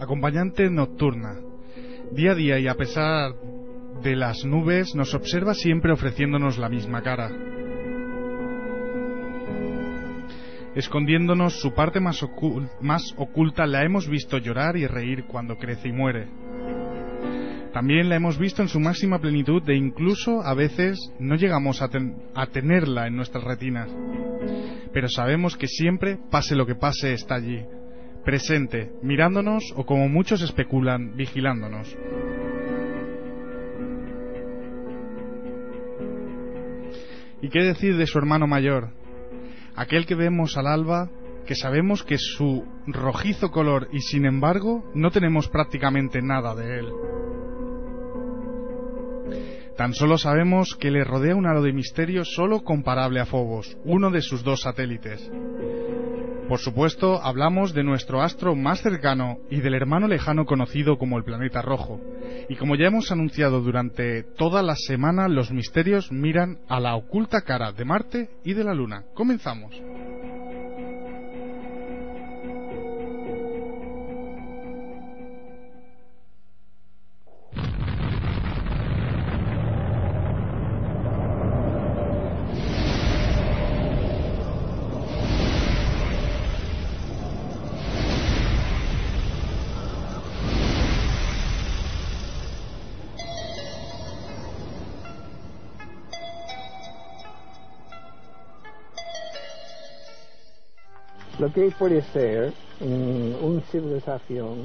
acompañante nocturna. Día a día y a pesar de las nubes, nos observa siempre ofreciéndonos la misma cara. Escondiéndonos su parte más oculta, la hemos visto llorar y reír cuando crece y muere. También la hemos visto en su máxima plenitud e incluso a veces no llegamos a tenerla en nuestras retinas. Pero sabemos que siempre, pase lo que pase, está allí, presente, mirándonos o, como muchos especulan, vigilándonos. ¿Y qué decir de su hermano mayor? Aquel que vemos al alba, que sabemos que es su rojizo color y sin embargo no tenemos prácticamente nada de él. Tan solo sabemos que le rodea un halo de misterio solo comparable a Phobos, uno de sus dos satélites. Por supuesto, hablamos de nuestro astro más cercano y del hermano lejano conocido como el planeta rojo. Y como ya hemos anunciado durante toda la semana, los misterios miran a la oculta cara de Marte y de la Luna. Comenzamos. Lo que puede ser una civilización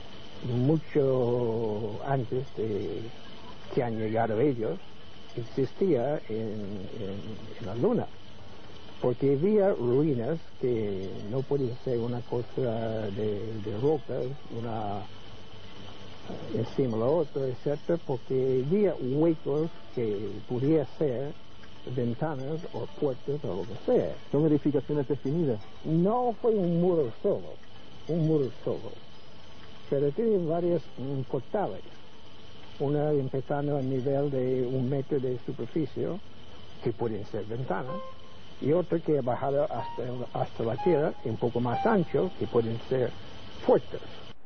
mucho antes de que han llegado ellos, existía en la Luna, porque había ruinas que no podía ser una cosa de rocas, una encima de la otra, etcétera, porque había huecos que podía ser ventanas o puertas o lo que sea. ¿Son edificaciones definidas? No fue un muro solo, pero tiene varios portales, una empezando a nivel de 1 metro de superficie, que pueden ser ventanas, y otra que ha bajado hasta la tierra, un poco más ancho, que pueden ser puertas.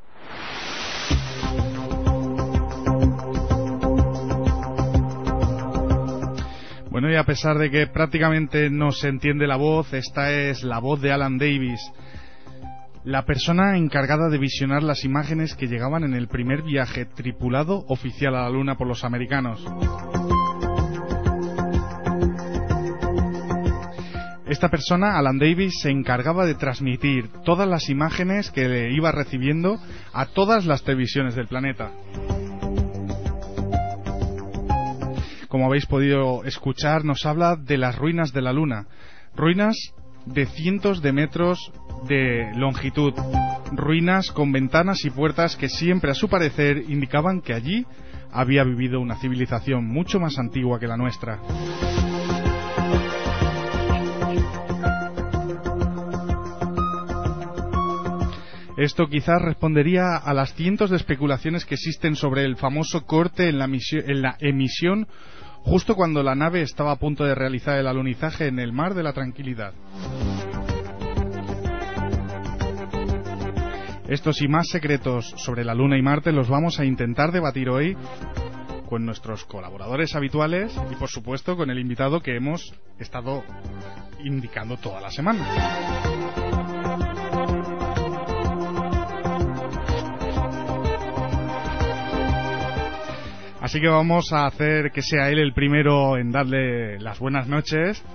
Bueno, y a pesar de que prácticamente no se entiende la voz, esta es la voz de Alan Davis, la persona encargada de visionar las imágenes que llegaban en el primer viaje tripulado oficial a la Luna por los americanos. Esta persona, Alan Davis, se encargaba de transmitir todas las imágenes que le iba recibiendo a todas las televisiones del planeta. Como habéis podido escuchar, nos habla de las ruinas de la Luna. Ruinas de cientos de metros de longitud. Ruinas con ventanas y puertas que siempre, a su parecer, indicaban que allí había vivido una civilización mucho más antigua que la nuestra. Esto quizás respondería a las cientos de especulaciones que existen sobre el famoso corte en la emisión justo cuando la nave estaba a punto de realizar el alunizaje en el Mar de la Tranquilidad. Estos y más secretos sobre la Luna y Marte los vamos a intentar debatir hoy con nuestros colaboradores habituales y, por supuesto, con el invitado que hemos estado indicando toda la semana. Así que vamos a hacer que sea él el primero en darle las buenas noches.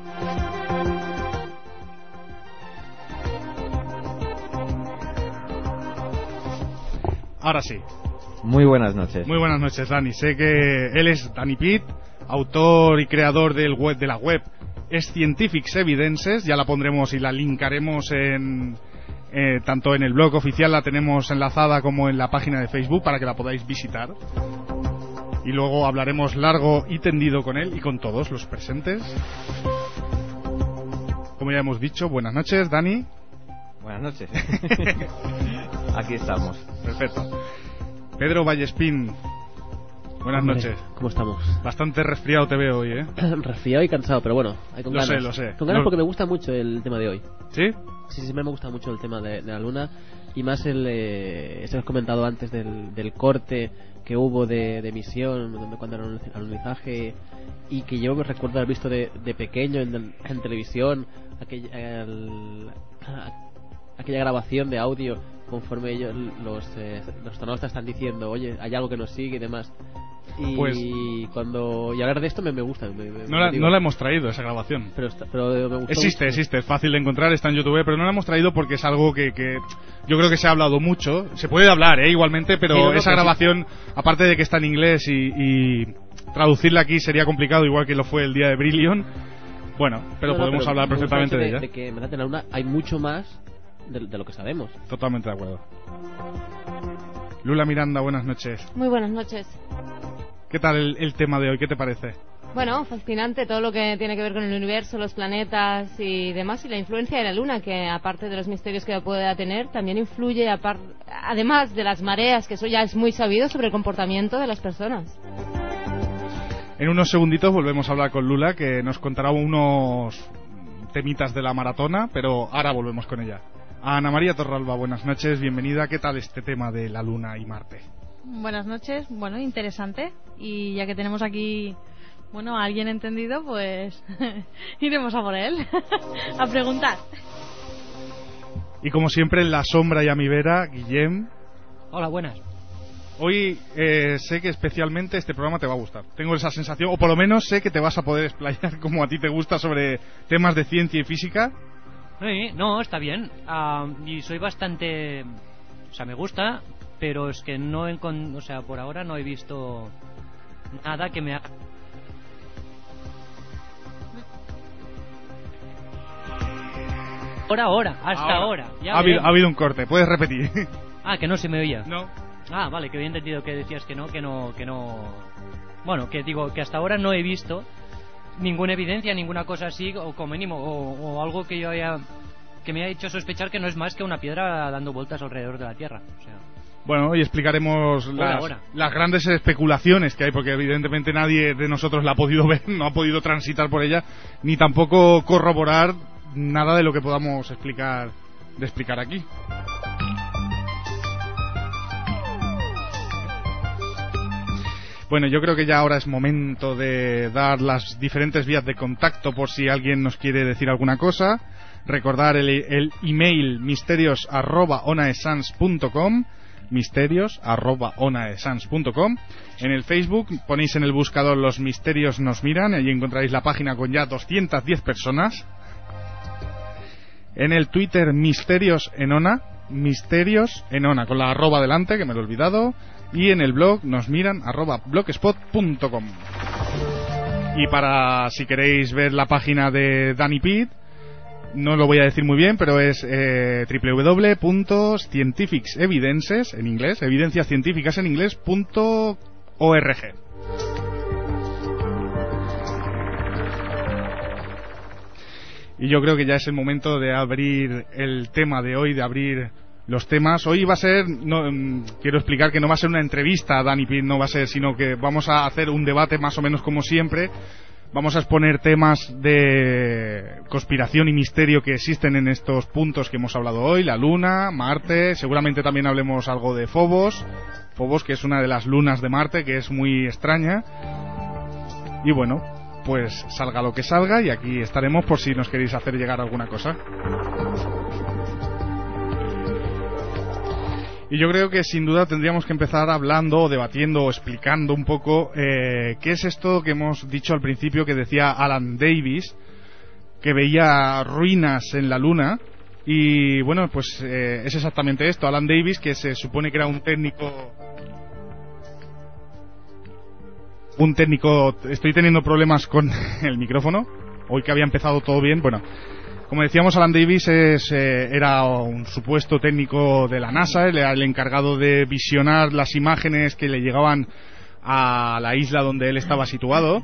Ahora sí. Muy buenas noches. Muy buenas noches, Dani. Sé que él es Dani Pitt, autor y creador de la web Scientific Evidences. Ya la pondremos y la linkaremos tanto en el blog oficial, la tenemos enlazada, como en la página de Facebook para que la podáis visitar. Y luego hablaremos largo y tendido con él y con todos los presentes. Como ya hemos dicho, buenas noches, Dani. Buenas noches. Aquí estamos. Perfecto. Pedro Vallespín. Buenas noches. ¿Cómo estamos? Bastante resfriado te veo hoy, ¿eh? Resfriado y cansado, pero bueno, hay con ganas. Lo sé. Con ganas porque me gusta mucho el tema de hoy. ¿Sí? Sí, me gusta mucho el tema de la Luna. Y más eso que has comentado antes del corte que hubo de emisión cuando era el alunizaje, y que yo me recuerdo haber visto de pequeño en televisión aquella grabación de audio conforme ellos los astronautas están diciendo, oye, hay algo que nos sigue y demás. Y hablar de esto me gusta. No la hemos traído, esa grabación. Pero me gustó. Existe, es fácil de encontrar, está en YouTube, pero no la hemos traído porque es algo que yo creo que se ha hablado mucho. Se puede hablar, igualmente, pero esa grabación, aparte de que está en inglés y traducirla aquí sería complicado, igual que lo fue el día de Brilliant. Bueno, pero podemos hablar perfectamente de ella. De que en la Luna hay mucho más de lo que sabemos. Totalmente de acuerdo. Lula Miranda, buenas noches. Muy buenas noches. ¿Qué tal el tema de hoy? ¿Qué te parece? Bueno, fascinante todo lo que tiene que ver con el universo, los planetas y demás, y la influencia de la Luna, que aparte de los misterios que pueda tener, también influye, además de las mareas, que eso ya es muy sabido, sobre el comportamiento de las personas. En unos segunditos volvemos a hablar con Lula, que nos contará unos temitas de la maratona, pero ahora volvemos con ella. Ana María Torralba, buenas noches, bienvenida. ¿Qué tal este tema de la Luna y Marte? Buenas noches, bueno, interesante. Y ya que tenemos aquí, a alguien entendido, pues iremos a por él, a preguntar. Y como siempre, en la sombra y a mi vera, Guillem. Hola, buenas. Hoy sé que especialmente este programa te va a gustar. Tengo esa sensación, o por lo menos sé que te vas a poder explayar como a ti te gusta sobre temas de ciencia y física. Sí, no, está bien. Y soy bastante... O sea, me gusta, pero es que por ahora no he visto nada que me haga... Hasta ahora. Ha habido un corte, puedes repetir. Que no se me oía. No. Vale, que había entendido que decías que no. Bueno, que digo que hasta ahora no he visto ninguna evidencia, ninguna cosa así, o como mínimo, o algo que me ha hecho sospechar que no es más que una piedra dando vueltas alrededor de la Tierra. O sea, bueno, hoy explicaremos las grandes especulaciones que hay, porque evidentemente nadie de nosotros la ha podido ver, no ha podido transitar por ella, ni tampoco corroborar nada de lo que podamos explicar aquí. Bueno, yo creo que ya ahora es momento de dar las diferentes vías de contacto por si alguien nos quiere decir alguna cosa. Recordar el email misterios@onaesans.com, misterios@onaesans.com. En el Facebook ponéis en el buscador Los Misterios Nos Miran y allí encontraréis la página con ya 210 personas. En el Twitter Misterios en Ona, con la arroba delante, que me lo he olvidado. Y en el blog nosmiran@blogspot.com. Y para, si queréis ver la página de Danny Pitt, no lo voy a decir muy bien, pero es www.scientificsevidences en inglés, evidencias científicas en inglés.org. Y yo creo que ya es el momento de abrir el tema de hoy, de abrir los temas. Hoy va a ser, quiero explicar que no va a ser una entrevista a Danny Pitt, no va a ser, sino que vamos a hacer un debate más o menos como siempre. Vamos a exponer temas de conspiración y misterio que existen en estos puntos que hemos hablado hoy, la Luna, Marte, seguramente también hablemos algo de Phobos, que es una de las lunas de Marte, que es muy extraña. Y bueno, pues salga lo que salga, y aquí estaremos por si nos queréis hacer llegar alguna cosa. Y yo creo que sin duda tendríamos que empezar hablando, o debatiendo, o explicando un poco qué es esto que hemos dicho al principio, que decía Alan Davis, que veía ruinas en la Luna. Y bueno, pues es exactamente esto. Alan Davis, que se supone que era un técnico... Estoy teniendo problemas con el micrófono. Hoy que había empezado todo bien, bueno... Como decíamos, Alan Davis era un supuesto técnico de la NASA, era el encargado de visionar las imágenes que le llegaban a la isla donde él estaba situado.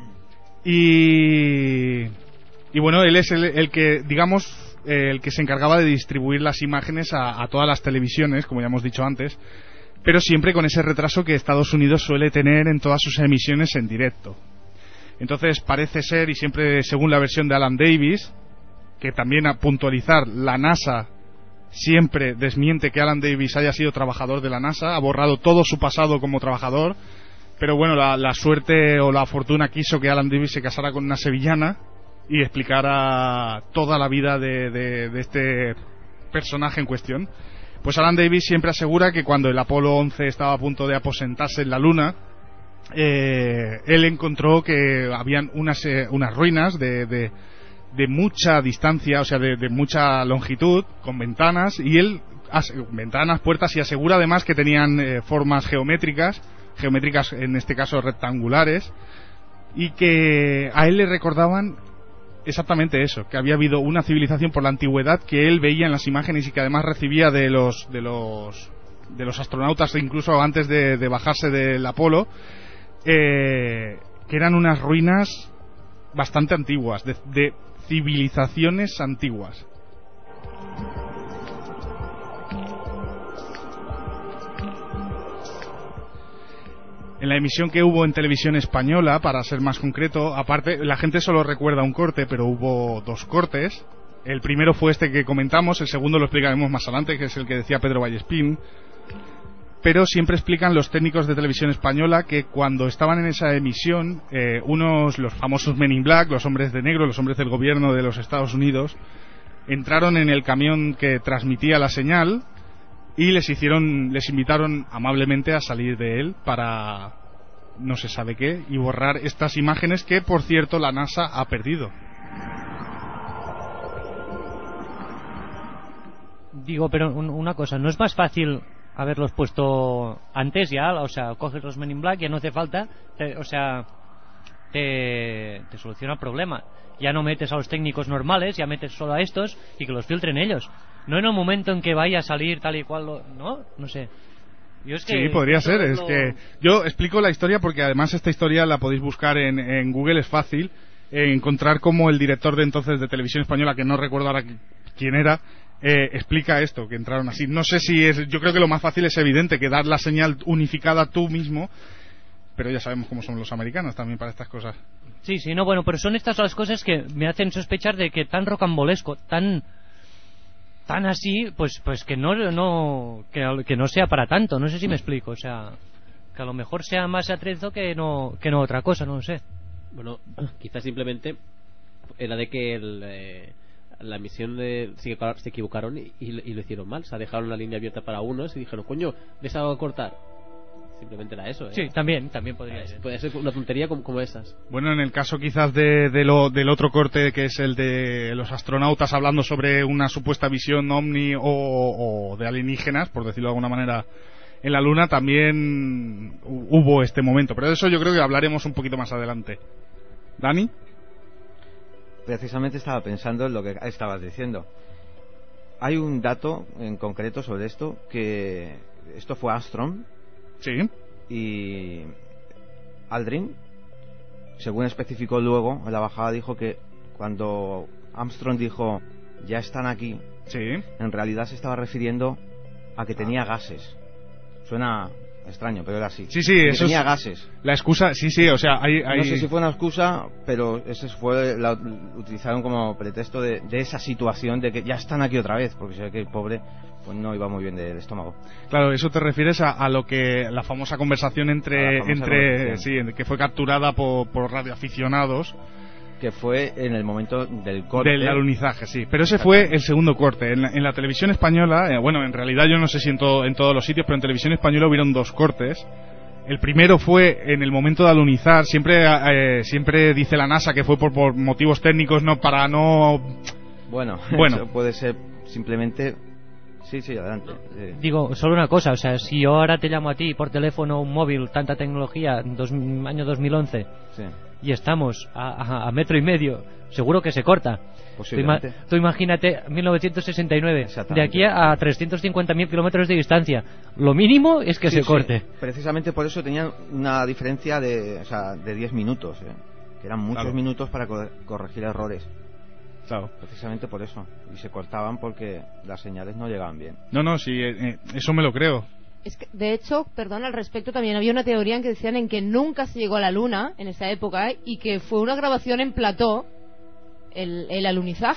Y bueno, él es el que, digamos, el que se encargaba de distribuir las imágenes a todas las televisiones, como ya hemos dicho antes, pero siempre con ese retraso que Estados Unidos suele tener en todas sus emisiones en directo. Entonces parece ser, y siempre según la versión de Alan Davis, que también, a puntualizar, la NASA siempre desmiente que Alan Davis haya sido trabajador de la NASA, ha borrado todo su pasado como trabajador, pero bueno, la suerte o la fortuna quiso que Alan Davis se casara con una sevillana y explicara toda la vida de este personaje en cuestión. Pues Alan Davis siempre asegura que cuando el Apolo 11 estaba a punto de aposentarse en la Luna, él encontró que habían unas ruinas de mucha distancia, o sea, de mucha longitud, con ventanas, y él ventanas, puertas, y asegura además que tenían formas geométricas en este caso rectangulares, y que a él le recordaban exactamente eso, que había habido una civilización por la antigüedad que él veía en las imágenes y que además recibía de los astronautas incluso antes de bajarse del Apolo, que eran unas ruinas bastante antiguas, de civilizaciones antiguas. En la emisión que hubo en televisión española, para ser más concreto, aparte, la gente solo recuerda un corte, pero hubo 2 cortes. El primero fue este que comentamos, el segundo lo explicaremos más adelante, que es el que decía Pedro Vallespín. Pero siempre explican los técnicos de televisión española que cuando estaban en esa emisión, los famosos Men in Black, los hombres de negro, los hombres del gobierno de los Estados Unidos, entraron en el camión que transmitía la señal y les invitaron amablemente a salir de él para no se sabe qué y borrar estas imágenes que, por cierto, la NASA ha perdido. Digo, pero una cosa, ¿no es más fácil haberlos puesto antes ya? O sea, coges los Men in Black, ya no hace falta, te soluciona el problema. Ya no metes a los técnicos normales, ya metes solo a estos y que los filtren ellos. No en el momento en que vaya a salir tal y cual, no sé. Yo es que sí, podría ser. Es que yo explico la historia porque además esta historia la podéis buscar en Google, es fácil encontrar cómo el director de entonces de Televisión Española, que no recuerdo ahora quién era, explica esto, que entraron así. No sé si es, yo creo que lo más fácil es evidente, que dar la señal unificada tú mismo, pero ya sabemos cómo son los americanos también para estas cosas. Sí, no, bueno, pero son estas las cosas que me hacen sospechar de que tan rocambolesco, tan así, pues que no sea para tanto. No sé si me explico, o sea, que a lo mejor sea más atrezo que no otra cosa, no lo sé. Bueno, quizás simplemente era de que la misión se equivocaron y lo hicieron mal. O sea, dejaron la línea abierta para unos y dijeron, coño, les hago cortar. Simplemente era eso, ¿eh? Sí, también podría ser. Puede ser una tontería como esas. Bueno, en el caso quizás del otro corte, que es el de los astronautas hablando sobre una supuesta visión ovni o de alienígenas, por decirlo de alguna manera, en la Luna, también hubo este momento. Pero de eso yo creo que hablaremos un poquito más adelante. ¿Dani? Precisamente estaba pensando en lo que estabas diciendo. Hay un dato en concreto sobre esto, que esto fue Armstrong. Sí. Y Aldrin, según especificó luego en la bajada, dijo que cuando Armstrong dijo ya están aquí, sí, en realidad se estaba refiriendo a que tenía gases. Suena extraño, pero era así. Sí, eso tenía gases. La excusa, sí, o sea, hay... No sé si fue una excusa, pero ese fue la utilizaron como pretexto de esa situación de que ya están aquí otra vez, porque se ve que el pobre pues no iba muy bien del estómago. Claro, eso te refieres a lo que la famosa conversación entre sí, que fue capturada por radioaficionados, que fue en el momento del corte del alunizaje, sí. Pero ese fue el segundo corte. En la televisión española, bueno, en realidad yo no sé si en todos los sitios, pero en televisión española hubieron 2 cortes. El primero fue en el momento de alunizar. Siempre dice la NASA que fue por motivos técnicos, no para no... Bueno. Eso puede ser simplemente... Sí, adelante. Digo, solo una cosa, o sea, si yo ahora te llamo a ti por teléfono, un móvil, tanta tecnología, año 2011, sí, y estamos a metro y medio, seguro que se corta. Posiblemente. Tú imagínate 1969, de aquí a 350.000 kilómetros de distancia, lo mínimo es que se corte. Precisamente por eso tenían una diferencia de 10 minutos, que eran muchos minutos para corregir errores. Claro. Precisamente por eso. Y se cortaban porque las señales no llegaban bien. No, sí, eso me lo creo. Es que, de hecho, al respecto también había una teoría en que decían en que nunca se llegó a la Luna en esa época y que fue una grabación en plató el alunizaje.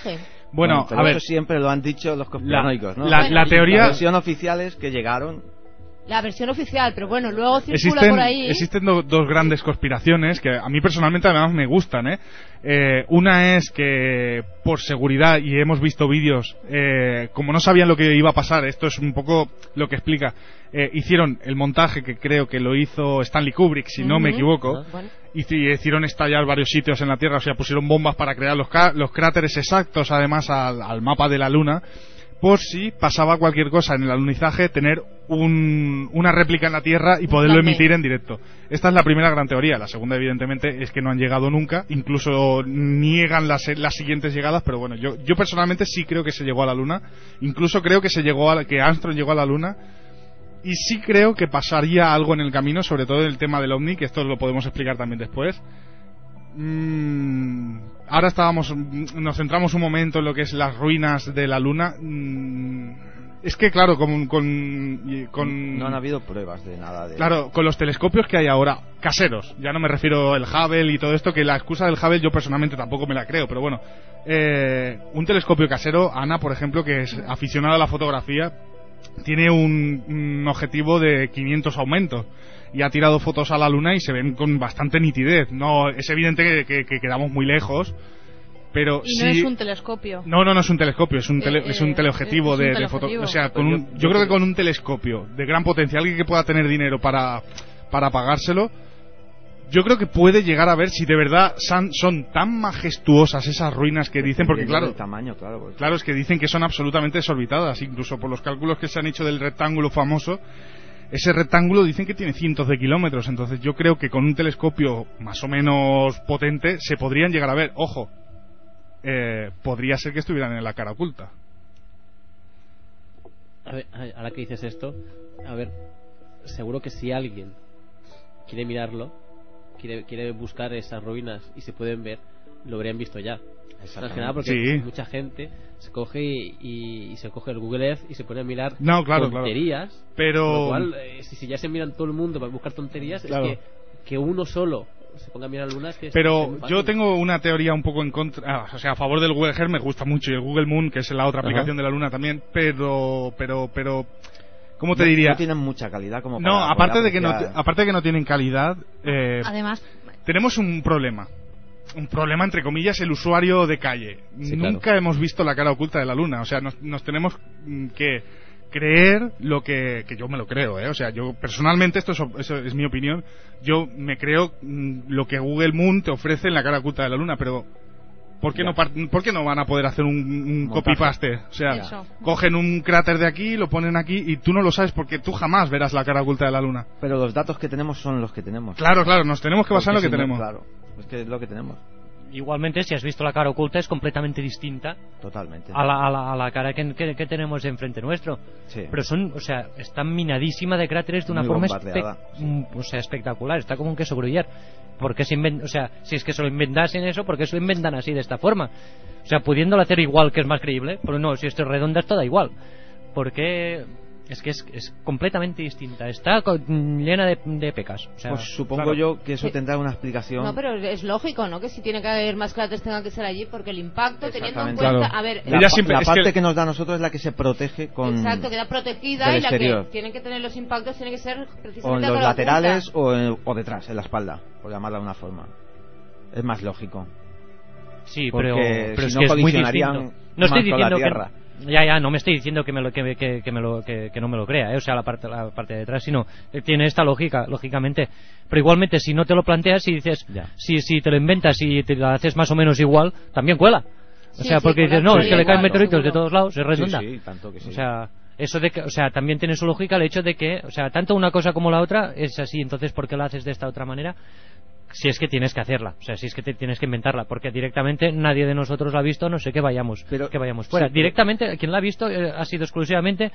Bueno, pero a ver, eso siempre lo han dicho los conspiranoicos, ¿no? la teoría... La versión oficial es que llegaron... La versión oficial, pero bueno, luego circula por ahí... Existen dos grandes conspiraciones que a mí personalmente además me gustan, una es que por seguridad, y hemos visto vídeos, como no sabían lo que iba a pasar, esto es un poco lo que explica, hicieron el montaje que creo que lo hizo Stanley Kubrick, si no me equivoco, Bueno. y hicieron estallar varios sitios en la Tierra, o sea, pusieron bombas para crear los cráteres exactos, además al mapa de la Luna, por si pasaba cualquier cosa en el alunizaje, tener una réplica en la Tierra y poderlo emitir en directo. Esta es la primera gran teoría. La segunda, evidentemente, es que no han llegado nunca. Incluso niegan las siguientes llegadas, pero bueno, yo personalmente sí creo que se llegó a la Luna. Incluso creo que que Armstrong llegó a la Luna. Y sí creo que pasaría algo en el camino, sobre todo en el tema del OVNI, que esto lo podemos explicar también después. Ahora nos centramos un momento en lo que es las ruinas de la Luna. Es que claro, No han habido pruebas de nada de... Claro, con los telescopios que hay ahora, caseros, ya no me refiero al Hubble y todo esto, que la excusa del Hubble yo personalmente tampoco me la creo, pero bueno, un telescopio casero, Ana, por ejemplo, que es aficionada a la fotografía, tiene un objetivo de 500 aumentos y ha tirado fotos a la Luna y se ven con bastante nitidez. No, es evidente que quedamos muy lejos, pero y no es un telescopio. No es un telescopio, es un teleobjetivo es un de foto. O sea, yo creo que con un telescopio de gran potencia, alguien que pueda tener dinero para pagárselo, yo creo que puede llegar a ver si de verdad son tan majestuosas esas ruinas que dicen, porque claro, el tamaño, claro, es que dicen que son absolutamente desorbitadas, incluso por los cálculos que se han hecho del rectángulo famoso. Ese rectángulo dicen que tiene cientos de kilómetros, entonces yo creo que con un telescopio más o menos potente se podrían llegar a ver. Ojo, podría ser que estuvieran en la cara oculta. A ver, ahora que dices esto, a ver, seguro que si alguien quiere mirarlo, quiere buscar esas ruinas y se pueden ver, lo habrían visto ya. Más que nada porque mucha gente se coge y se coge el Google Earth y se pone a mirar tonterías. Claro. Pero lo cual, si ya se miran todo el mundo para buscar tonterías, es que uno solo se ponga a mirar lunas. Pero yo tengo una teoría un poco en contra, o sea, a favor del Google Earth me gusta mucho, y el Google Moon, que es la otra aplicación de la Luna también, pero ¿cómo te diría? No tienen mucha calidad como para... No, aparte de que no tienen calidad, además tenemos un problema entre comillas, el usuario de calle. Nunca hemos visto la cara oculta de la Luna, o sea, nos tenemos que creer lo que yo me lo creo, o sea, yo personalmente, eso es mi opinión, yo me creo lo que Google Moon te ofrece en la cara oculta de la Luna, pero ¿por qué no van a poder hacer un copy-paste? O sea, cogen un cráter de aquí, lo ponen aquí y tú no lo sabes porque tú jamás verás la cara oculta de la Luna. Pero los datos que tenemos son los que tenemos. Claro, nos tenemos que basar en lo que tenemos. Claro, es que es lo que tenemos. Igualmente, si has visto la cara oculta, es completamente distinta. Totalmente. A la cara que tenemos enfrente nuestro. Sí. Pero está minadísima de cráteres de una forma espectacular. Está como un queso gruyère. ¿Por qué si es que se lo inventasen eso, ¿por qué se lo inventan así, de esta forma? O sea, pudiéndolo hacer igual, que es más creíble. Pero no, si esto es redonda, es toda igual. Porque es que es completamente distinta. Está llena de pecas. O sea, pues supongo yo que eso tendrá una explicación. No, pero es lógico, ¿no? Que si tiene que haber más cráteres tengan que ser allí, porque el impacto, teniendo en Claro. cuenta... A ver, la parte que nos da a nosotros es la que se protege con... Exacto, queda protegida, y la exterior. que tienen que tener los impactos tiene que ser precisamente o en la los cara laterales oculta. o detrás, en la espalda, por llamarla de una forma. Es más lógico. Sí, porque pero si es no que es muy colisionarían distinto. No estoy más con la diciendo Tierra. Ya, no me estoy diciendo que no me lo crea, o sea, la parte de atrás, sino tiene esta lógica, lógicamente. Pero igualmente, si no te lo planteas y dices, si te lo inventas y te lo haces más o menos igual, también cuela. O sea, porque dices, no, es que le caen meteoritos de todos lados, es redonda. Sí, tanto que sí. O sea, eso de que, o sea, también tiene su lógica el hecho de que, o sea, tanto una cosa como la otra es así, entonces ¿por qué lo haces de esta otra manera? Si es que tienes que hacerla, o sea, si es que tienes que inventarla, porque directamente nadie de nosotros la ha visto, no sé que vayamos fuera. Directamente, quien la ha visto ha sido exclusivamente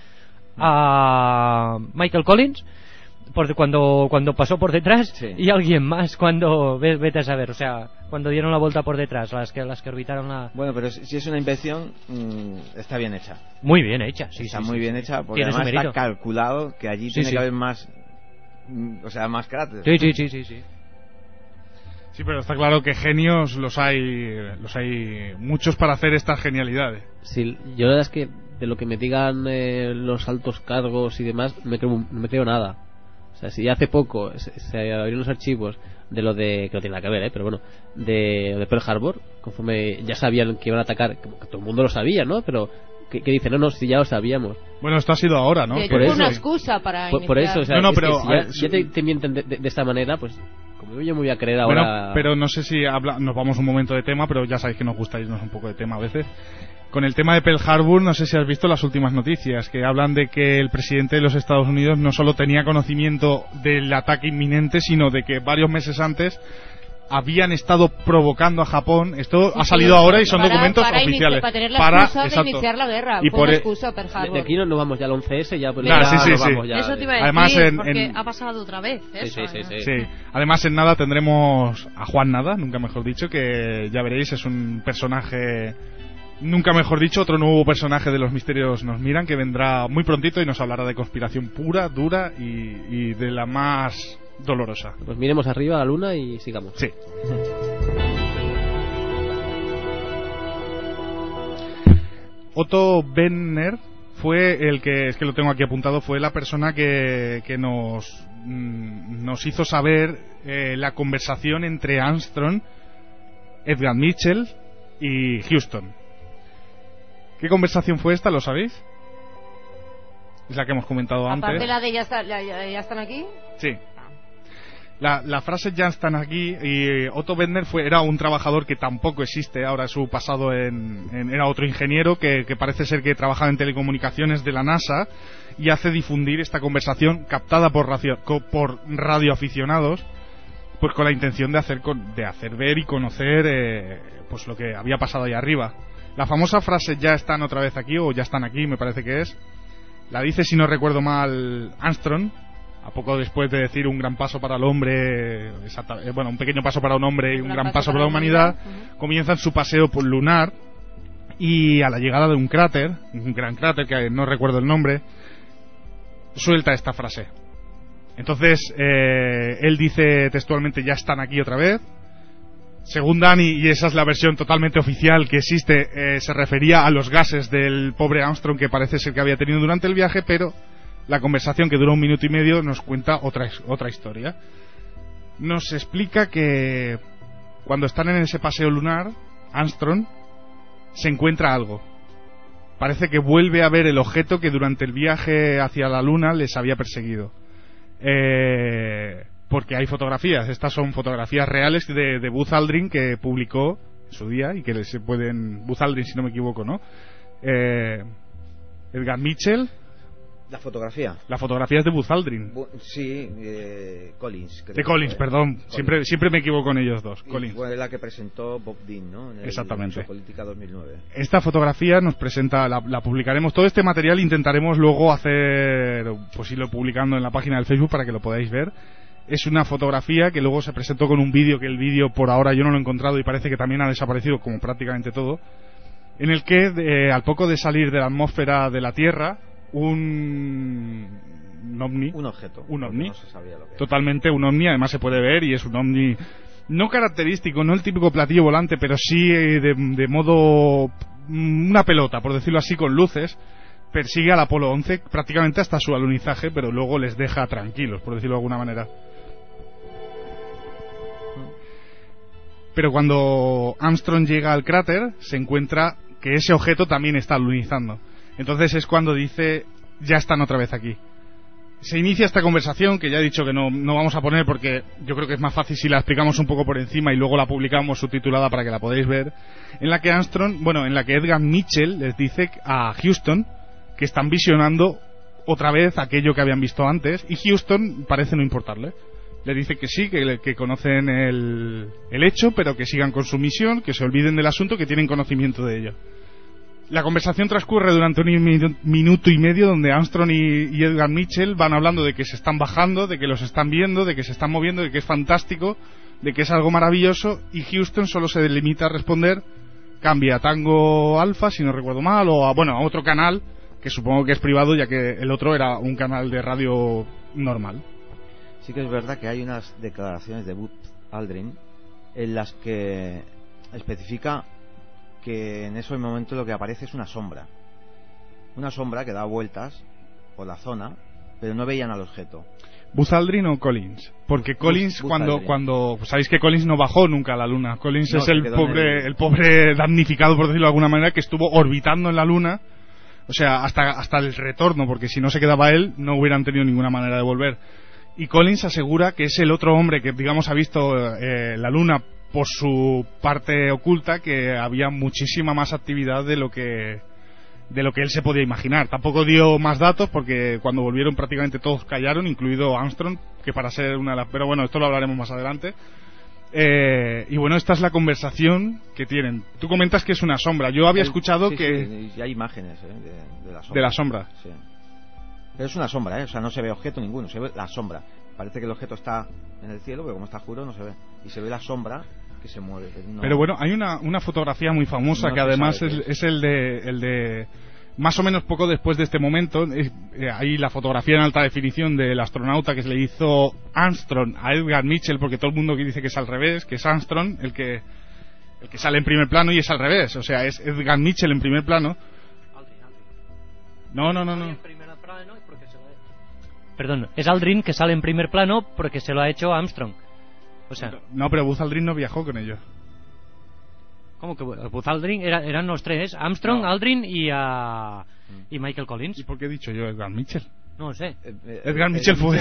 a Michael Collins, cuando pasó por detrás, y alguien más cuando vete a saber, o sea, cuando dieron la vuelta por detrás, las que orbitaron la... Bueno, pero si es una invención, está bien hecha. Muy bien hecha, está muy bien hecha, porque además está calculado que allí tiene que haber más, o sea, más cráteres. Sí. Sí, pero está claro que genios los hay muchos para hacer estas genialidades. Sí, yo la verdad es que de lo que me digan los altos cargos y demás, no me creo nada. O sea, si hace poco se abrieron los archivos de lo de, que no tiene nada que ver, pero bueno, de Pearl Harbor, conforme ya sabían que iban a atacar, que todo el mundo lo sabía, ¿no? Pero que dicen, no, si ya lo sabíamos. Bueno, esto ha sido ahora, ¿no? Por eso, una excusa para por eso, o sea, no, pero si ya te mienten de esta manera, pues como yo me voy a creer ahora. Bueno, pero no sé si nos vamos un momento de tema, pero ya sabéis que nos gusta irnos un poco de tema a veces. Con el tema de Pearl Harbor, no sé si has visto las últimas noticias que hablan de que el presidente de los Estados Unidos no solo tenía conocimiento del ataque inminente, sino de que varios meses antes habían estado provocando a Japón. Esto ha salido ahora y son documentos oficiales. Para tener la excusa de iniciar la guerra. Y por excusa Pearl Harbor. De aquí no vamos ya al 11S, ya, pues claro, ya sí, nos sí. vamos ya. Eso te iba a Además, decir, porque ha pasado otra vez. Eso, sí. Además, en nada tendremos a Juan Nada, nunca mejor dicho, que ya veréis, es un personaje, nunca mejor dicho, otro nuevo personaje de Los Misterios Nos Miran, que vendrá muy prontito y nos hablará de conspiración pura, dura y de la más dolorosa. Pues miremos arriba a la luna y sigamos. Sí. Otto Benner fue el que, es que lo tengo aquí apuntado, fue la persona que nos hizo saber la conversación entre Armstrong, Edgar Mitchell y Houston. ¿Qué conversación fue esta? ¿Lo sabéis? Es la que hemos comentado antes. Aparte la de ya están aquí. Sí. La frase ya están aquí, y Otto Benner era un trabajador que tampoco existe, ahora su pasado era otro ingeniero que parece ser que trabajaba en telecomunicaciones de la NASA y hace difundir esta conversación captada por radioaficionados, pues con la intención de hacer ver y conocer pues lo que había pasado ahí arriba. La famosa frase ya están otra vez aquí, o ya están aquí, me parece que es, la dice, si no recuerdo mal, Armstrong, a poco después de decir un gran paso para el hombre, bueno, un pequeño paso para un hombre y un gran paso para la humanidad. Comienzan su paseo por lunar y a la llegada de un cráter, un gran cráter que no recuerdo el nombre, suelta esta frase. Entonces él dice textualmente, ya están aquí otra vez. Según Dani, y esa es la versión totalmente oficial que existe, se refería a los gases del pobre Armstrong que parece ser que había tenido durante el viaje, pero la conversación, que duró 1 minuto y medio, nos cuenta otra historia. Nos explica que cuando están en ese paseo lunar, Armstrong se encuentra algo. Parece que vuelve a ver el objeto que durante el viaje hacia la luna les había perseguido. Porque hay fotografías. Estas son fotografías reales de Buzz Aldrin, que publicó en su día, y que se pueden... Buzz Aldrin, si no me equivoco, ¿no? Edgar Mitchell. La fotografía es de Buzz Aldrin. Sí, Collins. De Collins, perdón. Collins. Siempre me equivoco en ellos dos. Y Collins. fue la que presentó Bob Dean, ¿no? Exactamente. En Política 2009. Esta fotografía nos presenta, la publicaremos. Todo este material intentaremos luego hacer, pues irlo publicando en la página del Facebook para que lo podáis ver. Es una fotografía que luego se presentó con un vídeo, que el vídeo por ahora yo no lo he encontrado y parece que también ha desaparecido, como prácticamente todo, en el que al poco de salir de la atmósfera de la Tierra, un ovni, no se sabía lo que totalmente un ovni, además se puede ver, y es un ovni no característico, no el típico platillo volante, pero sí de modo una pelota, por decirlo así, con luces. Persigue al Apolo 11 prácticamente hasta su alunizaje, pero luego les deja tranquilos, por decirlo de alguna manera. Pero cuando Armstrong llega al cráter, se encuentra que ese objeto también está alunizando. Entonces es cuando dice, ya están otra vez aquí. Se inicia esta conversación, que ya he dicho que no vamos a poner, porque yo creo que es más fácil si la explicamos un poco por encima y luego la publicamos subtitulada para que la podáis ver, en la que Edgar Mitchell les dice a Houston que están visionando otra vez aquello que habían visto antes, y Houston parece no importarle. Le dice que sí, que conocen el hecho, pero que sigan con su misión, que se olviden del asunto, que tienen conocimiento de ello. La conversación transcurre durante 1 minuto y medio, donde Armstrong y Edgar Mitchell van hablando de que se están bajando, de que los están viendo, de que se están moviendo, de que es fantástico, de que es algo maravilloso, y Houston solo se limita a responder, cambia a Tango Alfa, si no recuerdo mal, o a otro canal, que supongo que es privado, ya que el otro era un canal de radio normal. Sí que es verdad que hay unas declaraciones de Buzz Aldrin en las que especifica que en ese momento lo que aparece es una sombra que da vueltas por la zona, pero no veían al objeto. ¿Buzz Aldrin o Collins? Porque Collins, Buzz cuando sabéis que Collins no bajó nunca a la Luna. Collins es el quedó pobre damnificado, por decirlo de alguna manera, que estuvo orbitando en la Luna, o sea, hasta el retorno, porque si no se quedaba él, no hubieran tenido ninguna manera de volver. Y Collins asegura que es el otro hombre que, digamos, ha visto la Luna por su parte oculta, que había muchísima más actividad de lo que él se podía imaginar. Tampoco dio más datos porque cuando volvieron prácticamente todos callaron, incluido Armstrong, que para ser una de las... Pero bueno, esto lo hablaremos más adelante. Y bueno, esta es la conversación que tienen. Tú comentas que es una sombra. Yo había escuchado que... Sí, hay imágenes de la sombra. De la sombra. Sí. Pero es una sombra, o sea, no se ve objeto ninguno, se ve la sombra. Parece que el objeto está en el cielo, pero como está oscuro no se ve. Y se ve la sombra que se mueve. No... Pero bueno, hay una fotografía muy famosa que además es el de más o menos poco después de este momento. Hay la fotografía en alta definición del astronauta que se le hizo Armstrong a Edgar Mitchell, porque todo el mundo dice que es al revés, que es Armstrong el que sale en primer plano, y es al revés, o sea, es Edgar Mitchell en primer plano. No. Perdón, es Aldrin que sale en primer plano porque se lo ha hecho Armstrong. O sea, no, pero Buzz Aldrin no viajó con ellos. ¿Cómo que Buzz Aldrin? Eran los tres: Armstrong, Aldrin y Michael Collins. ¿Y por qué he dicho yo Edgar Mitchell? No sé. Edgar Mitchell fue...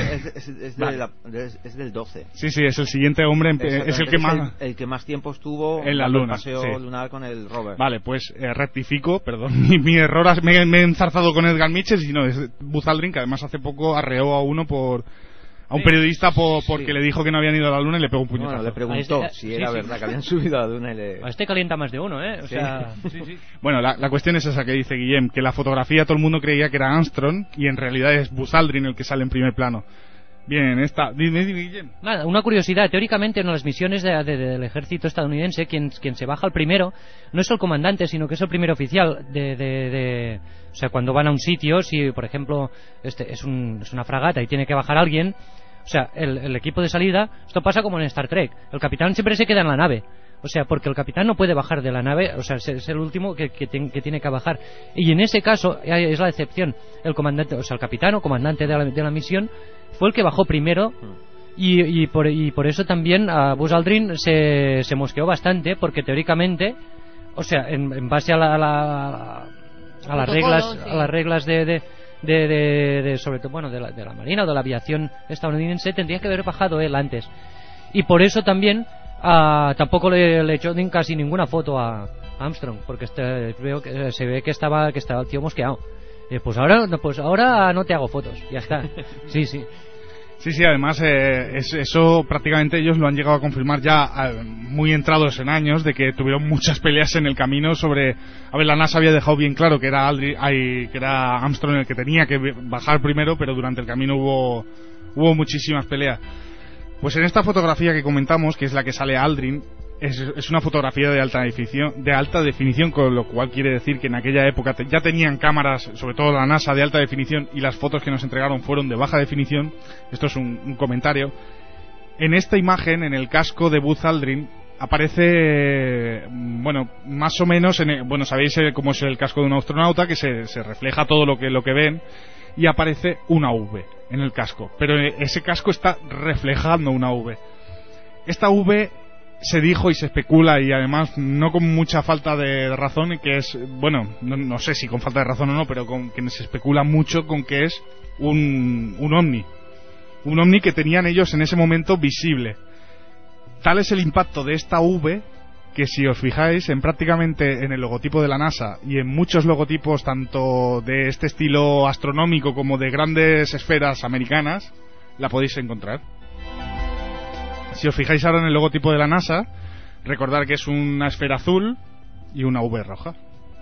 Es del 12. Sí, es el siguiente hombre, es el que más... El que más tiempo estuvo en la Luna. El paseo lunar con el rover. Vale, pues rectifico, perdón, mi error, me he enzarzado con Edgar Mitchell, sino es Buzz Aldrin, que además hace poco arreó a un periodista porque le dijo que no habían ido a la Luna y le pegó un puñetazo. Bueno, le preguntó si era verdad que habían subido a la Luna y le... A este calienta más de uno, ¿eh? O sea... Sí. Bueno, la cuestión es esa que dice Guillem, que la fotografía todo el mundo creía que era Armstrong y en realidad es Buzz Aldrin el que sale en primer plano. Bien, dime, Guillem. Nada, una curiosidad. Teóricamente en las misiones del ejército estadounidense, quien se baja al primero no es el comandante, sino que es el primer oficial o sea, cuando van a un sitio, si por ejemplo es una fragata y tiene que bajar alguien, o sea, el equipo de salida, esto pasa como en Star Trek, el capitán siempre se queda en la nave, o sea, porque el capitán no puede bajar de la nave, o sea, es el último que tiene que bajar, y en ese caso es la excepción. El comandante, o sea, el capitán o comandante de la misión fue el que bajó primero, y por eso también a Buzz Aldrin se mosqueó bastante, porque teóricamente, o sea, en base a las reglas de sobre todo, bueno, de la marina o de la aviación estadounidense, tendría que haber bajado él antes, y por eso también tampoco le echó casi ninguna foto a Armstrong, porque veo que se ve que estaba el tío mosqueado. Pues ahora no te hago fotos, ya está. Sí, además eso prácticamente ellos lo han llegado a confirmar ya muy entrados en años, de que tuvieron muchas peleas en el camino sobre... A ver, la NASA había dejado bien claro que era Armstrong el que tenía que bajar primero, pero durante el camino hubo muchísimas peleas. Pues en esta fotografía que comentamos, que es la que sale Aldrin, es una fotografía de alta definición, con lo cual quiere decir que en aquella época ya tenían cámaras, sobre todo la NASA, de alta definición, y las fotos que nos entregaron fueron de baja definición. Esto es un comentario. En esta imagen, en el casco de Buzz Aldrin, aparece, bueno, más o menos, sabéis cómo es el casco de un astronauta, que se refleja todo lo que ven, y aparece una V en el casco, pero ese casco está reflejando una V. Esta V se dijo y se especula, y además no con mucha falta de razón, que es, bueno, no sé si con falta de razón o no, pero que se especula mucho con que es un ovni que tenían ellos en ese momento visible. Tal es el impacto de esta V que, si os fijáis prácticamente en el logotipo de la NASA y en muchos logotipos tanto de este estilo astronómico como de grandes esferas americanas, la podéis encontrar. Si os fijáis ahora en el logotipo de la NASA, recordad que es una esfera azul y una V roja.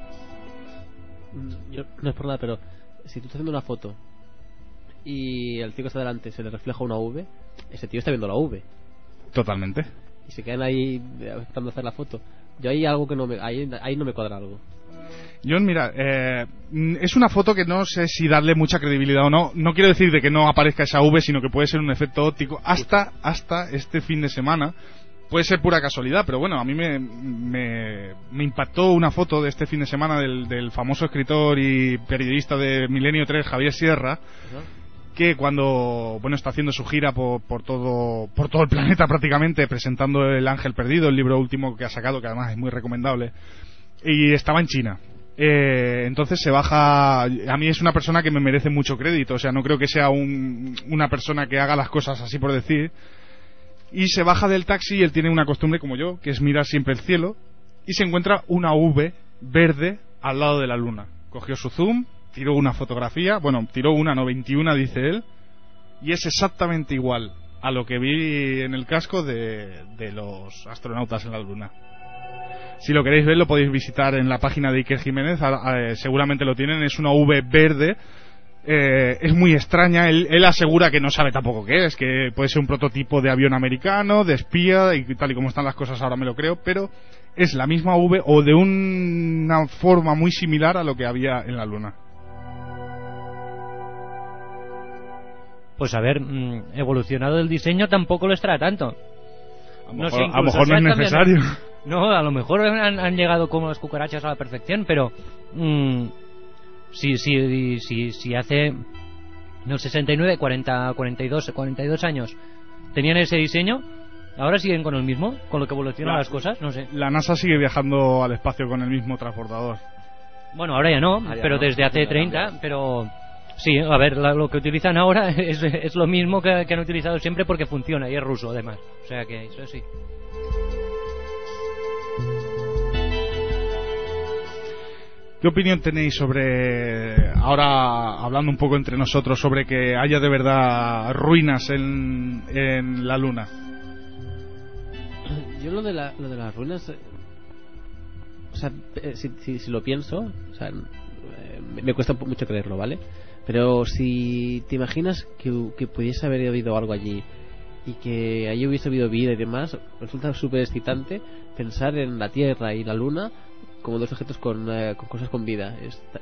Yo no es por nada, pero si tú estás haciendo una foto y el tío que está delante se le refleja una V, ese tío está viendo la V. Totalmente. Y se quedan ahí tratando de hacer la foto. Yo hay algo que ahí no me cuadra algo. John, mira, es una foto que no sé si darle mucha credibilidad o no. No quiero decir de que no aparezca esa V, sino que puede ser un efecto óptico. Hasta este fin de semana puede ser pura casualidad, pero bueno, a mí me impactó una foto de este fin de semana del famoso escritor y periodista de Milenio 3, Javier Sierra, que cuando está haciendo su gira por todo el planeta prácticamente, presentando El Ángel Perdido, el libro último que ha sacado, que además es muy recomendable, y estaba en China. Entonces se baja. A mí es una persona que me merece mucho crédito, o sea, no creo que sea una persona que haga las cosas así por decir. Y se baja del taxi y él tiene una costumbre como yo, que es mirar siempre el cielo, y se encuentra una V verde al lado de la luna. Cogió su zoom, tiró una fotografía, tiró 21 dice él, y es exactamente igual a lo que vi en el casco de los astronautas en la luna. Si lo queréis ver, lo podéis visitar en la página de Iker Jiménez, seguramente lo tienen, es una V verde, es muy extraña, él asegura que no sabe tampoco qué es, que puede ser un prototipo de avión americano, de espía, y tal y como están las cosas ahora me lo creo, pero es la misma V o de una forma muy similar a lo que había en la Luna. Pues a ver, evolucionado el diseño tampoco lo estará tanto. A lo mejor no es necesario. No, a lo mejor han llegado como las cucarachas a la perfección, pero si hace en el 69, 42 años tenían ese diseño, ahora siguen con el mismo, con lo que evolucionan las cosas, no sé. La NASA sigue viajando al espacio con el mismo transbordador. Bueno, ahora ya no, pero desde hace 30, pero sí, a ver, lo que utilizan ahora es lo mismo que han utilizado siempre porque funciona y es ruso además, o sea que eso sí. ¿Qué opinión tenéis sobre, ahora hablando un poco entre nosotros, sobre que haya de verdad ruinas en la Luna? Yo lo de las ruinas, o sea, si lo pienso, o sea, me cuesta mucho creerlo, ¿vale? Pero si te imaginas que pudiese haber habido algo allí y que allí hubiese habido vida y demás, resulta súper excitante pensar en la Tierra y la Luna como dos objetos con cosas con vida.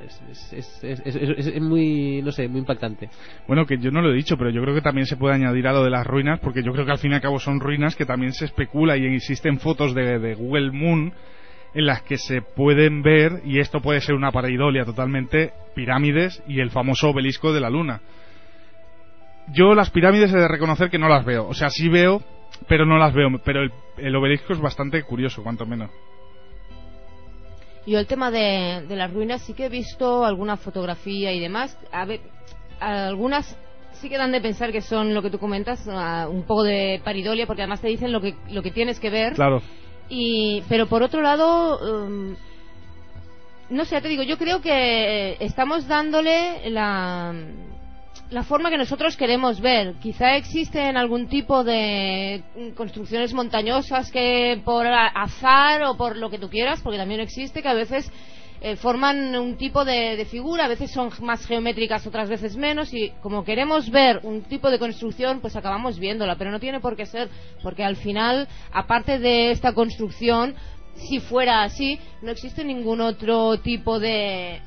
Es muy, no sé, muy impactante. Bueno, que yo no lo he dicho, pero yo creo que también se puede añadir a lo de las ruinas, porque yo creo que al fin y al cabo son ruinas que también se especula y existen fotos de Google Moon en las que se pueden ver, y esto puede ser una pareidolia totalmente, pirámides y el famoso obelisco de la Luna. Yo las pirámides he de reconocer que no las veo, o sea, sí veo, pero no las veo, pero el obelisco es bastante curioso, cuanto menos. Yo el tema de las ruinas sí que he visto alguna fotografía y demás. A ver, algunas sí que dan de pensar que son lo que tú comentas, un poco de paridolia, porque además te dicen lo que tienes que ver. Claro. Pero por otro lado, no sé, te digo, yo creo que estamos dándole la forma que nosotros queremos ver. Quizá existen algún tipo de construcciones montañosas que por azar o por lo que tú quieras, porque también existe, que a veces forman un tipo de figura, a veces son más geométricas, otras veces menos, y como queremos ver un tipo de construcción, pues acabamos viéndola, pero no tiene por qué ser, porque al final, aparte de esta construcción, si fuera así, no existe ningún otro tipo de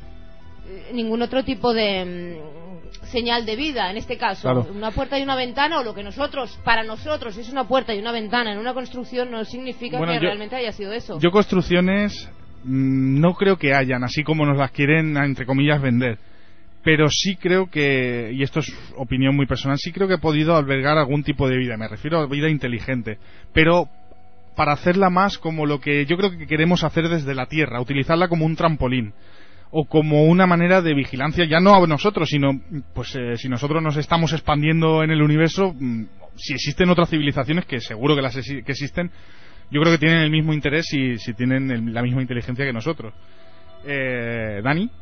señal de vida, en este caso. Claro. Una puerta y una ventana, o lo que para nosotros es una puerta y una ventana en una construcción, no significa que realmente haya sido eso. Yo construcciones no creo que hayan, así como nos las quieren, entre comillas, vender, pero sí creo que, y esto es opinión muy personal, sí creo que he podido albergar algún tipo de vida, me refiero a vida inteligente, pero para hacerla más como lo que yo creo que queremos hacer desde la Tierra, utilizarla como un trampolín o como una manera de vigilancia, ya no a nosotros, sino pues si nosotros nos estamos expandiendo en el universo, si existen otras civilizaciones, que seguro que que existen, yo creo que tienen el mismo interés y si tienen la misma inteligencia que nosotros. ¿Dani?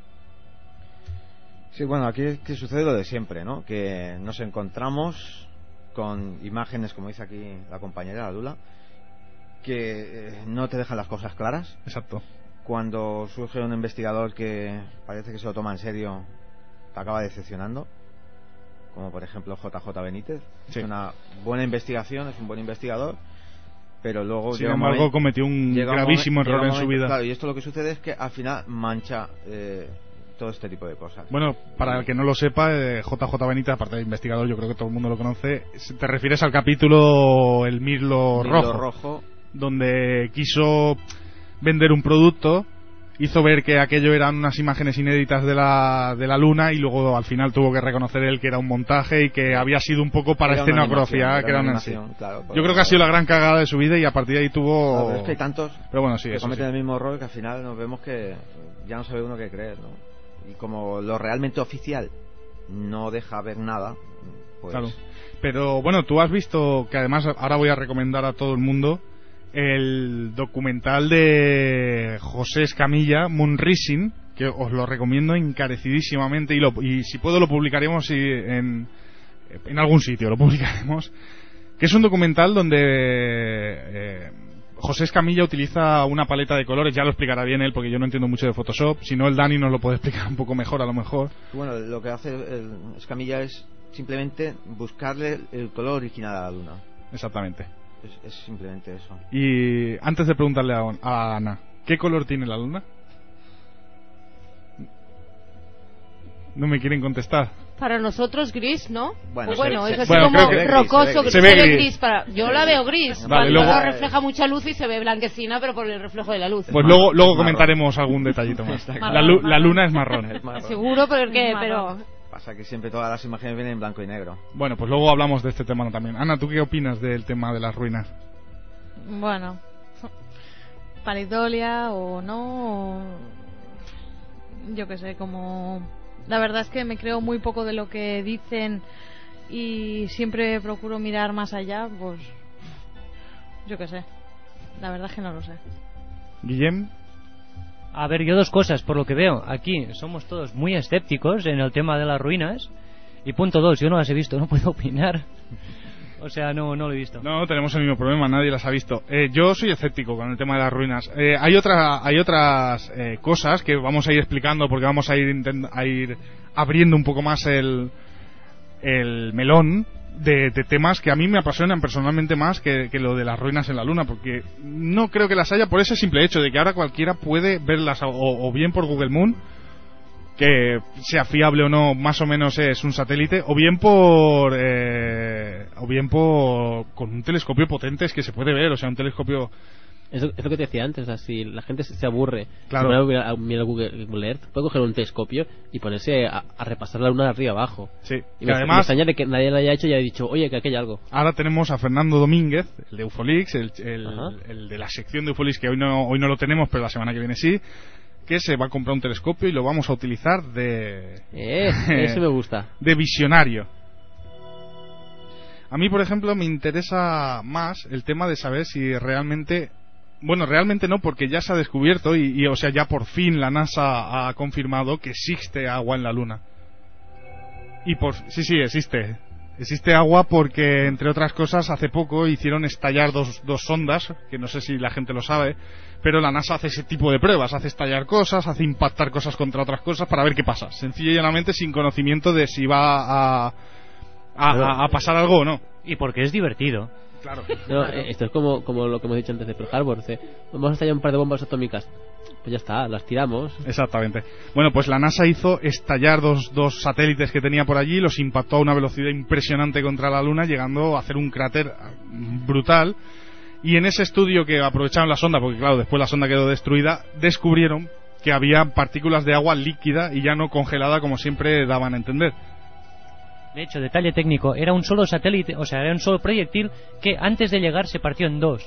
Sí, bueno, aquí sucede lo de siempre, ¿no? Que nos encontramos con imágenes, como dice aquí la compañera, la Dula, que no te dejan las cosas claras. Exacto. Cuando surge un investigador que parece que se lo toma en serio, te acaba decepcionando, como por ejemplo JJ Benítez. Sí. Es una buena investigación, es un buen investigador, pero luego sin embargo cometió un gravísimo error en su vida. Claro, y esto lo que sucede es que al final mancha todo este tipo de cosas. Bueno, para el que no lo sepa, JJ Benítez, aparte de investigador, yo creo que todo el mundo lo conoce. Te refieres al capítulo El Mirlo Rojo, donde quiso vender un producto, hizo ver que aquello eran unas imágenes inéditas de la luna y luego al final tuvo que reconocer él que era un montaje y que había sido un poco para escenografía, que era una animación. Claro, yo creo que ha sido la gran cagada de su vida y a partir de ahí tuvo... Claro, pero es que hay tantos pero bueno, sí, que cometen sí. el mismo error que al final nos vemos que ya no sabe uno qué creer, ¿no? Y como lo realmente oficial no deja ver nada, pues... Claro. Pero bueno, tú has visto que además ahora voy a recomendar a todo el mundo el documental de José Escamilla, Moon Rising, que os lo recomiendo encarecidísimamente y si puedo lo publicaremos en algún sitio, lo publicaremos, que es un documental donde José Escamilla utiliza una paleta de colores, ya lo explicará bien él porque yo no entiendo mucho de Photoshop, si no el Dani nos lo puede explicar un poco mejor a lo mejor. Bueno, lo que hace Escamilla es simplemente buscarle el color original a la luna. Exactamente. Es simplemente eso. Y antes de preguntarle a Ana, ¿qué color tiene la luna? No me quieren contestar. Para nosotros gris, ¿no? Bueno, es así bueno, como creo que rocoso, se ve gris. Yo la veo gris. Vale, luego luego refleja mucha luz y se ve blanquecina, pero por el reflejo de la luz. Pues luego comentaremos algún detallito más. La luna es marrón. Seguro, pero pasa que siempre todas las imágenes vienen en blanco y negro. Bueno, pues luego hablamos de este tema también. Ana, ¿tú qué opinas del tema de las ruinas? Bueno, palidolia o no, yo qué sé, como... La verdad es que me creo muy poco de lo que dicen y siempre procuro mirar más allá, pues yo qué sé. La verdad es que no lo sé. Guillem. A ver, yo dos cosas, por lo que veo. Aquí somos todos muy escépticos en el tema de las ruinas. Y punto 2, yo no las he visto, no puedo opinar. O sea, no lo he visto. No, tenemos el mismo problema, nadie las ha visto. Yo soy escéptico con el tema de las ruinas. Hay otras cosas que vamos a ir explicando porque vamos a ir abriendo un poco más el melón de temas que a mí me apasionan personalmente más que lo de las ruinas en la luna, porque no creo que las haya por ese simple hecho de que ahora cualquiera puede verlas o bien por Google Moon, que sea fiable o no, más o menos es un satélite, o bien por con un telescopio potente es que se puede ver, o sea, un telescopio. Es lo que te decía antes, o sea, si la gente se aburre, claro, mira Google Earth, puede coger un telescopio y ponerse a repasar la luna de arriba abajo. Sí, y me extraña de que nadie lo haya hecho y haya dicho, oye, que aquí hay algo. Ahora tenemos a Fernando Domínguez, el de Ufolix, el de la sección de Ufolix, que hoy no lo tenemos, pero la semana que viene sí, que se va a comprar un telescopio y lo vamos a utilizar eso me gusta. De visionario. A mí, por ejemplo, me interesa más el tema de saber si realmente... Bueno, realmente no, porque ya se ha descubierto y o sea, ya por fin la NASA ha confirmado que existe agua en la Luna. Y sí, existe. Existe agua porque, entre otras cosas, hace poco hicieron estallar dos sondas, que no sé si la gente lo sabe, pero la NASA hace ese tipo de pruebas, hace estallar cosas, hace impactar cosas contra otras cosas para ver qué pasa. Sencilla y llanamente sin conocimiento de si va a pasar algo o no. Y porque es divertido. Claro. No, esto es como lo que hemos dicho antes de Pearl Harbor. Vamos a estallar un par de bombas atómicas. Pues ya está, las tiramos. Exactamente. Bueno, pues la NASA hizo estallar dos satélites que tenía por allí, los impactó a una velocidad impresionante contra la Luna, llegando a hacer un cráter brutal. Y en ese estudio que aprovecharon la sonda, porque claro, después la sonda quedó destruida, descubrieron que había partículas de agua líquida y ya no congelada como siempre daban a entender. De hecho, detalle técnico, era un solo satélite, o sea, era un solo proyectil que antes de llegar se partió en dos.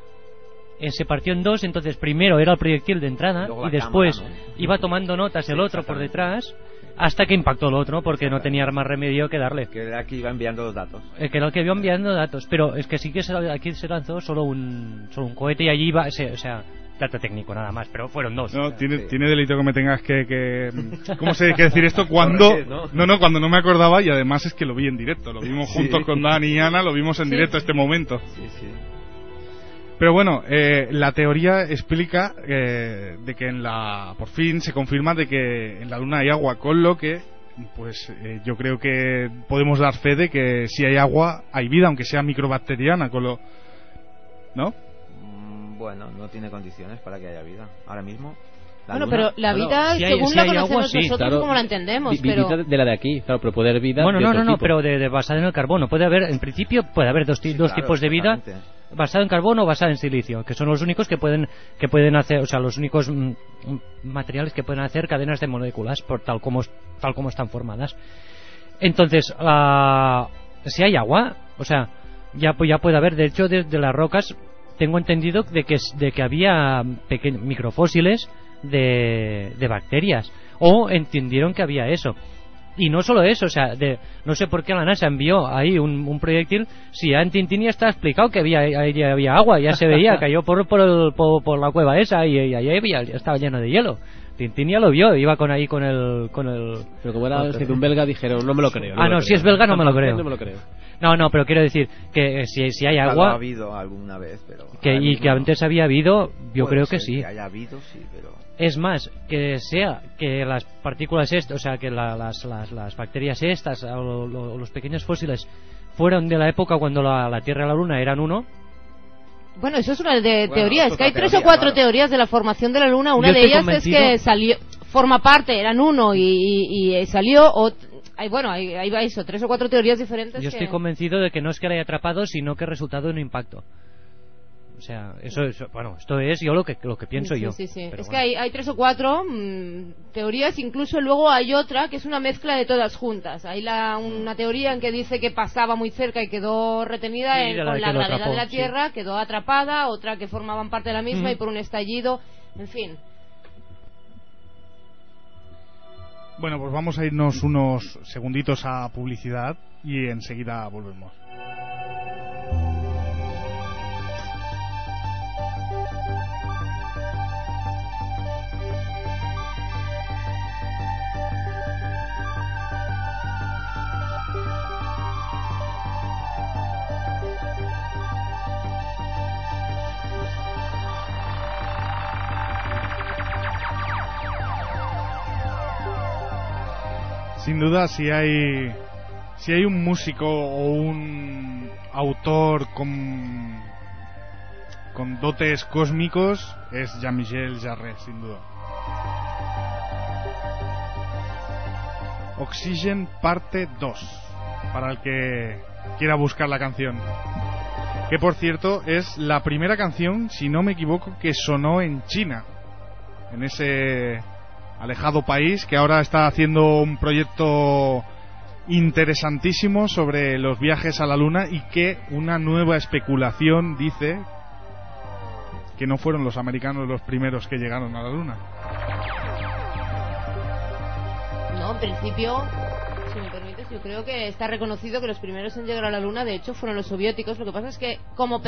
Se partió en dos, entonces primero era el proyectil de entrada y después cámara, ¿no? Iba tomando notas el otro por detrás hasta que impactó el otro porque no tenía más remedio que darle. Que era el que iba enviando los datos. Que era el que iba enviando datos, pero es que sí que aquí se lanzó solo un cohete y allí iba, o sea, dato técnico nada más, pero fueron dos. No, tiene delito que me tengas que ¿cómo se hay que decir esto? Cuando cuando no me acordaba, y además es que lo vi en directo, lo vimos juntos con Dani y Ana, lo vimos en directo este momento. Sí. Pero bueno, la teoría explica de que por fin se confirma de que en la Luna hay agua, con lo que pues yo creo que podemos dar fe de que si hay agua hay vida, aunque sea microbacteriana, ¿no? Bueno, no tiene condiciones para que haya vida ahora mismo. Bueno, pero la vida, si según si la hay conocemos agua, sí, nosotros, claro. como la entendemos, Vida pero... de la de aquí, claro, pero puede haber vida Bueno, de no, otro no, tipo. pero de basada en el carbono. Puede haber, en principio, puede haber dos tipos de vida, basado en carbono o basado en silicio, que son los únicos que pueden hacer, o sea, los únicos materiales que pueden hacer cadenas de moléculas, por tal como están formadas. Entonces, si hay agua, o sea, ya puede haber. De hecho, desde las rocas tengo entendido de que había pequeños microfósiles de bacterias, o entendieron que había eso. Y no solo eso, o sea, no sé por qué la NASA envió ahí un proyectil, si ya en Tintín ya está explicado que había agua, ya se veía, cayó por la cueva esa y allá estaba lleno de hielo. Tintín ya lo vio, iba con el... Pero como era de un belga, dijeron, no me lo creo. Si es belga no me lo creo. No me lo creo. No, pero quiero decir que si hay agua... Ha habido alguna vez, pero... que antes había habido, yo creo que sí. Que haya habido, sí, pero... Es más, que las partículas estas, o sea, que las bacterias estas, o los pequeños fósiles, fueron de la época cuando la Tierra y la Luna eran uno. Bueno, eso es una teoría. Es que hay 3 o 4 teorías de la formación de la Luna. Una de ellas es que forma parte, eran uno y salió. Ahí va eso, 3 o 4 teorías diferentes. Yo estoy convencido de que no es que la haya atrapado, sino que ha resultado en un impacto. O sea, eso esto es yo lo que pienso yo. Sí. Pero es que hay 3 o 4 teorías, incluso luego hay otra que es una mezcla de todas juntas. Hay una teoría en que dice que pasaba muy cerca y quedó retenida con la gravedad de la Tierra, quedó atrapada, otra que formaban parte de la misma y por un estallido, en fin. Bueno, pues vamos a irnos unos segunditos a publicidad y enseguida volvemos. Sin duda, si hay un músico o un autor con dotes cósmicos, es Jean-Michel Jarre, sin duda. Oxygen parte 2, para el que quiera buscar la canción. Que por cierto es la primera canción, si no me equivoco, que sonó en China, en ese alejado país que ahora está haciendo un proyecto interesantísimo sobre los viajes a la Luna, y que una nueva especulación dice que no fueron los americanos los primeros que llegaron a la Luna. No, en principio, si me permites, yo creo que está reconocido que los primeros en llegar a la Luna de hecho fueron los soviéticos. Lo que pasa es que como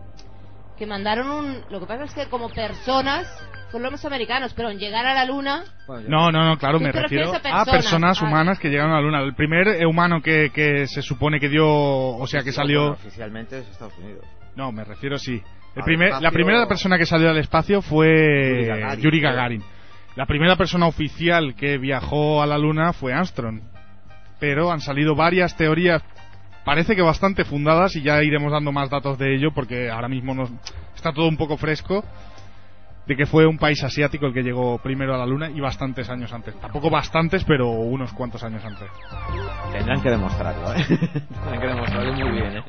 personas fueron los americanos, pero en llegar a la Luna... No, claro, me refiero a personas humanas que llegaron a la Luna. El primer humano que se supone que dio, o sea, que salió... Oficialmente es Estados Unidos. No, me refiero, sí. La primera persona que salió al espacio fue Yuri Gagarin. La primera persona oficial que viajó a la Luna fue Armstrong. Pero han salido varias teorías, parece que bastante fundadas, y ya iremos dando más datos de ello, porque ahora mismo está todo un poco fresco, de que fue un país asiático el que llegó primero a la Luna, y bastantes años antes. Tampoco bastantes, pero unos cuantos años antes. Tendrán que demostrarlo, Tendrán que demostrarlo muy bien,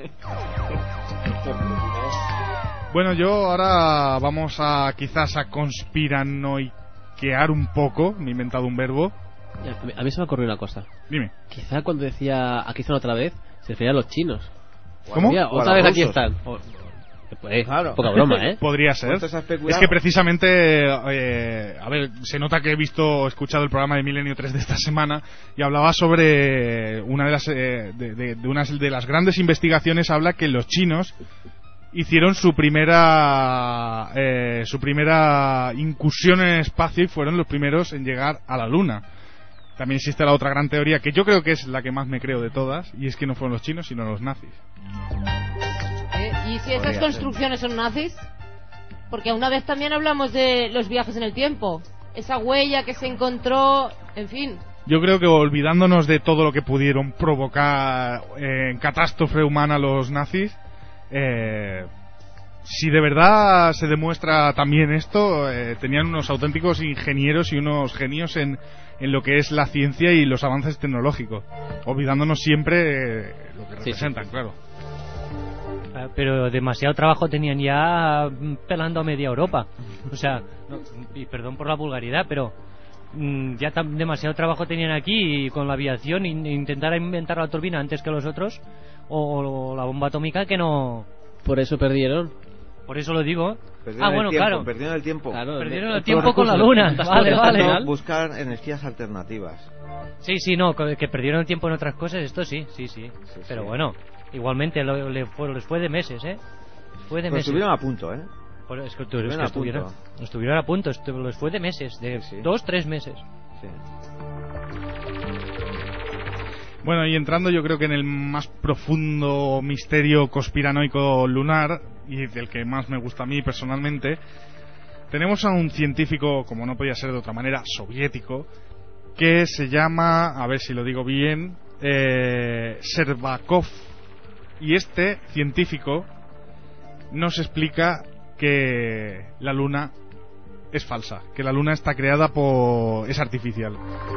Bueno, yo ahora vamos a quizás a conspiranoiquear un poco. Me he inventado un verbo. A mí se me ocurrió una cosa. Dime. Quizá cuando decía aquí están otra vez, se refería a los chinos. ¿Cómo? Otra vez aquí están. Claro. Poca broma, Podría ser. Es que precisamente, a ver, se nota que he escuchado el programa de Milenio 3 de esta semana, y hablaba sobre una de las de las grandes investigaciones. Habla que los chinos hicieron su primera incursión en el espacio y fueron los primeros en llegar a la Luna. También existe la otra gran teoría, que yo creo que es la que más me creo de todas, y es que no fueron los chinos sino los nazis. ¿Y si esas construcciones son nazis? Porque una vez también hablamos de los viajes en el tiempo, esa huella que se encontró, en fin. Yo creo que, olvidándonos de todo lo que pudieron provocar en catástrofe humana los nazis, si de verdad se demuestra también esto, tenían unos auténticos ingenieros y unos genios en lo que es la ciencia y los avances tecnológicos, olvidándonos siempre lo que representan, claro. Pero demasiado trabajo tenían ya pelando a media Europa. O sea, y perdón por la vulgaridad, pero ya demasiado trabajo tenían aquí y con la aviación intentar inventar la turbina antes que los otros o la bomba atómica que no. Por eso perdieron. Por eso lo digo. Claro. Perdieron el tiempo. Claro, perdieron el tiempo con la Luna. Vale. Buscar energías alternativas. Sí, no, que perdieron el tiempo en otras cosas, esto sí. Pero bueno, igualmente les fue de meses, Fue de meses. Estuvieron a punto, Estuvieron a punto, les fue de meses, de 2-3 meses. Sí. Bueno, y entrando yo creo que en el más profundo misterio conspiranoico lunar, y del que más me gusta a mí personalmente, tenemos a un científico, como no podía ser de otra manera, soviético, que se llama, a ver si lo digo bien, Shcherbakov. Y este científico nos explica que la Luna es falsa, que la Luna está creada es artificial.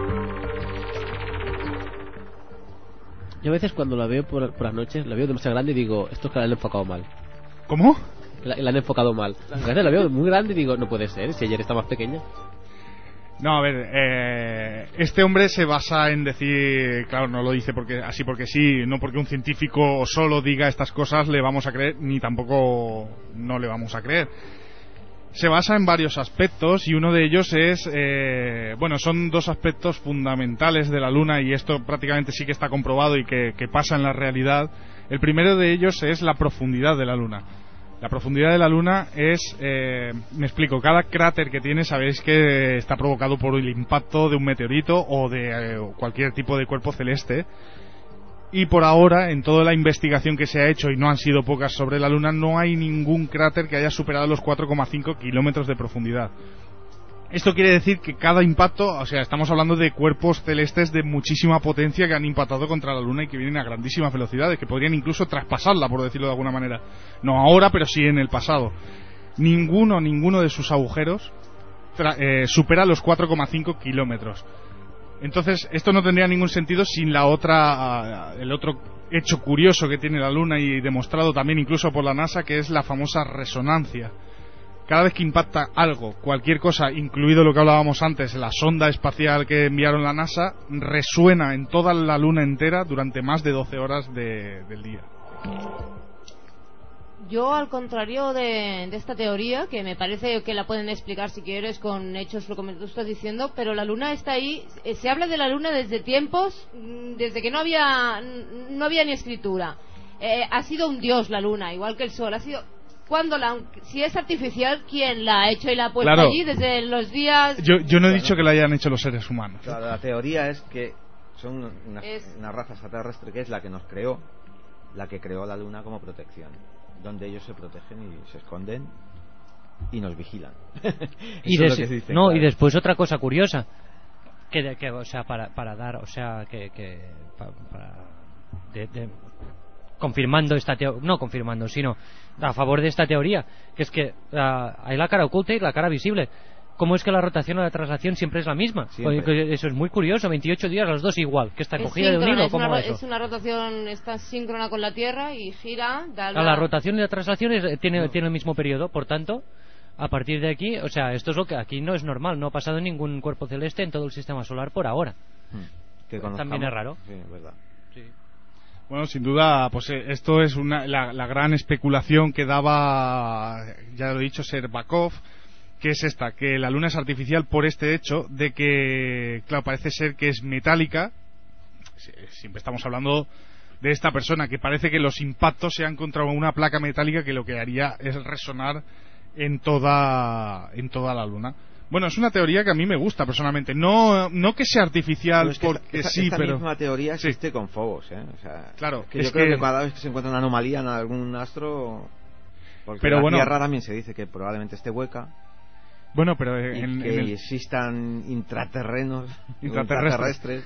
Yo a veces cuando la veo por las noches, la veo demasiado grande y digo, esto es que la han enfocado mal. ¿Cómo? La han enfocado mal. A veces la veo muy grande y digo, no puede ser, si ayer está más pequeña. No, a ver, este hombre se basa en decir, claro, no lo dice porque sí, no porque un científico solo diga estas cosas le vamos a creer, ni tampoco no le vamos a creer. Se basa en varios aspectos y uno de ellos es, son dos aspectos fundamentales de la Luna y esto prácticamente sí que está comprobado y que pasa en la realidad. El primero de ellos es la profundidad de la Luna. La profundidad de la Luna es, me explico, cada cráter que tiene sabéis que está provocado por el impacto de un meteorito o de cualquier tipo de cuerpo celeste. Y por ahora, en toda la investigación que se ha hecho, y no han sido pocas sobre la Luna, no hay ningún cráter que haya superado los 4,5 kilómetros de profundidad. Esto quiere decir que cada impacto, o sea, estamos hablando de cuerpos celestes de muchísima potencia que han impactado contra la Luna y que vienen a grandísimas velocidades, que podrían incluso traspasarla, por decirlo de alguna manera. No ahora, pero sí en el pasado. Ninguno de sus agujeros supera los 4,5 kilómetros. Entonces, esto no tendría ningún sentido sin el otro hecho curioso que tiene la Luna y demostrado también incluso por la NASA, que es la famosa resonancia. Cada vez que impacta algo, cualquier cosa, incluido lo que hablábamos antes, la sonda espacial que enviaron la NASA, resuena en toda la Luna entera durante más de 12 horas del día. Yo, al contrario de esta teoría, que me parece que la pueden explicar si quieres con hechos, lo que tú estás diciendo, pero la Luna está ahí, se habla de la Luna desde tiempos, desde que no había ni escritura. Ha sido un dios la Luna, igual que el Sol, ha sido... si es artificial, ¿quién la ha hecho y la ha puesto allí desde los días? Yo no he dicho que la hayan hecho los seres humanos. Claro, la teoría es que son una raza extraterrestre que es la que nos creó, la que creó la Luna como protección, donde ellos se protegen y se esconden y nos vigilan. Y después otra cosa curiosa que o sea, para dar, o sea, confirmando esta teoría, no confirmando, sino a favor de esta teoría, que es que hay la cara oculta y la cara visible. ¿Cómo es que la rotación o la traslación siempre es la misma? Eso es muy curioso, 28 días los dos igual, que está cogida de un hilo. Es una rotación, está síncrona con la Tierra y gira. La rotación y la traslación tiene el mismo periodo, por tanto, a partir de aquí, o sea, esto es lo que aquí no es normal, no ha pasado en ningún cuerpo celeste en todo el sistema solar por ahora. También es raro. Sí, es verdad. Sí. Bueno, sin duda, pues esto es la gran especulación que daba, ya lo he dicho, Shcherbakov, que es esta, que la Luna es artificial por este hecho de que, claro, parece ser que es metálica. Siempre estamos hablando de esta persona, que parece que los impactos sean contra una placa metálica que lo que haría es resonar en toda la Luna. Bueno, es una teoría que a mí me gusta personalmente. No que sea artificial, es que porque esta pero... misma teoría existe con Phobos, O sea, claro, que yo creo que cada vez que se encuentra una anomalía en algún astro... Porque la Tierra también se dice que probablemente esté hueca. Bueno, pero existan intraterrestres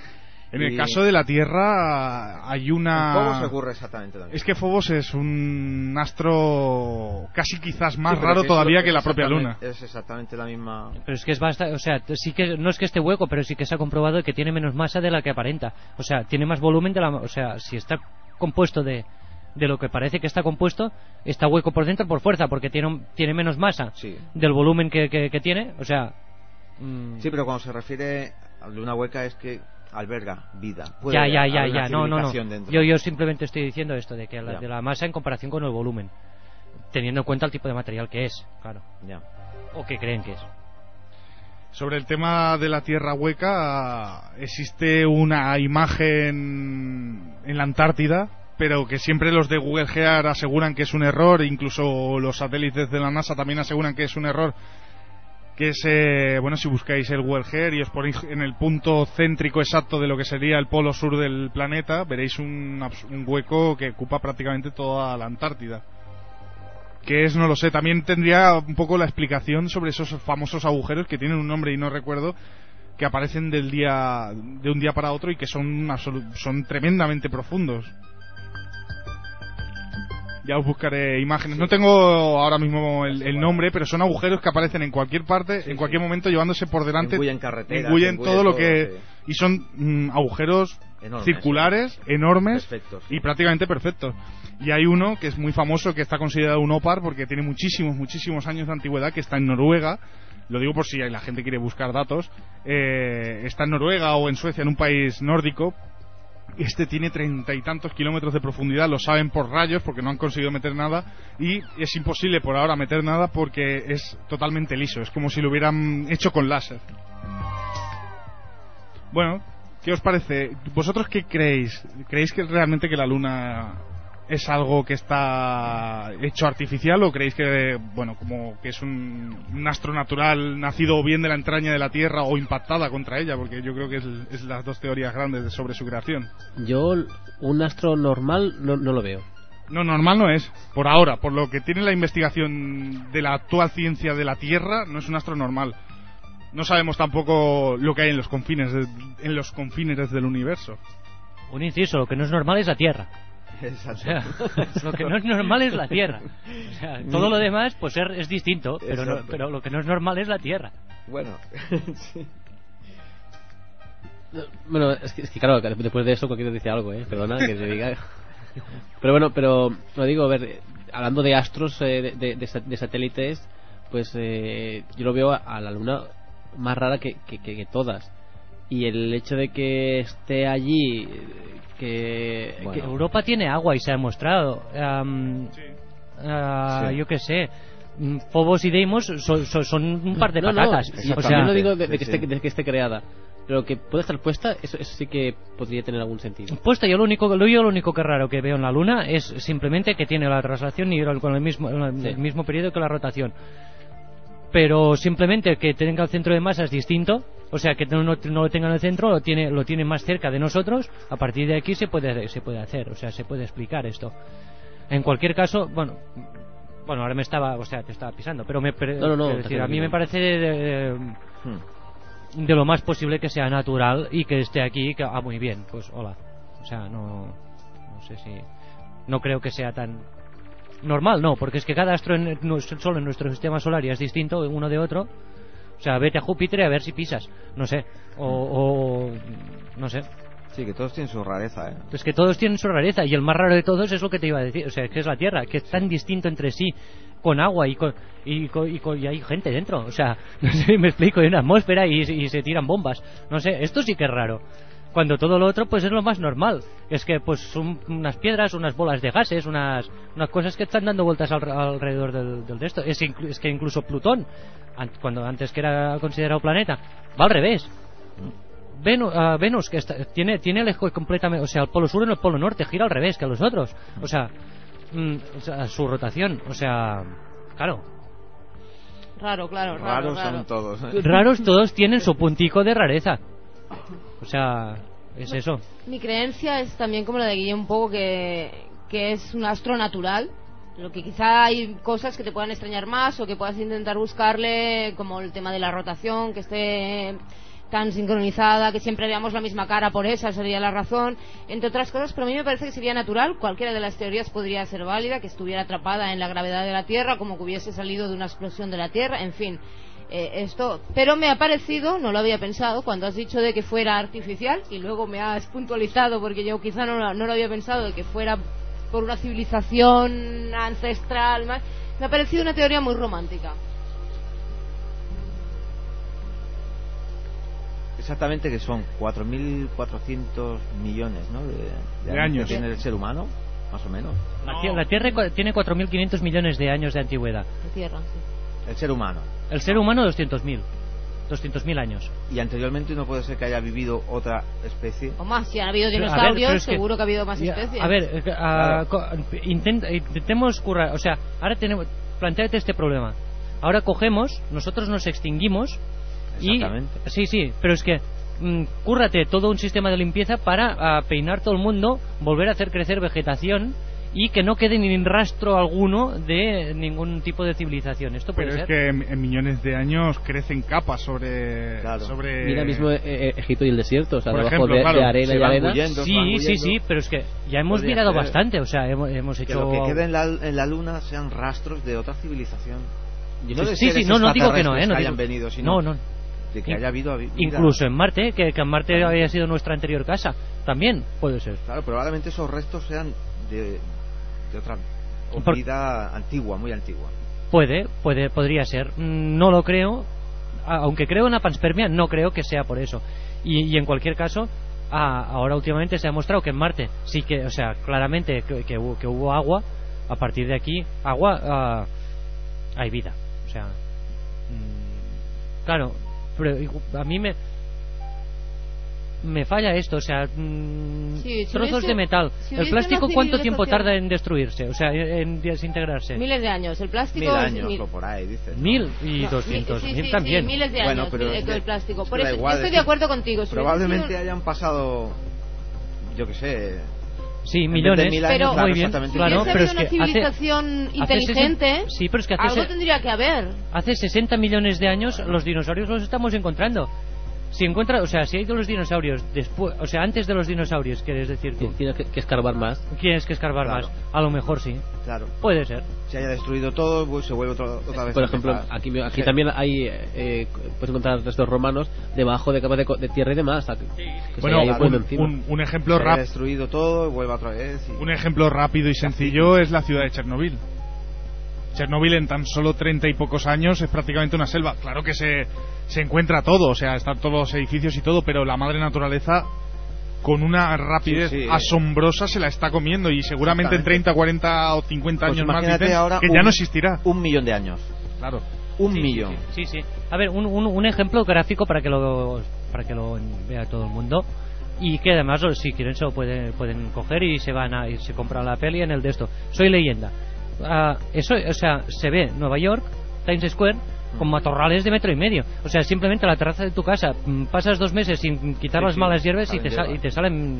En el caso de la Tierra hay una... ¿Cómo se ocurre exactamente también? Es que Phobos es un astro casi quizás más raro todavía que la propia Luna. Es exactamente la misma... Pero es que es bastante, o sea, sí que no es que esté hueco, pero sí que se ha comprobado que tiene menos masa de la que aparenta. O sea, tiene más volumen o sea, si está compuesto de lo que parece que está compuesto, está hueco por dentro por fuerza, porque tiene menos masa del volumen que tiene, o sea... Sí, pero cuando se refiere a luna hueca es que alberga vida. Ya, no. Yo simplemente estoy diciendo esto, de que de la masa en comparación con el volumen, teniendo en cuenta el tipo de material que es, claro. Ya. O que creen que es. Sobre el tema de la Tierra hueca, existe una imagen en la Antártida, pero que siempre los de Google Earth aseguran que es un error, incluso los satélites de la NASA también aseguran que es un error, que es, bueno, si buscáis el Google Earth y os ponéis en el punto céntrico exacto de lo que sería el polo sur del planeta, veréis un hueco que ocupa prácticamente toda la Antártida. Que es, no lo sé, también tendría un poco la explicación sobre esos famosos agujeros que tienen un nombre y no recuerdo, que aparecen de un día para otro y que son tremendamente profundos. Ya os buscaré imágenes. No tengo ahora mismo el nombre, pero son agujeros que aparecen en cualquier parte, en cualquier momento, llevándose por delante. Engullen carreteras. Engullen todo lo que... Y son agujeros circulares, enormes perfectos, y prácticamente perfectos. Y hay uno que es muy famoso, que está considerado un OPAR, porque tiene muchísimos años de antigüedad, que está en Noruega. Lo digo por si la gente quiere buscar datos. Está en Noruega o en Suecia, en un país nórdico. Este tiene 30 y tantos kilómetros de profundidad, lo saben por rayos porque no han conseguido meter nada, y es imposible por ahora meter nada porque es totalmente liso, es como si lo hubieran hecho con láser. Bueno, ¿qué os parece? ¿Vosotros qué creéis? ¿Creéis que realmente que la Luna es algo que está hecho artificial, o creéis que, bueno, como que es un astro natural nacido bien de la entraña de la Tierra o impactada contra ella? Porque yo creo que es las dos teorías grandes sobre su creación. Yo un astro normal no lo veo. No, normal no es. Por ahora, por lo que tiene la investigación de la actual ciencia de la Tierra, no es un astro normal. No sabemos tampoco lo que hay en los confines del universo. Un inciso, lo que no es normal es la Tierra. Exacto. O sea, lo que no es normal es la Tierra. O sea, todo lo demás pues es distinto, pero lo que no es normal es la Tierra. Bueno, sí. Bueno, es que claro, después de eso cualquiera dice algo, perdona que te diga. Pero bueno, lo digo, a ver, hablando de astros, de satélites, pues yo lo veo a la Luna más rara que que y el hecho de que esté allí, que Europa tiene agua y se ha demostrado. Yo qué sé, Phobos y Deimos son un par de patatas. O sea, yo no digo de que esté creada, pero que puede estar puesta, eso sí que podría tener algún sentido. Puesta, yo lo único que raro que veo en la Luna es simplemente que tiene la traslación y con el mismo periodo que la rotación. Pero simplemente que tenga el centro de masa es distinto, o sea, que no lo tenga en el centro, lo tiene más cerca de nosotros. A partir de aquí se puede hacer, o sea, se puede explicar esto. En cualquier caso, bueno, ahora te estaba pisando, pero es decir, a mí me parece de lo más posible que sea natural y que esté aquí, que muy bien, pues hola. O sea, no sé si, no creo que sea tan normal, no, porque es que cada astro solo en nuestro sistema solar ya es distinto uno de otro. O sea, vete a Júpiter y a ver si pisas, no sé, o no sé. Sí, que todos tienen su rareza, Es que todos tienen su rareza, y el más raro de todos es lo que te iba a decir, o sea, que es la Tierra, que es tan distinto entre sí, con agua y hay gente dentro, o sea, no sé si me explico, hay una atmósfera y se tiran bombas, no sé, esto sí que es raro. Cuando todo lo otro pues es lo más normal, es que pues son unas piedras, unas bolas de gases, unas cosas que están dando vueltas alrededor del de esto. Es que incluso Plutón, cuando antes que era considerado planeta, va al revés. Venus, que tiene el eje completamente, o sea, el polo sur en el polo norte, gira al revés que los otros, o sea, su rotación, o sea, claro. Raro. Raros son todos. Raros todos tienen su puntico de rareza. O sea, es eso. Mi creencia es también como la de Guille, un poco que es un astro natural. Lo que quizá hay cosas que te puedan extrañar más, o que puedas intentar buscarle, como el tema de la rotación, que esté tan sincronizada, que siempre veamos la misma cara, por esa sería la razón, entre otras cosas. Pero a mí me parece que sería natural, cualquiera de las teorías podría ser válida, que estuviera atrapada en la gravedad de la Tierra, como que hubiese salido de una explosión de la Tierra, en fin. Esto, pero me ha parecido, no lo había pensado, cuando has dicho de que fuera artificial, y luego me has puntualizado, porque yo quizá no lo había pensado, de que fuera por una civilización ancestral, me ha parecido una teoría muy romántica. Exactamente, que son 4.400 millones, ¿no?, de años que tiene el ser humano, más o menos. La Tierra tiene 4.500 millones de años de antigüedad. La Tierra, sí. El ser humano. El ser humano 200.000 años. Y anteriormente no puede ser que haya vivido otra especie. O más, si han habido dinosaurios, ver, seguro que ha habido más especies. A ver, intentemos currar, o sea, ahora plantéate este problema. Ahora cogemos, nosotros nos extinguimos. Exactamente. Sí, pero es que cúrrate todo un sistema de limpieza para peinar todo el mundo, volver a hacer crecer vegetación y que no quede ni rastro alguno de ningún tipo de civilización. Esto puede ser. Pero es que en millones de años crecen capas sobre... Mira mismo Egipto y el desierto, o sea, por debajo ejemplo, de arena y arena. Sí, pero es que ya hemos mirado bastante, o sea, hemos hecho... Que lo que quede en la luna sean rastros de otra civilización. No digo que no, que hayan venido, sino de que haya habido vida. Incluso en Marte, que en Marte había sido nuestra anterior casa, también puede ser. Claro, probablemente esos restos sean de otra vida antigua, muy antigua. Podría ser. No lo creo, aunque creo en la panspermia, no creo que sea por eso. Y en cualquier caso, ahora últimamente se ha demostrado que en Marte sí que, o sea, claramente que hubo agua. A partir de aquí, agua, hay vida. O sea, claro, pero a mí me falla esto, o sea, trozos de metal. El plástico, ¿cuánto tiempo tarda en destruirse? O sea, en desintegrarse. Miles de años. El plástico 1000 años o por ahí, dices. 1000 y 200.000 también. Sí, miles de años, pero el plástico. Por eso yo estoy de acuerdo contigo. Probablemente hayan pasado, yo que sé... Sí, millones, pero muy bien, claro, pero es que una civilización inteligente, sí, pero es que algo tendría que haber. Hace 60 millones de años los dinosaurios los estamos encontrando. Si ha ido los dinosaurios después, o sea, antes de los dinosaurios, ¿quieres decir tú? Tienes que escarbar más. Tienes que escarbar más. A lo mejor sí. Claro. Puede ser. Se haya destruido todo, pues se vuelve otra vez. Por ejemplo, aquí también hay, puedes encontrar restos romanos debajo de capas de tierra y demás. Bueno, un ejemplo rápido. Se ha destruido todo, vuelve otra vez. Un ejemplo rápido y sencillo es la ciudad de Chernobyl. Chernobyl en tan solo 30 y pocos años es prácticamente una selva. Claro que se encuentra todo, o sea, están todos los edificios y todo, pero la madre naturaleza con una rapidez asombrosa se la está comiendo y seguramente en 30, 40 o 50 años más dicen que ya no existirá. 1 millón de años. Claro. 1 millón. Sí. A ver, un ejemplo gráfico para que lo vea todo el mundo. Y que además, si quieren, se lo pueden coger y se compran la peli en el de esto. Soy Leyenda. Eso, o sea, se ve Nueva York, Times Square, con matorrales de 1,5 metros. O sea, simplemente a la terraza de tu casa pasas 2 meses sin quitar las malas hierbas y te salen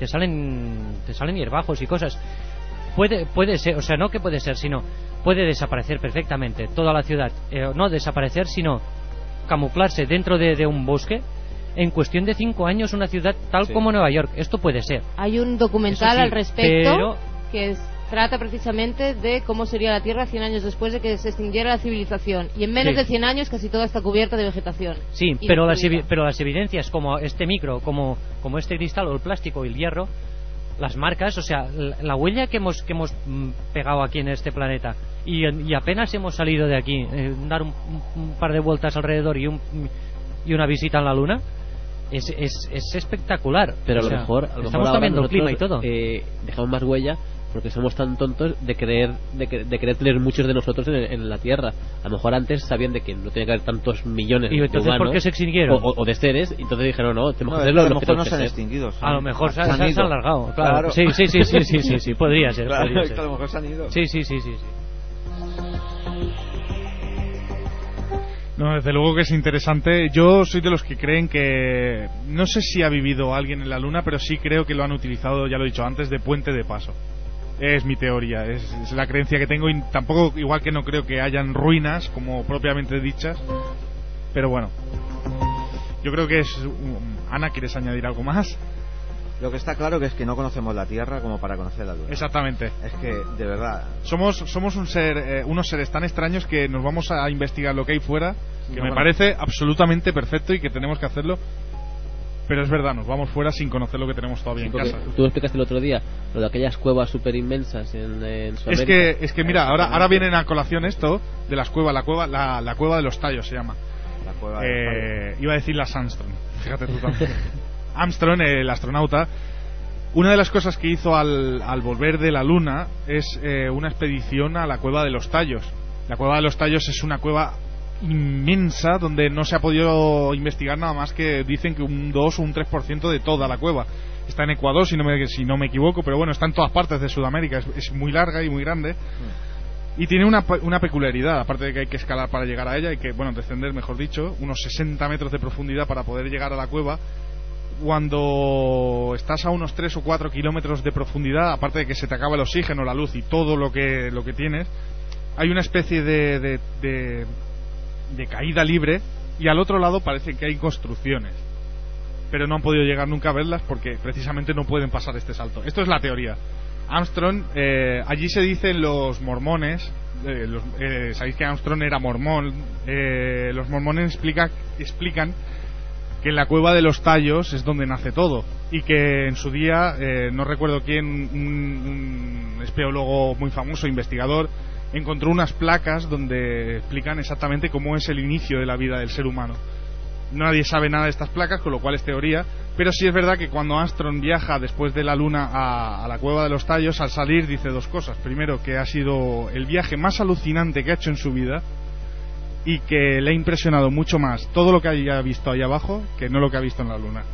hierbajos y cosas. Puede ser, o sea, no que puede ser, sino puede desaparecer perfectamente toda la ciudad. No desaparecer, sino camuflarse dentro de un bosque. En cuestión de 5 años, una ciudad tal como Nueva York. Esto puede ser. Hay un documental al respecto que trata precisamente de cómo sería la Tierra 100 años después de que se extinguiera la civilización. Y en menos de 100 años casi toda está cubierta de vegetación. Sí, pero las evidencias como este micro, como este cristal o el plástico y el hierro, las marcas, o sea, la huella que hemos pegado aquí en este planeta y apenas hemos salido de aquí, dar un par de vueltas alrededor y una visita en la Luna. Es espectacular. Pero a lo mejor estamos cambiando el clima y todo. Dejamos más huella porque somos tan tontos de querer tener muchos de nosotros en la Tierra. A lo mejor antes sabían de que no tenía que haber tantos millones de humanos. ¿Por qué se extinguieron? O de seres, y entonces dijeron, no, tenemos que hacerlo. A lo mejor no se han extinguido. A lo mejor se han alargado. Claro. Sí, podría ser. Claro, podría ser. A lo mejor se han ido. Sí. No, desde luego que es interesante. Yo soy de los que creen que... No sé si ha vivido alguien en la Luna, pero sí creo que lo han utilizado, ya lo he dicho antes, de puente de paso. Es mi teoría, es la creencia que tengo, y tampoco, igual que no creo que hayan ruinas, como propiamente dichas, pero bueno. Yo creo que es... Ana, ¿quieres añadir algo más? Lo que está claro que es que no conocemos la Tierra como para conocer la Luna. Exactamente. Es que, de verdad... Somos unos seres tan extraños que nos vamos a investigar lo que hay fuera, que me parece absolutamente perfecto y que tenemos que hacerlo. Pero es verdad, nos vamos fuera sin conocer lo que tenemos todavía en casa. Tú explicaste el otro día lo de aquellas cuevas súper inmensas en Sudamérica. Es que mira, ahora vienen a colación esto de las cuevas, la cueva de los tallos se llama. La cueva de los tallos. Iba a decir las Armstrong, fíjate tú también. Armstrong, el astronauta, una de las cosas que hizo al volver de la Luna es una expedición a la cueva de los tallos. La cueva de los tallos es una cueva inmensa donde no se ha podido investigar nada más que dicen que un 2 o un 3% de toda la cueva. Está en Ecuador, si no me equivoco, pero bueno, está en todas partes de Sudamérica, es muy larga y muy grande. Y tiene una peculiaridad, aparte de que hay que escalar para llegar a ella, hay que, descender, mejor dicho, unos 60 metros de profundidad para poder llegar a la cueva. Cuando estás a unos 3 o 4 kilómetros de profundidad, aparte de que se te acaba el oxígeno, la luz y todo lo que tienes, hay una especie de caída libre, y al otro lado parece que hay construcciones, pero no han podido llegar nunca a verlas porque precisamente no pueden pasar este salto. Esto es la teoría. Armstrong, allí se dicen los mormones, sabéis que Armstrong era mormón, los mormones explican que en la cueva de los tallos es donde nace todo, y que en su día, no recuerdo quién, un espeólogo muy famoso, investigador, encontró unas placas donde explican exactamente cómo es el inicio de la vida del ser humano. Nadie sabe nada de estas placas, con lo cual es teoría, pero sí es verdad que cuando Armstrong viaja después de la Luna a la cueva de los tallos, al salir dice dos cosas. Primero, que ha sido el viaje más alucinante que ha hecho en su vida y que le ha impresionado mucho más todo lo que haya visto ahí abajo que no lo que ha visto en la Luna.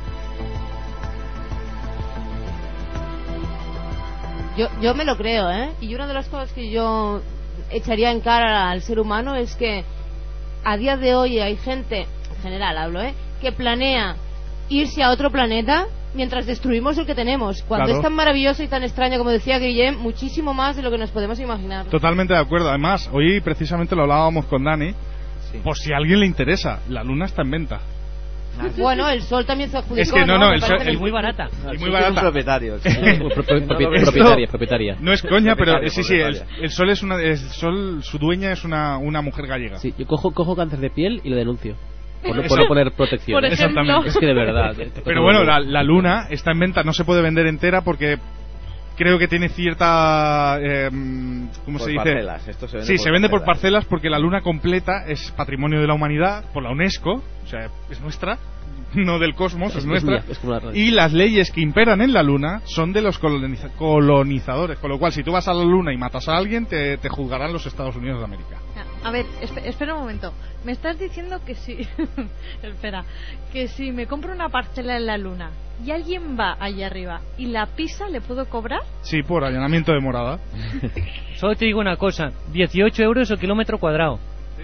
Yo me lo creo, ¿eh? Y una de las cosas que yo echaría en cara al ser humano es que a día de hoy hay gente, en general hablo, que planea irse a otro planeta mientras destruimos el que tenemos, cuando Claro. es tan maravilloso y tan extraño, como decía Guillem, muchísimo más de lo que nos podemos imaginar. Totalmente de acuerdo. Además, hoy precisamente lo hablábamos con Dani, por si a alguien le interesa, la Luna está en venta. Bueno, el sol también se adjudicó. Es que no, Me el parece sol Es muy barata. y muy barata. Propietario. Propietaria. No es coña, pero Propietaria, sí, el sol su dueña es una mujer gallega. Sí, yo cojo cáncer de piel y lo denuncio. Por no Eso. poner protección. Por ejemplo. Exactamente. Es que de verdad. Pero bueno, la Luna está en venta, no se puede vender entera porque creo que tiene cierta... ¿cómo se dice? Parcelas. Esto se vende Sí, por se vende por parcelas. parcelas porque la Luna completa es patrimonio de la humanidad por la UNESCO, o sea, es nuestra, no del cosmos, es nuestra. Es como la radio. Y las leyes que imperan en la Luna son de los colonizadores, con lo cual si tú vas a la Luna y matas a alguien, te juzgarán los Estados Unidos de América. A ver, espera un momento. Me estás diciendo que si... espera. Que si me compro una parcela en la Luna y alguien va allá arriba y la pisa, ¿le puedo cobrar? Sí, por allanamiento de morada. Solo te digo una cosa, 18 euros el kilómetro cuadrado.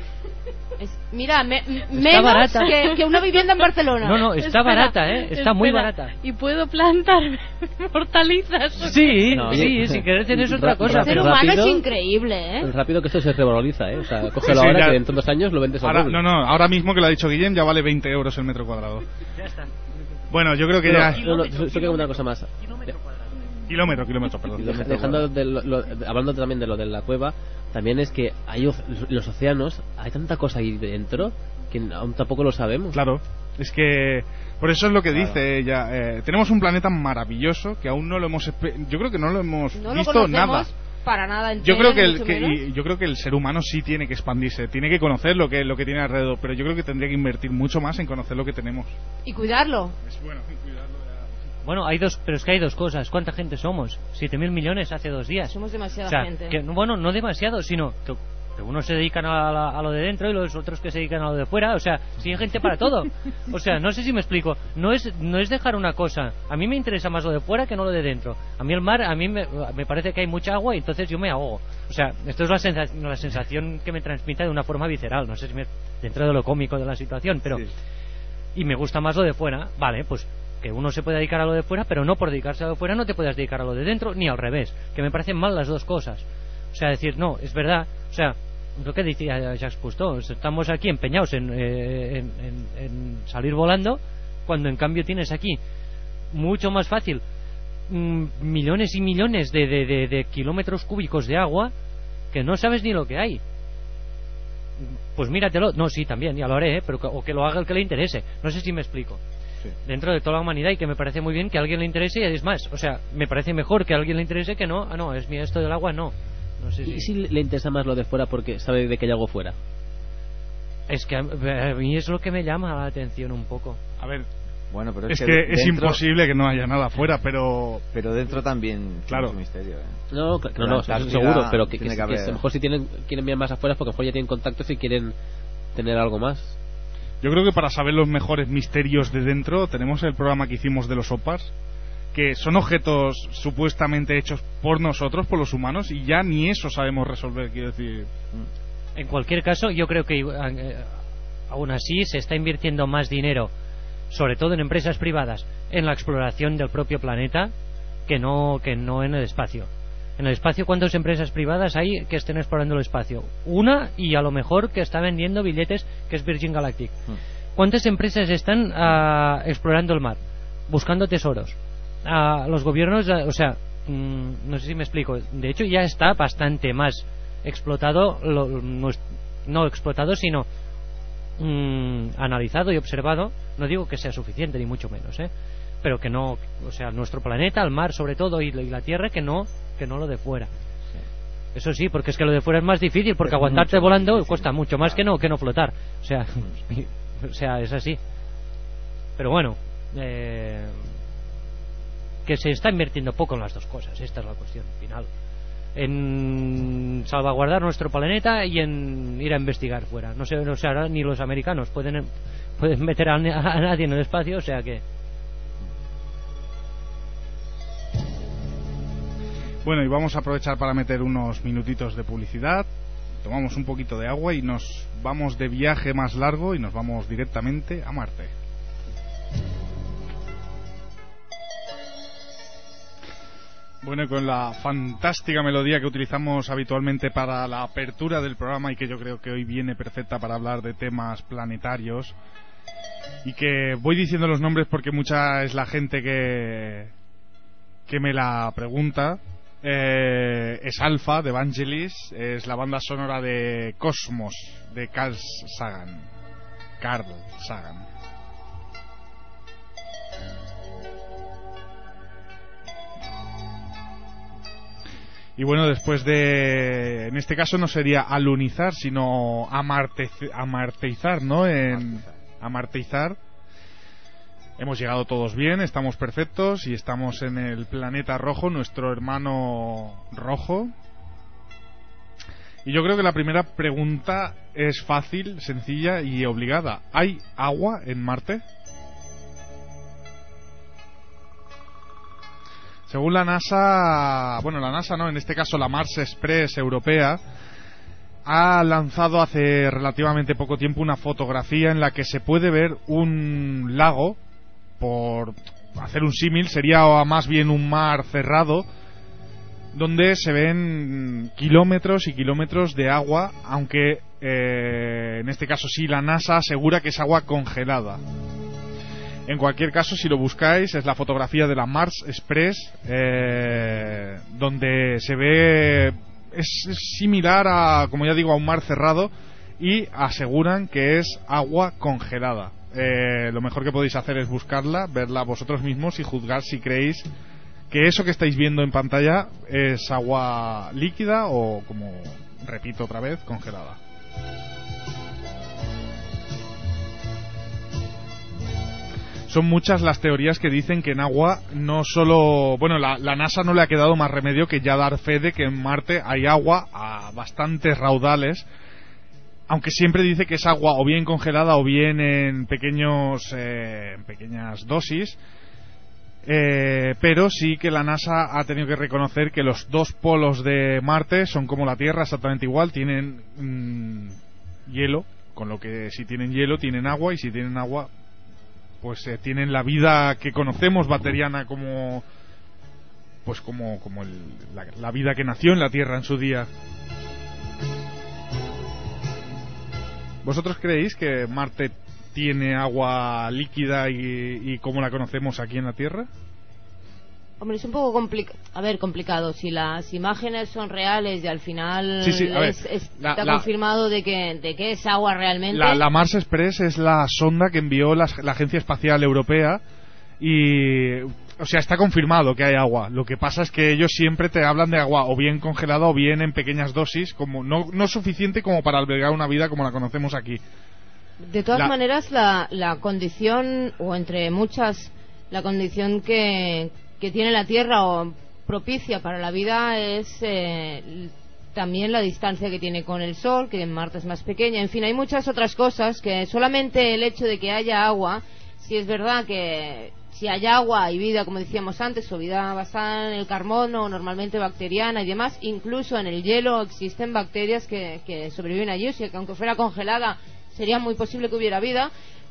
Mira, menos barata. que una vivienda en Barcelona. No, está Espera, barata, está muy espera. barata. ¿Y puedo plantar hortalizas? Sí, No, sí, oye, si querés es otra cosa. El ser Pero humano rápido. es increíble, ¿eh? Rápido que esto se revaloriza, O sea, cógelo Sí, ahora ya. que dentro de 2 años lo vendes al Ahora, doble. ahora mismo que lo ha dicho Guillem ya vale 20 euros el metro cuadrado. Ya está. Bueno, yo creo que No, ya... solo quiero comentar una cosa más. Kilómetro, perdón. Dejando hablando también de lo de la cueva, también es que hay los océanos, hay tanta cosa ahí dentro que aún tampoco lo sabemos. Claro, es que por eso es lo que dice ella. Tenemos un planeta maravilloso que aún no lo hemos... Yo creo que no lo hemos No lo visto conocemos nada. para nada Yo entero, creo ni mucho menos. yo creo que el ser humano sí tiene que expandirse, tiene que conocer lo que tiene alrededor, pero yo creo que tendría que invertir mucho más en conocer lo que tenemos. Y cuidarlo. Es bueno cuidarlo. Bueno, pero es que hay dos cosas. ¿Cuánta gente somos? 7.000 millones hace 2 días. Somos demasiada O sea, gente. que, bueno, no demasiado, sino que unos se dedican a lo de dentro y los otros que se dedican a lo de fuera. O sea, si hay gente para todo. O sea, no sé si me explico. No es dejar una cosa. A mí me interesa más lo de fuera que no lo de dentro. A mí el mar, me parece que hay mucha agua y entonces yo me ahogo. O sea, esto es la sensación que me transmite de una forma visceral. No sé si dentro de lo cómico de la situación, pero... Sí. Y me gusta más lo de fuera. Vale, pues... que uno se puede dedicar a lo de fuera, pero no por dedicarse a lo de fuera no te puedes dedicar a lo de dentro, ni al revés, que me parecen mal las dos cosas. O sea, decir, no, es verdad, o sea, lo que decía Jacques Cousteau, estamos aquí empeñados en salir volando, cuando en cambio tienes aquí mucho más fácil millones y millones de kilómetros cúbicos de agua que no sabes ni lo que hay. Pues míratelo. No, sí, también, ya lo haré, pero o que lo haga el que le interese. No sé si me explico. Sí. Dentro de toda la humanidad, y que me parece muy bien que a alguien le interese, y es más, o sea, me parece mejor que a alguien le interese que no. Ah, no, es mío esto del agua, no. No sé si... ¿Y si le interesa más lo de fuera porque sabe de que hay algo fuera? Es que a mí es lo que me llama la atención un poco. A ver, bueno, pero es que dentro... es imposible que no haya nada afuera, pero dentro también claro, es un misterio, No, seguro, pero que a lo mejor si quieren ver más afuera, porque a lo mejor ya tienen contactos y quieren tener algo más. Yo creo que para saber los mejores misterios de dentro tenemos el programa que hicimos de los OPAS, que son objetos supuestamente hechos por nosotros, por los humanos, y ya ni eso sabemos resolver, quiero decir. En cualquier caso, yo creo que aún así se está invirtiendo más dinero, sobre todo en empresas privadas, en la exploración del propio planeta que no en el espacio. En el espacio, ¿cuántas empresas privadas hay que estén explorando el espacio? Una, y a lo mejor que está vendiendo billetes, que es Virgin Galactic. ¿Cuántas empresas están explorando el mar, buscando tesoros? Los gobiernos, o sea, no sé si me explico. De hecho, ya está bastante más explotado, no explotado, sino analizado y observado. No digo que sea suficiente, ni mucho menos, pero que no, o sea, nuestro planeta, el mar sobre todo, y la Tierra, que no lo de fuera. Eso sí, porque es que lo de fuera es más difícil, porque aguantarte volando cuesta mucho más que no flotar. O sea, es así. Pero bueno, que se está invirtiendo poco en las dos cosas. Esta es la cuestión final, en salvaguardar nuestro planeta y en ir a investigar fuera. No sé, ahora ni los americanos pueden meter a nadie en el espacio, o sea que... Bueno, y vamos a aprovechar para meter unos minutitos de publicidad. Tomamos un poquito de agua y nos vamos de viaje más largo y nos vamos directamente a Marte. Bueno, y con la fantástica melodía que utilizamos habitualmente para la apertura del programa, y que yo creo que hoy viene perfecta para hablar de temas planetarios, y que voy diciendo los nombres porque mucha es la gente que me la pregunta. Es Alpha de Vangelis, es la banda sonora de Cosmos de Carl Sagan. Y bueno, después de, en este caso no sería alunizar, sino amarteizar, ¿no? Amarteizar. Hemos llegado todos bien, estamos perfectos y estamos en el planeta rojo, nuestro hermano rojo. Y yo creo que la primera pregunta es fácil, sencilla y obligada. ¿Hay agua en Marte? Según la NASA, bueno, la NASA no, en este caso la Mars Express europea, ha lanzado hace relativamente poco tiempo una fotografía en la que se puede ver un lago. Por hacer un símil, sería más bien un mar cerrado, donde se ven kilómetros y kilómetros de agua, aunque en este caso sí la NASA asegura que es agua congelada. En cualquier caso, si lo buscáis, es la fotografía de la Mars Express, donde se ve, es similar a, como ya digo, a un mar cerrado, y aseguran que es agua congelada. Lo mejor que podéis hacer es buscarla, verla vosotros mismos y juzgar si creéis que eso que estáis viendo en pantalla es agua líquida o, como repito otra vez, congelada. Son muchas las teorías que dicen que en agua no solo... Bueno, la NASA no le ha quedado más remedio que ya dar fe de que en Marte hay agua a bastantes raudales, aunque siempre dice que es agua o bien congelada o bien en pequeñas dosis, pero sí que la NASA ha tenido que reconocer que los dos polos de Marte son como la Tierra, exactamente igual, tienen hielo, con lo que si tienen hielo tienen agua, y si tienen agua pues tienen la vida que conocemos bacteriana como la vida que nació en la Tierra en su día. ¿Vosotros creéis que Marte tiene agua líquida y como la conocemos aquí en la Tierra? Hombre, es un poco complicado. Si las imágenes son reales y al final está confirmado de que es agua realmente. La Mars Express es la sonda que envió la Agencia Espacial Europea y, o sea, está confirmado que hay agua. Lo que pasa es que ellos siempre te hablan de agua o bien congelada o bien en pequeñas dosis, como no suficiente como para albergar una vida como la conocemos aquí. De todas maneras, la condición, o entre muchas, la condición que tiene la Tierra o propicia para la vida es también la distancia que tiene con el Sol, que en Marte es más pequeña. En fin, hay muchas otras cosas que solamente el hecho de que haya agua, si es verdad que si hay agua hay vida, como decíamos antes, o vida basada en el carbono, normalmente bacteriana y demás, incluso en el hielo existen bacterias que sobreviven allí, o sea que aunque fuera congelada sería muy posible que hubiera vida,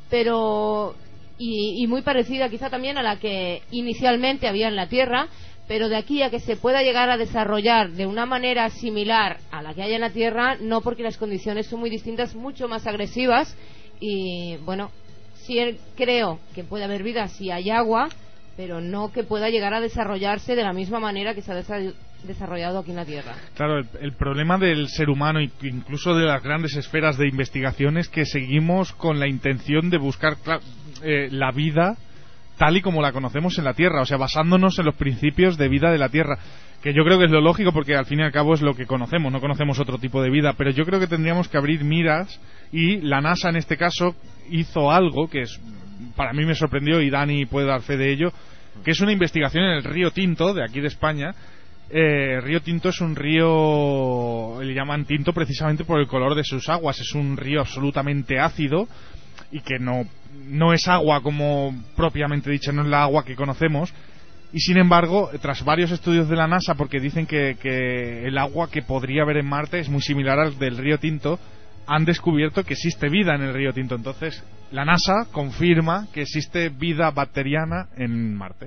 pero y muy parecida quizá también a la que inicialmente había en la Tierra, pero de aquí a que se pueda llegar a desarrollar de una manera similar a la que hay en la Tierra, no, porque las condiciones son muy distintas, mucho más agresivas, y bueno, sí creo que puede haber vida si hay agua, pero no que pueda llegar a desarrollarse de la misma manera que se ha desarrollado aquí en la Tierra. Claro, el problema del ser humano, incluso de las grandes esferas de investigación, es que seguimos con la intención de buscar la vida tal y como la conocemos en la Tierra, o sea, basándonos en los principios de vida de la Tierra, que yo creo que es lo lógico porque al fin y al cabo es lo que conocemos, no conocemos otro tipo de vida, pero yo creo que tendríamos que abrir miras, y la NASA en este caso hizo algo que para mí me sorprendió, y Dani puede dar fe de ello, que es una investigación en el río Tinto, de aquí de España. Río Tinto es un río, le llaman Tinto precisamente por el color de sus aguas, es un río absolutamente ácido y que no es agua como propiamente dicho, no es la agua que conocemos, y sin embargo, tras varios estudios de la NASA, porque dicen que el agua que podría haber en Marte es muy similar al del río Tinto, han descubierto que existe vida en el río Tinto. Entonces la NASA confirma que existe vida bacteriana en Marte.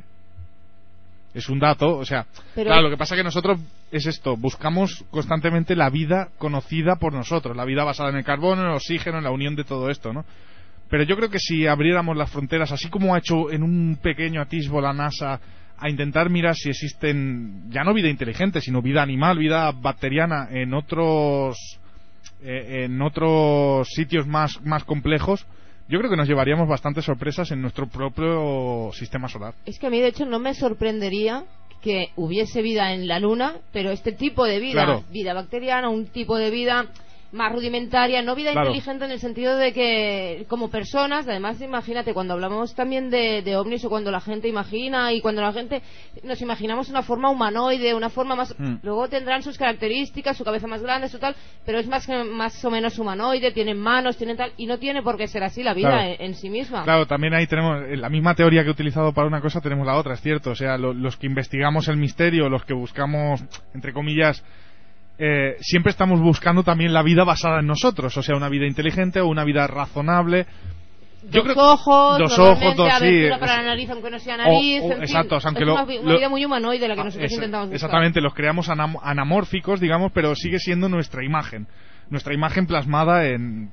Es un dato, o sea, claro, lo que pasa es que nosotros es esto, buscamos constantemente la vida conocida por nosotros, la vida basada en el carbono, en el oxígeno, en la unión de todo esto, ¿no? Pero yo creo que si abriéramos las fronteras, así como ha hecho en un pequeño atisbo la NASA, a intentar mirar si existen, ya no vida inteligente, sino vida animal, vida bacteriana en otros sitios más complejos, yo creo que nos llevaríamos bastantes sorpresas en nuestro propio sistema solar. Es que a mí, de hecho, no me sorprendería que hubiese vida en la Luna, pero este tipo de vida, claro, vida bacteriana, un tipo de vida más rudimentaria, no vida inteligente en el sentido de que como personas, además imagínate, cuando hablamos también de ovnis, o cuando la gente imagina, y cuando la gente nos imaginamos una forma humanoide, una forma más, luego tendrán sus características, su cabeza más grande, su tal, pero es más o menos humanoide, tienen manos, tienen tal, y no tiene por qué ser así la vida, claro, en sí misma. Claro, también ahí tenemos la misma teoría que he utilizado para una cosa, tenemos la otra, es cierto, o sea, los que investigamos el misterio, los que buscamos, entre comillas, siempre estamos buscando también la vida basada en nosotros, o sea, una vida inteligente o una vida razonable. Dos ojos, abertura para la nariz, aunque no sea nariz, en exacto, fin, es una vida muy humanoide la que nosotros intentamos buscar. Exactamente, los creamos anamórficos, digamos, pero sigue siendo nuestra imagen plasmada en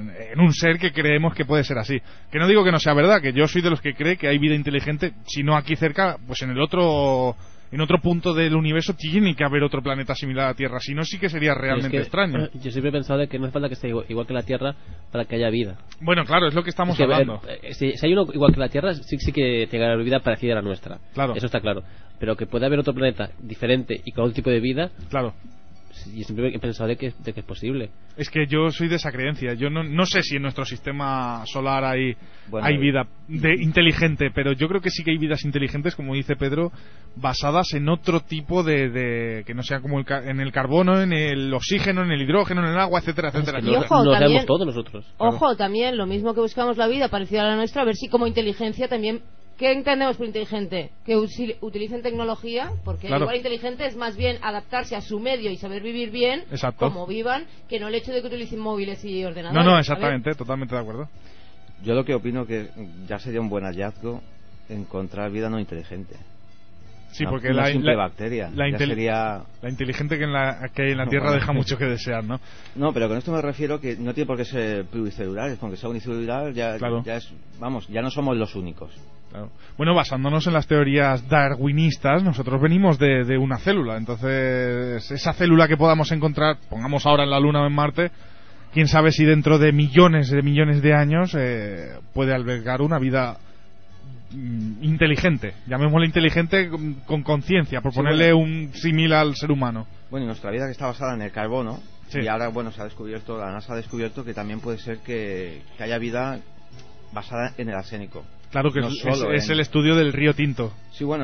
un ser que creemos que puede ser así. Que no digo que no sea verdad, que yo soy de los que cree que hay vida inteligente, si no aquí cerca, pues en otro punto del universo tiene que haber otro planeta similar a la Tierra, si no sí que sería realmente extraño. Yo siempre he pensado de que no hace falta que sea igual que la Tierra para que haya vida. Bueno, claro, es lo que estamos hablando. Si hay uno igual que la Tierra, sí que tiene que haber vida parecida a la nuestra. Claro. Eso está claro. Pero que pueda haber otro planeta diferente y con otro tipo de vida. Claro. Yo siempre he pensado de que es posible. Es que yo soy de esa creencia. Yo no sé si en nuestro sistema solar hay vida inteligente, pero yo creo que sí que hay vidas inteligentes, como dice Pedro, basadas en otro tipo de que no sea como en el carbono, en el oxígeno, en el hidrógeno, en el agua, etcétera, etcétera. Y ojo, lo también, sabemos todos nosotros. Ojo, también lo mismo que buscamos la vida parecida a la nuestra, a ver si como inteligencia también. ¿Qué entendemos por inteligente? Que utilicen tecnología, porque igual inteligente es más bien adaptarse a su medio y saber vivir bien, como vivan, que no el hecho de que utilicen móviles y ordenadores. No, exactamente, totalmente de acuerdo. Yo lo que opino que ya sería un buen hallazgo encontrar vida no inteligente. Sí, porque una la simple bacteria. La Sería... inteligente que hay en la Tierra deja mucho que desear, ¿no? No, pero con esto me refiero que no tiene por qué ser pluricelular, con que sea unicelular ya es, vamos, ya no somos los únicos. Claro. Bueno, basándonos en las teorías darwinistas, nosotros venimos de una célula, entonces esa célula que podamos encontrar, pongamos ahora en la Luna o en Marte, quién sabe si dentro de millones de años puede albergar una vida inteligente, llamémosle inteligente con conciencia, por ponerle un símil al ser humano. Bueno, y nuestra vida que está basada en el carbono, sí. Y ahora, bueno, la NASA ha descubierto que también puede ser que haya vida basada en el arsénico. Claro que no es el estudio del río Tinto. Sí, bueno,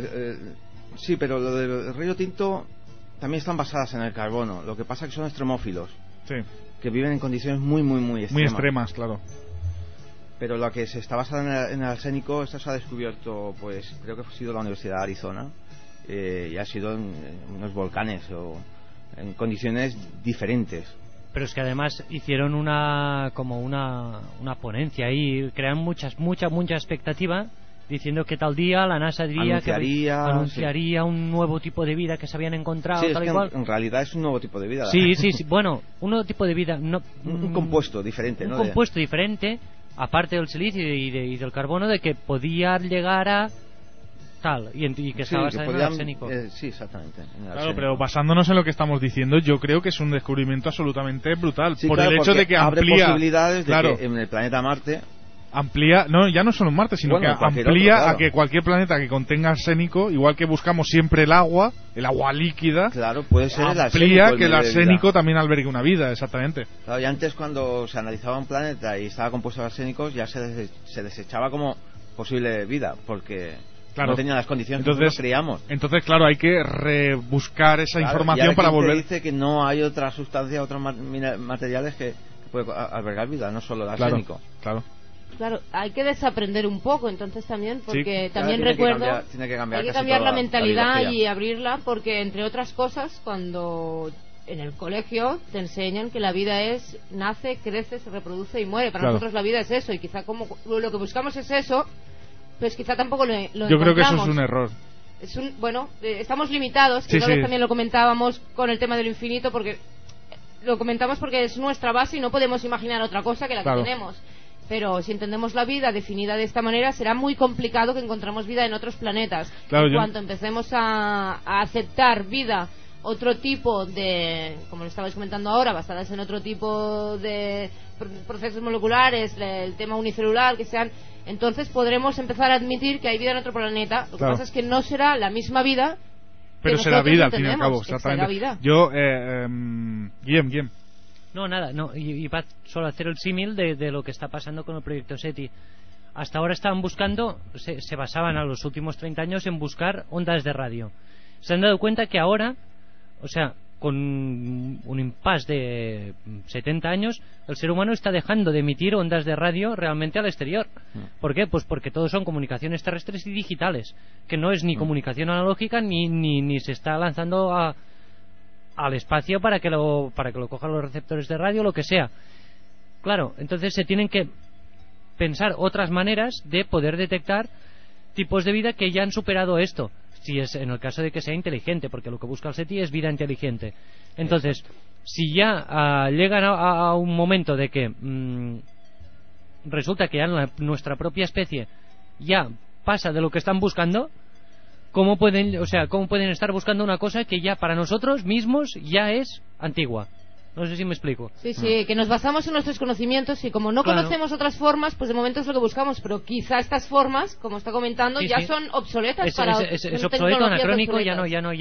sí, pero lo del río Tinto también están basadas en el carbono. Lo que pasa es que son extremófilos. Sí. Que viven en condiciones muy extremas. Muy extremas, claro. Pero lo que se está basada en el arsénico, esto se ha descubierto, pues creo que ha sido la Universidad de Arizona, y ha sido en unos volcanes o en condiciones diferentes. Pero es que además hicieron una ponencia ahí, crean mucha expectativa, diciendo que tal día la NASA diría anunciaría un nuevo tipo de vida que se habían encontrado, sí, tal es y que cual. En realidad es un nuevo tipo de vida. Sí, bueno, un nuevo tipo de vida, no, un compuesto diferente, un compuesto diferente, aparte del silicio y del carbono, de que podía llegar a tal y que estaba basado en el arsénico. Sí, exactamente. Claro, pero basándonos en lo que estamos diciendo, yo creo que es un descubrimiento absolutamente brutal, sí, por claro, el hecho de que abre amplía posibilidades de que en el planeta Marte amplía, no, ya no solo en Marte, sino que amplía otro, a que cualquier planeta que contenga arsénico, igual que buscamos siempre el agua líquida, claro, puede ser amplía que el arsénico también albergue una vida, exactamente. Claro, y antes cuando se analizaba un planeta y estaba compuesto de arsénicos, ya se desechaba como posible vida, porque no tenía las condiciones que nosotros creíamos. Entonces, claro, hay que rebuscar esa información para volver. Dice que no hay otra sustancia, otros materiales que pueden albergar vida, no solo el arsénico. Claro, hay que desaprender un poco, entonces también, porque sí, también recuerdo hay que cambiar la mentalidad y abrirla, porque entre otras cosas, cuando en el colegio te enseñan que la vida es nace, crece, se reproduce y muere. Para nosotros la vida es eso, y quizá como lo que buscamos es eso, pues quizá tampoco lo encontramos. Yo creo que eso es un error. Estamos limitados, que una vez también lo comentábamos con el tema del infinito, porque lo comentamos porque es nuestra base y no podemos imaginar otra cosa que la que tenemos. Pero si entendemos la vida definida de esta manera, será muy complicado que encontremos vida en otros planetas. En cuanto empecemos a aceptar vida, otro tipo de, como lo estabais comentando ahora, basadas en otro tipo de procesos moleculares, el tema unicelular, que sean, entonces podremos empezar a admitir que hay vida en otro planeta. Lo que pasa es que no será la misma vida, pero será vida al fin y al cabo. Exactamente. Yo, Guillem. No, nada, iba solo a hacer el símil de lo que está pasando con el proyecto SETI. Hasta ahora estaban buscando, se basaban a los últimos 30 años en buscar ondas de radio. Se han dado cuenta que ahora, o sea, con un impasse de 70 años, el ser humano está dejando de emitir ondas de radio realmente al exterior. ¿Por qué? Pues porque todos son comunicaciones terrestres y digitales, que no es ni comunicación analógica ni se está lanzando al espacio para que lo cojan los receptores de radio, lo que sea. Claro, entonces se tienen que pensar otras maneras de poder detectar tipos de vida que ya han superado esto, si es en el caso de que sea inteligente, porque lo que busca el SETI es vida inteligente. Entonces, si ya llegan a un momento de que resulta que ya nuestra propia especie ya pasa de lo que están buscando, ¿cómo pueden estar buscando una cosa que ya para nosotros mismos ya es antigua? No sé si me explico. Sí, que nos basamos en nuestros conocimientos y como no conocemos otras formas, pues de momento es lo que buscamos, pero quizá estas formas, como está comentando, ya son obsoletas. Es obsoleto, anacrónico, ya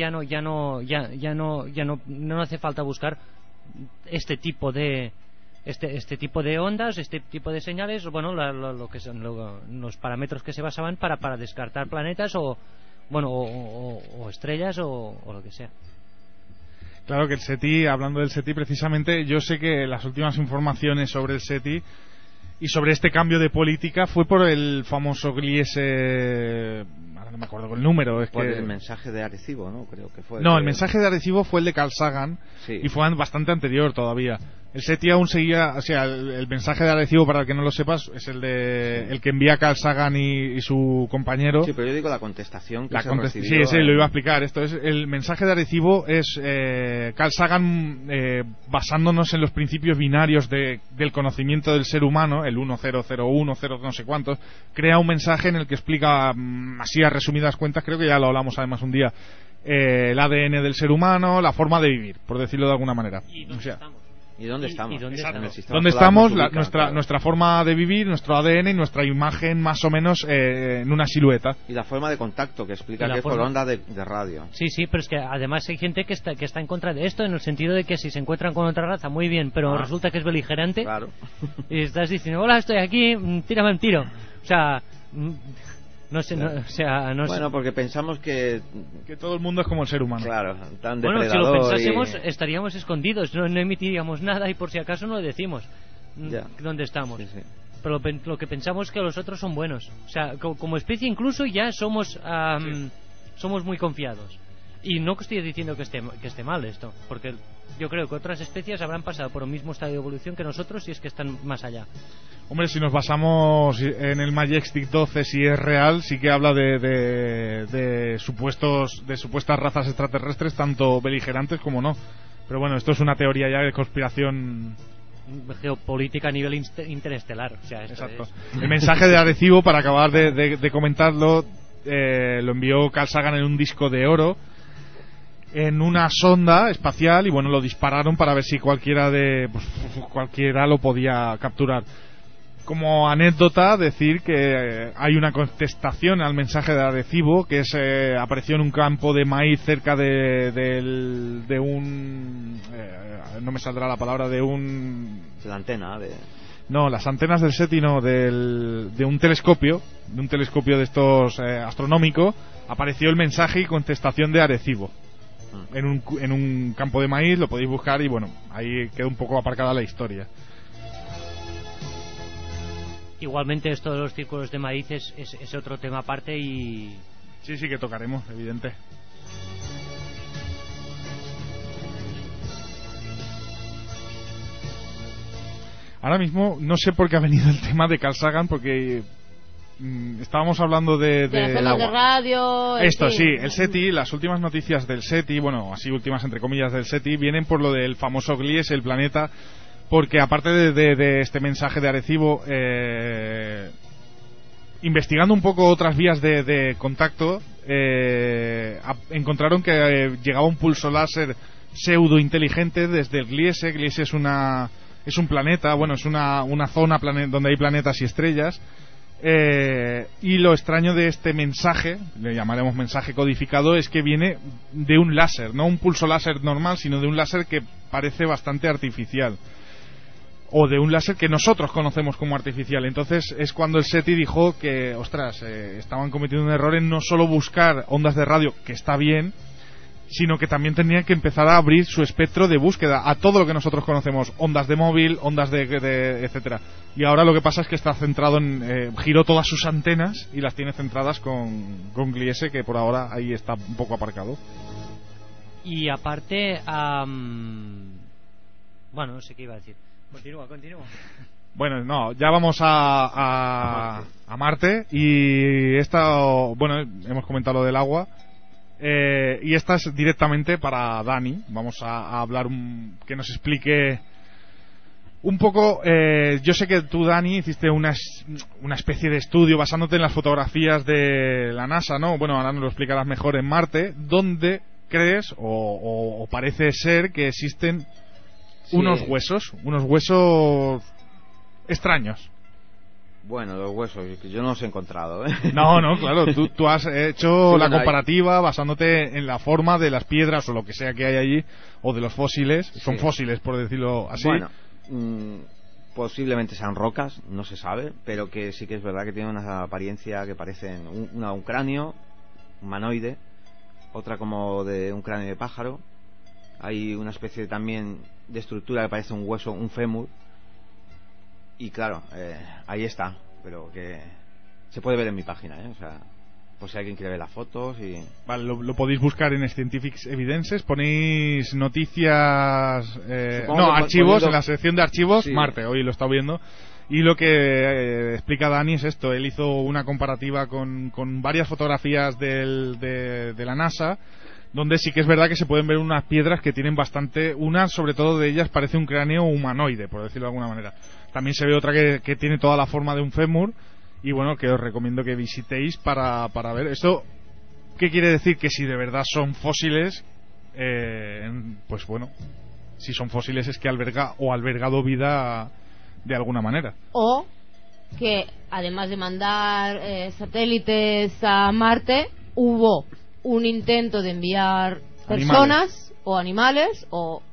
no hace falta buscar este tipo de ondas, este tipo de señales, bueno, lo que son los parámetros que se basaban para descartar planetas o estrellas o lo que sea. Claro que el SETI, hablando del SETI precisamente, yo sé que las últimas informaciones sobre el SETI y sobre este cambio de política fue por el famoso Gliese, ahora no me acuerdo el número, el mensaje de Arecibo, ¿no? Creo que fue. No, el mensaje de Arecibo fue el de Carl Sagan y fue bastante anterior todavía. El SETI aún seguía, o sea, el mensaje de Arecibo, para el que no lo sepas, es el que envía Carl Sagan y su compañero. Sí, pero yo digo la contestación que se recibió. Sí, lo iba a explicar. Esto es el mensaje de Arecibo, es Carl Sagan basándonos en los principios binarios del conocimiento del ser humano, el 1001, 0 no sé cuántos, crea un mensaje en el que explica, así a resumidas cuentas, creo que ya lo hablamos además un día, el ADN del ser humano, la forma de vivir, por decirlo de alguna manera. ¿Y dónde estamos? ¿Y dónde estamos? ¿Dónde estamos? Nuestra forma de vivir, nuestro ADN y nuestra imagen más o menos en una silueta. Y la forma de contacto que explica que es por onda de radio. Sí, pero es que además hay gente que está en contra de esto, en el sentido de que si se encuentran con otra raza, muy bien, pero resulta que es beligerante. Claro. Y estás diciendo, hola, estoy aquí, tírame un tiro. O sea... No sé, bueno, porque pensamos que todo el mundo es como el ser humano. Claro, tan depredador. Bueno, si lo pensásemos, estaríamos escondidos, no emitiríamos nada y por si acaso no lo decimos dónde estamos. Sí. Pero lo que pensamos es que los otros son buenos. O sea, como especie incluso ya somos muy confiados. Y no estoy diciendo que esté mal esto, porque yo creo que otras especies habrán pasado por el mismo estadio de evolución que nosotros, y es que están más allá. Hombre, si nos basamos en el Majestic 12, si es real, sí que habla de supuestas razas extraterrestres, tanto beligerantes como no. Pero bueno, esto es una teoría ya de conspiración geopolítica a nivel interestelar. O sea, exacto. El mensaje de Arecibo, para acabar de comentarlo, lo envió Carl Sagan en un disco de oro, en una sonda espacial, y bueno, lo dispararon para ver si cualquiera lo podía capturar. Como anécdota, decir que hay una contestación al mensaje de Arecibo, que apareció en un campo de maíz cerca de un no me saldrá la palabra, de la antena no, las antenas del SETI no, de un telescopio de estos astronómico. Apareció el mensaje y contestación de Arecibo en un campo de maíz, lo podéis buscar, y bueno, ahí queda un poco aparcada la historia. Igualmente esto de los círculos de maíz es otro tema aparte, y sí que tocaremos, evidente. Ahora mismo no sé por qué ha venido el tema de Carl Sagan, porque estábamos hablando de las ondas de radio. Esto sí, el SETI, las últimas noticias del SETI, bueno, así últimas entre comillas del SETI, vienen por lo del famoso Gliese, el planeta, porque aparte de este mensaje de Arecibo, investigando un poco otras vías de contacto, encontraron que llegaba un pulso láser pseudo inteligente desde el Gliese. Gliese es un planeta, bueno, es una zona donde hay planetas y estrellas. Y lo extraño de este mensaje, le llamaremos mensaje codificado, es que viene de un láser, no un pulso láser normal, sino de un láser que parece bastante artificial, o de un láser que nosotros conocemos como artificial. Entonces es cuando el SETI dijo que, ostras, estaban cometiendo un error en no solo buscar ondas de radio, que está bien, sino que también tenían que empezar a abrir su espectro de búsqueda a todo lo que nosotros conocemos, ondas de móvil, ondas de etcétera. Y ahora lo que pasa es que está centrado giró todas sus antenas y las tiene centradas con Gliese, que por ahora ahí está un poco aparcado. Y aparte, bueno, no sé qué iba a decir. Continúa. Bueno, no, ya vamos a Marte, y bueno, hemos comentado lo del agua. Y esta es directamente para Dani. Vamos a hablar que nos explique un poco. Yo sé que tú, Dani, hiciste una especie de estudio basándote en las fotografías de la NASA, ¿no? Bueno, ahora nos lo explicarás mejor. En Marte, donde crees o parece ser que existen unos huesos extraños. Bueno, los huesos, yo no los he encontrado, ¿eh? No, claro, tú has hecho la comparativa basándote en la forma de las piedras o lo que sea que hay allí, o de los fósiles. Son fósiles, por decirlo así. Bueno, posiblemente sean rocas, no se sabe, pero que sí que es verdad que tienen una apariencia que parecen un cráneo humanoide, otra como de un cráneo de pájaro. Hay una especie también de estructura que parece un hueso, un fémur. Y claro, ahí está, pero que se puede ver en mi página, o sea, por si alguien quiere ver las fotos. Y Vale, lo podéis buscar en Scientific Evidences, ponéis noticias, archivos, en la sección de archivos, sí. Marte, hoy lo he estado viendo. Y lo que explica Dani es esto, él hizo una comparativa con varias fotografías de la NASA, donde sí que es verdad que se pueden ver unas piedras que tienen bastante, una sobre todo de ellas parece un cráneo humanoide, por decirlo de alguna manera. También se ve otra que tiene toda la forma de un fémur, y bueno, que os recomiendo que visitéis para ver esto. ¿Qué quiere decir? Que si de verdad son fósiles, pues bueno, si son fósiles es que albergado vida de alguna manera. O que además de mandar satélites a Marte, hubo un intento de enviar personas o animales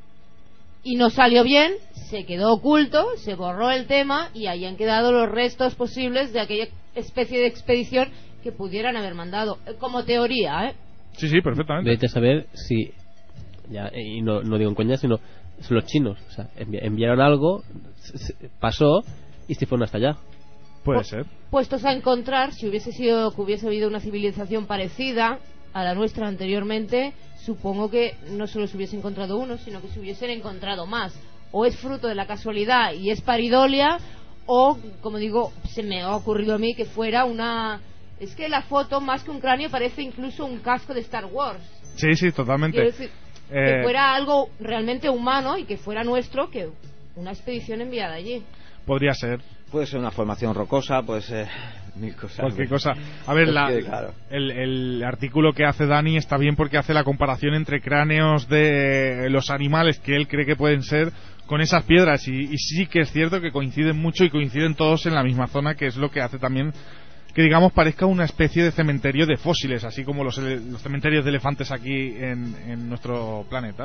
y no salió bien, se quedó oculto, se borró el tema y ahí han quedado los restos posibles de aquella especie de expedición que pudieran haber mandado, como teoría, ¿eh? Sí, perfectamente. Debes saber si, y no digo en coña, sino son los chinos, o sea, enviaron algo, pasó y se fueron hasta allá. Puede ser. Puestos a encontrar, si hubiese habido una civilización parecida a la nuestra anteriormente, supongo que no solo se hubiese encontrado uno, sino que se hubiesen encontrado más. O es fruto de la casualidad y es paridolia, o, como digo, se me ha ocurrido a mí que fuera una... Es que la foto, más que un cráneo, parece incluso un casco de Star Wars. Sí, totalmente. Quiero decir, que fuera algo realmente humano y que fuera nuestro, que una expedición enviada allí. Podría ser. Puede ser una formación rocosa, puede ser mil cosas. Cualquier cosa. A ver, claro. el artículo que hace Dani está bien porque hace la comparación entre cráneos de los animales que él cree que pueden ser con esas piedras. Y sí que es cierto que coinciden mucho y coinciden todos en la misma zona, que es lo que hace también que, digamos, parezca una especie de cementerio de fósiles, así como los cementerios de elefantes aquí en nuestro planeta.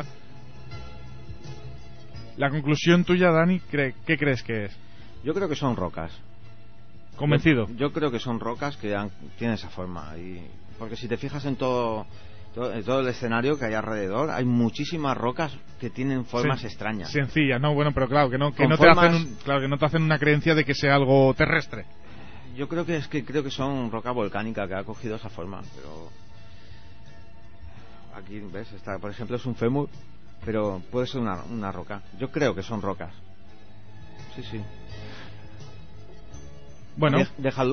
La conclusión tuya, Dani, ¿qué crees que es? Yo creo que son rocas. ¿Convencido? Yo creo que son rocas que tienen esa forma. Porque si te fijas en todo el escenario que hay alrededor, hay muchísimas rocas que tienen formas extrañas. Sencillas, ¿no? Bueno, pero claro, que no te hacen una creencia de que sea algo terrestre. Yo creo que son roca volcánica que ha cogido esa forma, pero aquí ves, por ejemplo, es un fémur, pero puede ser una roca. Yo creo que son rocas. Sí. Bueno, da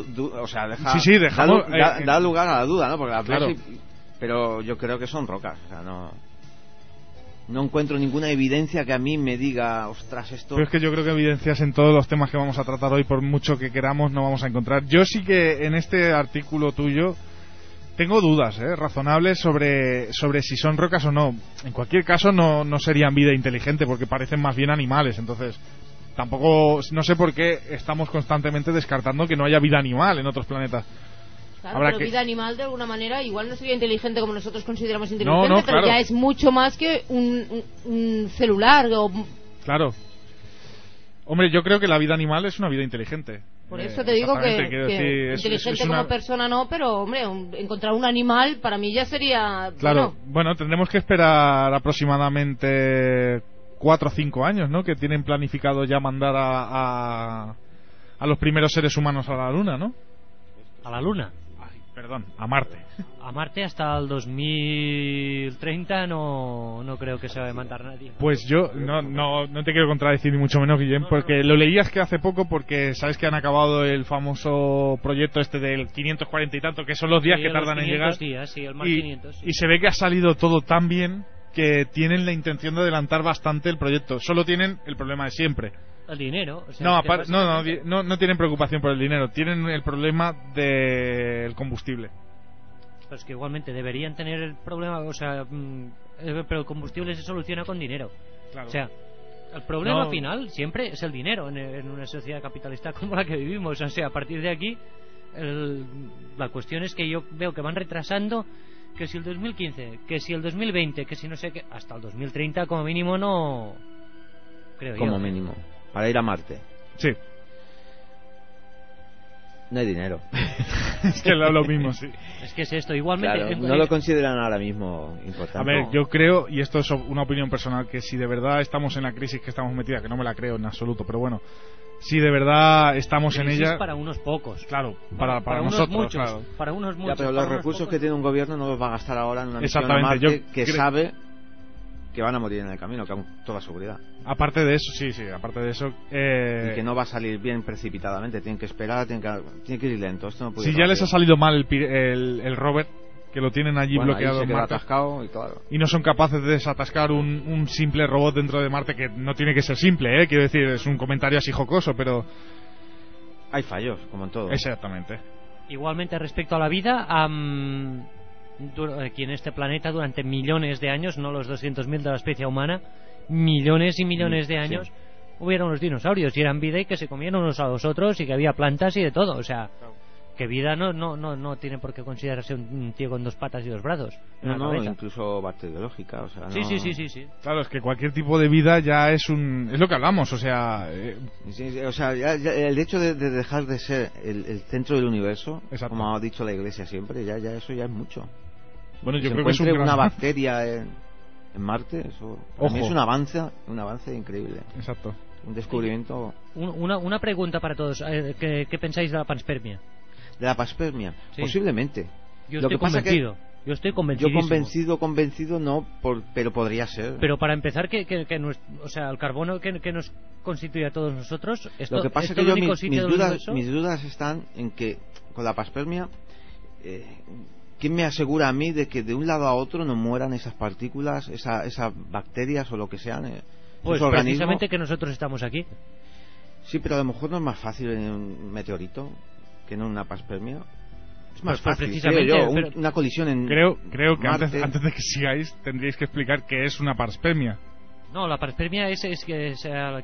lugar a la duda, ¿no? Porque claro. Pero yo creo que son rocas, o sea, no encuentro ninguna evidencia que a mí me diga, ostras, esto... Pero es que yo creo que evidencias en todos los temas que vamos a tratar hoy, por mucho que queramos, no vamos a encontrar. Yo sí que en este artículo tuyo tengo dudas razonables sobre si son rocas o no. En cualquier caso no serían vida inteligente, porque parecen más bien animales, entonces tampoco, no sé por qué estamos constantemente descartando que no haya vida animal en otros planetas. Claro, pero vida animal de alguna manera igual no sería inteligente como nosotros consideramos inteligente, pero claro. Ya es mucho más que un celular Claro. Hombre, yo creo que la vida animal es una vida inteligente. Por eso te digo que inteligente como persona no, pero hombre, encontrar un animal para mí ya sería... Claro, bueno, tendremos que esperar aproximadamente 4 o 5 años, ¿no? Que tienen planificado ya mandar a los primeros seres humanos a la Luna, ¿no? ¿A la Luna? Perdón, a Marte. A Marte hasta el 2030 no creo que se vaya a mandar nadie. Pues yo no te quiero contradecir ni mucho menos, Guillem, porque lo leías que hace poco, porque sabes que han acabado el famoso proyecto este del 540 y tanto, que son los días que tardan en llegar. Días, sí, el Mar 500. Sí. Y se ve que ha salido todo tan bien que tienen la intención de adelantar bastante el proyecto. Solo tienen el problema de siempre. El dinero. O sea, no tienen preocupación por el dinero, tienen el problema del combustible. Pues que igualmente deberían tener el problema, o sea, pero el combustible se soluciona con dinero. Claro. O sea, el problema final siempre es el dinero en una sociedad capitalista como la que vivimos. O sea, a partir de aquí, la cuestión es que yo veo que van retrasando, que si el 2015, que si el 2020, que si no sé qué, hasta el 2030 como mínimo no... Creo como yo. Mínimo. Para ir a Marte. Sí. No hay dinero. Es que lo mismo, sí. Es que es esto, igualmente... Claro, no lo consideran ahora mismo importante. A ver, yo creo, y esto es una opinión personal, que si de verdad estamos en la crisis que estamos metida, que no me la creo en absoluto, pero bueno, si de verdad estamos en Crisis ella. para unos pocos. Claro, para unos nosotros, muchos, claro. para unos muchos. Ya, pero para los unos recursos pocos. que tiene un gobierno no los va a gastar ahora en una misión a Exactamente, Marte yo que creo- sabe que van a morir en el camino, con toda seguridad. Aparte de eso, sí, aparte de eso... Y que no va a salir bien precipitadamente, tienen que esperar, tienen que ir lento. Esto no puede Si ir ya les ha rápido. salido mal el rover, que lo tienen allí Bueno, bloqueado ahí se en queda Marte, atascado y claro. y no son capaces de desatascar un simple robot dentro de Marte, que no tiene que ser simple, quiero decir, es un comentario así jocoso, pero... Hay fallos, como en todo. Exactamente. Igualmente respecto a la vida, aquí en este planeta durante millones de años, no los 200.000 de la especie humana, millones y millones de años, sí. hubieron los dinosaurios y eran vida y que se comían unos a los otros y que había plantas y de todo, o sea, que vida no tiene por qué considerarse un tío con 2 patas y 2 brazos. No, una cabeza. incluso bacteriológica, o sea, no... Sí. Claro, es que cualquier tipo de vida ya es lo que hablamos, o sea... Sí, o sea, ya el hecho de dejar de ser el centro del universo, Exacto. como ha dicho la Iglesia siempre, ya eso ya es mucho. Bueno, yo Se creo que es encuentre un gran... una bacteria en Marte, eso para mí Ojo. es un avance increíble. Exacto. Un descubrimiento Una pregunta para todos, ¿qué pensáis de la panspermia? de la panspermia. Sí. Posiblemente. Yo Lo estoy que pasa convencido. Yo estoy convencidísimo. convencido no, pero podría ser. Pero para empezar, o sea, el carbono que nos constituye a todos nosotros, Lo que pasa es que el yo, único sitio del universo. mis dudas están en que con la panspermia, ¿quién me asegura a mí de que de un lado a otro no mueran esas partículas, esas bacterias o lo que sean? Pues esos organismos? precisamente que nosotros estamos aquí. Sí, pero a lo mejor no es más fácil en un meteorito que en una panspermia. Es más Pues fácil, precisamente, creo yo, pero- una colisión en Creo que Marte. antes de que sigáis tendríais que explicar qué es una panspermia. No, la panspermia es que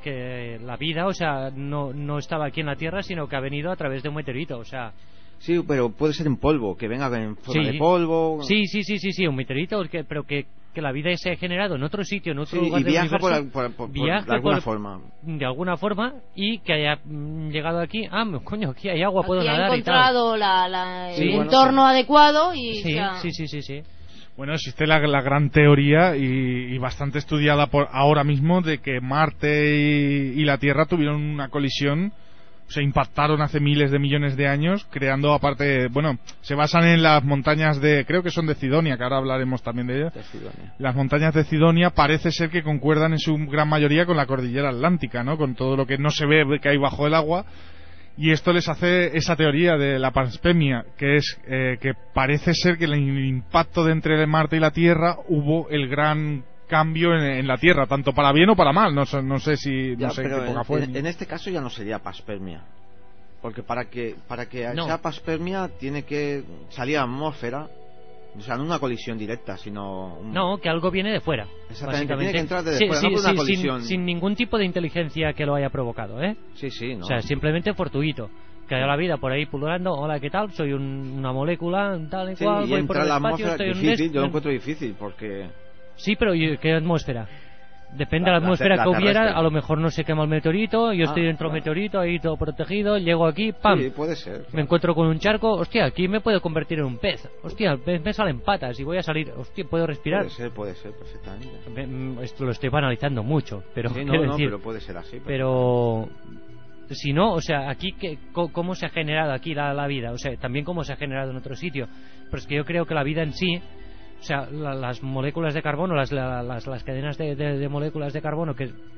la vida, o sea, no estaba aquí en la Tierra, sino que ha venido a través de un meteorito, o sea... Sí, pero puede ser en polvo, que venga en forma Sí. de polvo. Sí, un meteorito, pero que la vida se ha generado en otro sitio, en otro Sí, lugar y del viaja universo. Viaja de alguna forma. De alguna forma, y que haya llegado aquí, coño, aquí hay agua, puedo Aquí ha nadar y tal. encontrado Sí, el bueno, entorno adecuado y Sí, ya. sí. Bueno, existe la gran teoría y bastante estudiada ahora mismo de que Marte y la Tierra tuvieron una colisión, se impactaron hace miles de millones de años, creando aparte, bueno, se basan en las montañas creo que son de Cidonia, que ahora hablaremos también de ellas. De Sidonia. Las montañas de Cidonia parece ser que concuerdan en su gran mayoría con la cordillera atlántica, ¿no? Con todo lo que no se ve que hay bajo el agua. Y esto les hace esa teoría de la panspermia, que es que parece ser que en el impacto de entre Marte y la Tierra hubo el gran cambio en la Tierra, tanto para bien o para mal. No sé si Ya, no sé pero qué época fue. en este caso ya no sería panspermia. Porque para que No. sea panspermia tiene que salir a la atmósfera. O sea, no una colisión directa, sino... No, que algo viene de fuera. Exactamente, básicamente. tiene que entrar de Sí, fuera, sí, no por una sí, colisión. sin ningún tipo de inteligencia que lo haya provocado, ¿eh? Sí, no. O sea, simplemente fortuito. Que haya la vida por ahí pululando, hola, ¿qué tal? Soy una molécula, tal y Sí, cual, y voy por entra el la espacio, atmósfera, estoy en un difícil, yo lo des- encuentro difícil, porque... Sí, pero ¿y qué atmósfera? Depende de La la atmósfera la que hubiera, terrestre. a lo mejor no se quema el meteorito, yo estoy dentro del claro. meteorito, ahí todo protegido, llego aquí, ¡pam! Sí, puede ser. Me encuentro con un charco, hostia, aquí me puedo convertir en un pez, hostia, me salen patas y voy a salir, hostia, puedo respirar. Puede ser, perfectamente. Esto lo estoy banalizando mucho, pero Sí, quiero no, decir, pero puede ser así. pero si no, o sea, aquí cómo se ha generado aquí la vida, o sea, también cómo se ha generado en otro sitio, pero es que yo creo que la vida en sí, o sea, las moléculas de carbono, las cadenas de moléculas de carbono,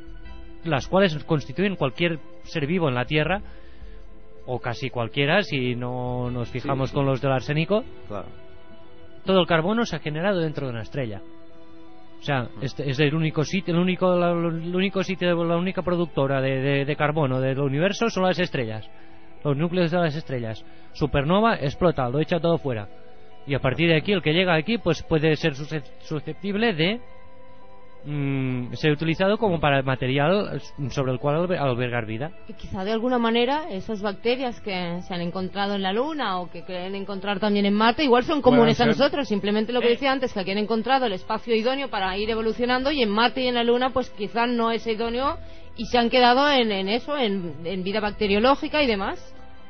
las cuales constituyen cualquier ser vivo en la Tierra, o casi cualquiera, si no nos fijamos Sí. con los del arsénico, Claro. todo el carbono se ha generado dentro de una estrella. O sea, es el único sitio, el único sitio, la única productora de carbono del universo son las estrellas, los núcleos de las estrellas. Supernova explota, lo echa todo fuera. Y a partir de aquí, el que llega aquí, pues puede ser susceptible de ser utilizado como para material sobre el cual albergar vida. Y quizá de alguna manera esas bacterias que se han encontrado en la Luna o que creen encontrar también en Marte igual son comunes a Pueden ser. nosotros, simplemente lo que decía antes, que aquí han encontrado el espacio idóneo para ir evolucionando y en Marte y en la Luna pues quizá no es idóneo y se han quedado en eso, en vida bacteriológica y demás.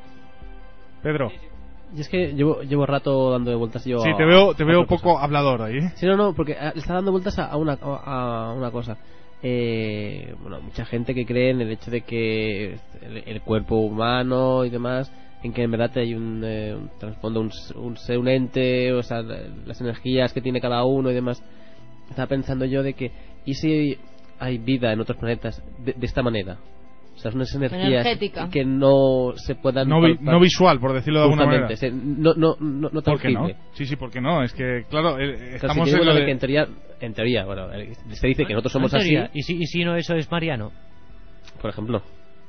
Pedro, Y es que llevo rato dando vueltas yo sí, a- te veo a otra poco cosa. hablador ahí. Sí, no, porque le está dando vueltas a una cosa. bueno, mucha gente que cree en el hecho de que el cuerpo humano y demás, en que en verdad hay un trasfondo, un ente, o sea, las energías que tiene cada uno y demás. Estaba pensando yo de que, ¿y si hay vida en otros planetas de esta manera? O sea, unas energías que no se puedan no visual, por decirlo de alguna manera. No ¿Por qué no? Sí, ¿por qué no? Es que, claro, estamos si en lo de... que en teoría, bueno, se dice que nosotros somos así. ¿Y si no eso es mariano? Por ejemplo.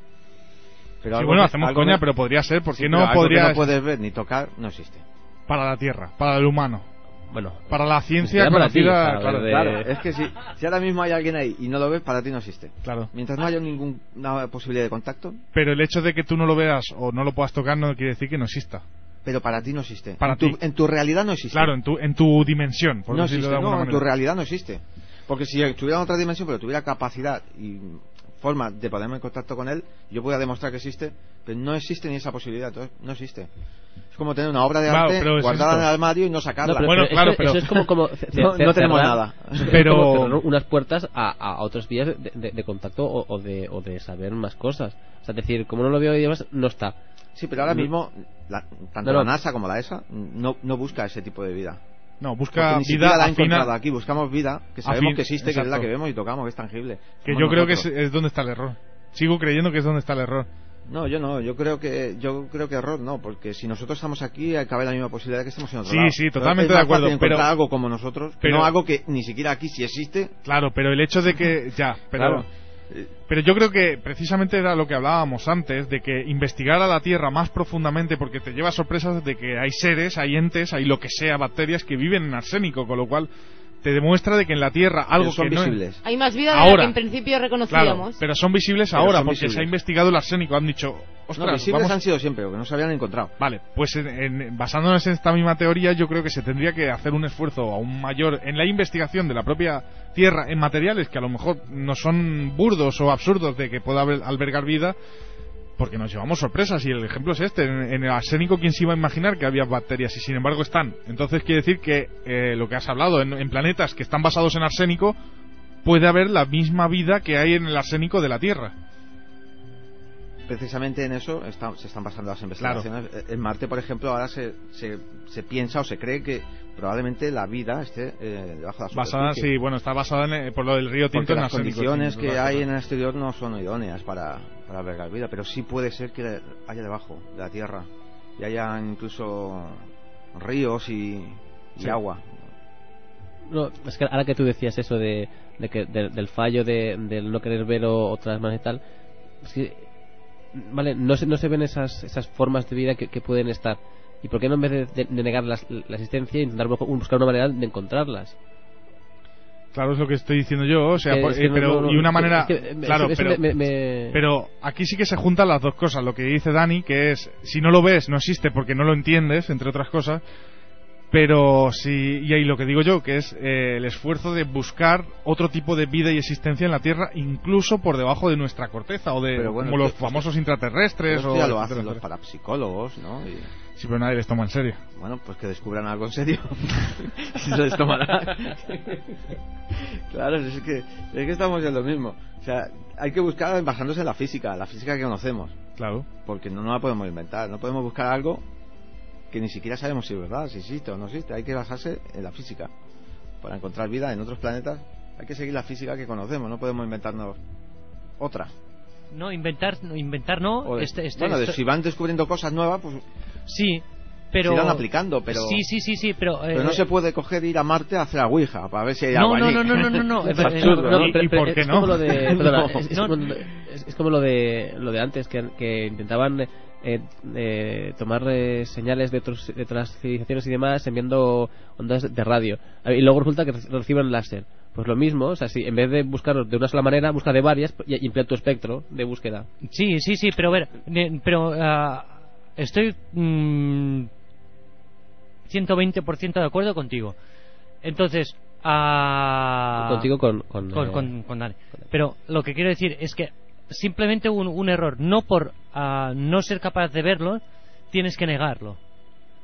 Pero sí, bueno, hacemos coña, pero podría ser, porque no algo podría... que no puedes ver ni tocar, no existe. Para la Tierra, para el humano. Bueno, para la ciencia conocida, claro, es que si ahora mismo hay alguien ahí y no lo ves, para ti no existe. Claro. Mientras no haya ninguna posibilidad de contacto. Pero el hecho de que tú no lo veas o no lo puedas tocar no quiere decir que no exista. Pero para ti no existe. Para en tu realidad no existe. Claro, en tu dimensión, por no decirlo existe, de alguna manera. En tu realidad no existe. Porque si tuviera en otra dimensión, pero tuviera capacidad y forma de ponerme en contacto con él, yo pueda demostrar que existe, pero no existe ni esa posibilidad, entonces no existe. Es como tener una obra de arte guardada en el armario y no sacarla. Eso es como no tenemos nada. Pero unas puertas a otras vías de contacto o de saber más cosas. O sea, es decir, como no lo veo y demás, no está. Sí, pero ahora mismo tanto la NASA como la ESA no busca ese tipo de vida. No, busca ni vida la encontrada aquí, buscamos vida que sabemos que existe, exacto. que es la que vemos y tocamos, que es tangible. Que yo creo que es donde está el error. Sigo creyendo que es donde está el error. No, yo creo que error no, porque si nosotros estamos aquí cabe la misma posibilidad de que estemos en otro lado. Sí, totalmente de acuerdo. Pero algo como nosotros, pero no algo que ni siquiera aquí si existe. Claro, pero el hecho de que claro. Pero yo creo que precisamente era lo que hablábamos antes, de que investigar a la Tierra más profundamente, porque te lleva sorpresas de que hay seres, hay entes, hay lo que sea, bacterias que viven en arsénico, con lo cual te demuestra de que en la Tierra algo son que visibles. no hay más vida de la que en principio reconocíamos. Claro, pero son visibles ahora porque se ha investigado el arsénico. Han dicho, ostras, visibles han sido siempre, porque no se habían encontrado. Vale, pues basándonos en esta misma teoría, yo creo que se tendría que hacer un esfuerzo aún mayor en la investigación de la propia Tierra en materiales que a lo mejor no son burdos o absurdos de que pueda albergar vida, porque nos llevamos sorpresas, y el ejemplo es este. En el arsénico, ¿quién se iba a imaginar que había bacterias? Y sin embargo están. Entonces quiere decir que lo que has hablado, en planetas que están basados en arsénico, puede haber la misma vida que hay en el arsénico de la Tierra. Precisamente en eso se están basando las investigaciones. Claro. En Marte, por ejemplo, ahora se piensa o se cree que probablemente la vida esté debajo de la superficie. Sí, bueno, está basada por lo del río Tinto. Porque las condiciones que hay en el exterior no son idóneas para albergar vida, pero sí puede ser que haya debajo de la Tierra y haya incluso ríos y agua. No, es que ahora que tú decías eso del fallo del no querer ver otras más y tal, es que vale, no se ven esas formas de vida que pueden estar. ¿Y por qué no, en vez de negar la existencia, intentar buscar una manera de encontrarlas? Claro, es lo que estoy diciendo yo, o sea, y una manera... Claro, pero aquí sí que se juntan las dos cosas, lo que dice Dani, que es, si no lo ves, no existe porque no lo entiendes, entre otras cosas, pero sí, y ahí lo que digo yo, que es el esfuerzo de buscar otro tipo de vida y existencia en la Tierra, incluso por debajo de nuestra corteza, o como los famosos intraterrestres. Ya lo hacen los parapsicólogos, ¿no? Sí, pero nadie les toma en serio. Bueno, pues que descubran algo en serio. Si se les tomará. Claro, es que estamos en lo mismo. O sea, hay que buscar basándose en la física que conocemos. Claro. Porque no la podemos inventar. No podemos buscar algo que ni siquiera sabemos si es verdad, si existe o no existe. Hay que basarse en la física. Para encontrar vida en otros planetas hay que seguir la física que conocemos. No podemos inventarnos otra. No, inventar no. Bueno, si van descubriendo cosas nuevas, pues... Sí, pero... Se irán aplicando, pero... Sí, pero... Pero no se puede coger ir a Marte a hacer la Ouija para ver si hay agua allí. No. Es absurdo, ¿no? ¿Y por qué no? Es como lo de antes, que intentaban tomar señales de otras civilizaciones y demás enviando ondas de radio, y luego resulta que reciben láser. Pues lo mismo, o sea, si en vez de buscar de una sola manera, busca de varias y emplea tu espectro de búsqueda. Sí, pero a ver, estoy 120% de acuerdo contigo. Entonces, contigo con Dani. Pero lo que quiero decir es que simplemente un error, no por no ser capaz de verlo, tienes que negarlo.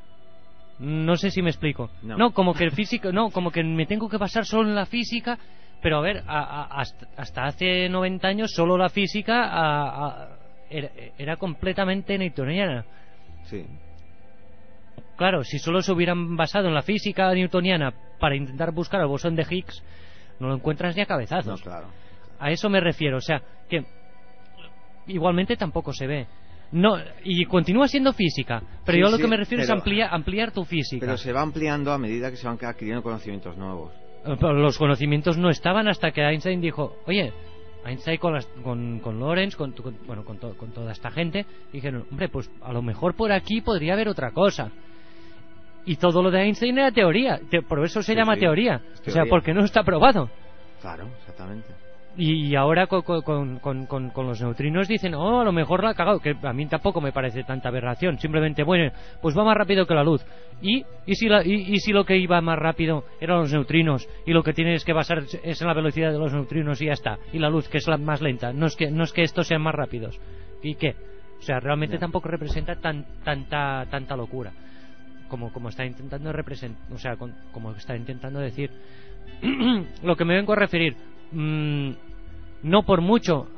No sé si me explico. No, como que el físico, como que me tengo que basar solo en la física Pero a ver, hasta hace 90 años solo la física era completamente newtoniana. Sí. Claro, si solo se hubieran basado en la física newtoniana para intentar buscar el bosón de Higgs, no lo encuentras ni a cabezazos. No, claro. A eso me refiero, o sea, que igualmente tampoco se ve. No, y continúa siendo física, pero Sí, yo a lo sí, que me refiero es pero- ampliar tu física. Pero se va ampliando a medida que se van adquiriendo conocimientos nuevos. Pero los conocimientos no estaban hasta que Einstein dijo, oye, Einstein con Lorentz, con toda esta gente, dijeron, hombre, pues a lo mejor por aquí podría haber otra cosa. Y todo lo de Einstein era teoría, por eso se llama teoría. O sea, teoría. porque no está probado. Claro, exactamente. Y ahora con los neutrinos dicen, oh, a lo mejor la ha cagado, que a mí tampoco me parece tanta aberración. Simplemente, bueno, pues va más rápido que la luz. ¿Y si lo que iba más rápido eran los neutrinos y lo que tienes que basar es en la velocidad de los neutrinos y ya está? Y la luz, que es la más lenta. No es que estos sean más rápidos. ¿Y qué? O sea, realmente tampoco representa tanta locura como está intentando representar, o sea, como está intentando decir. Lo que me vengo a referir, no por mucho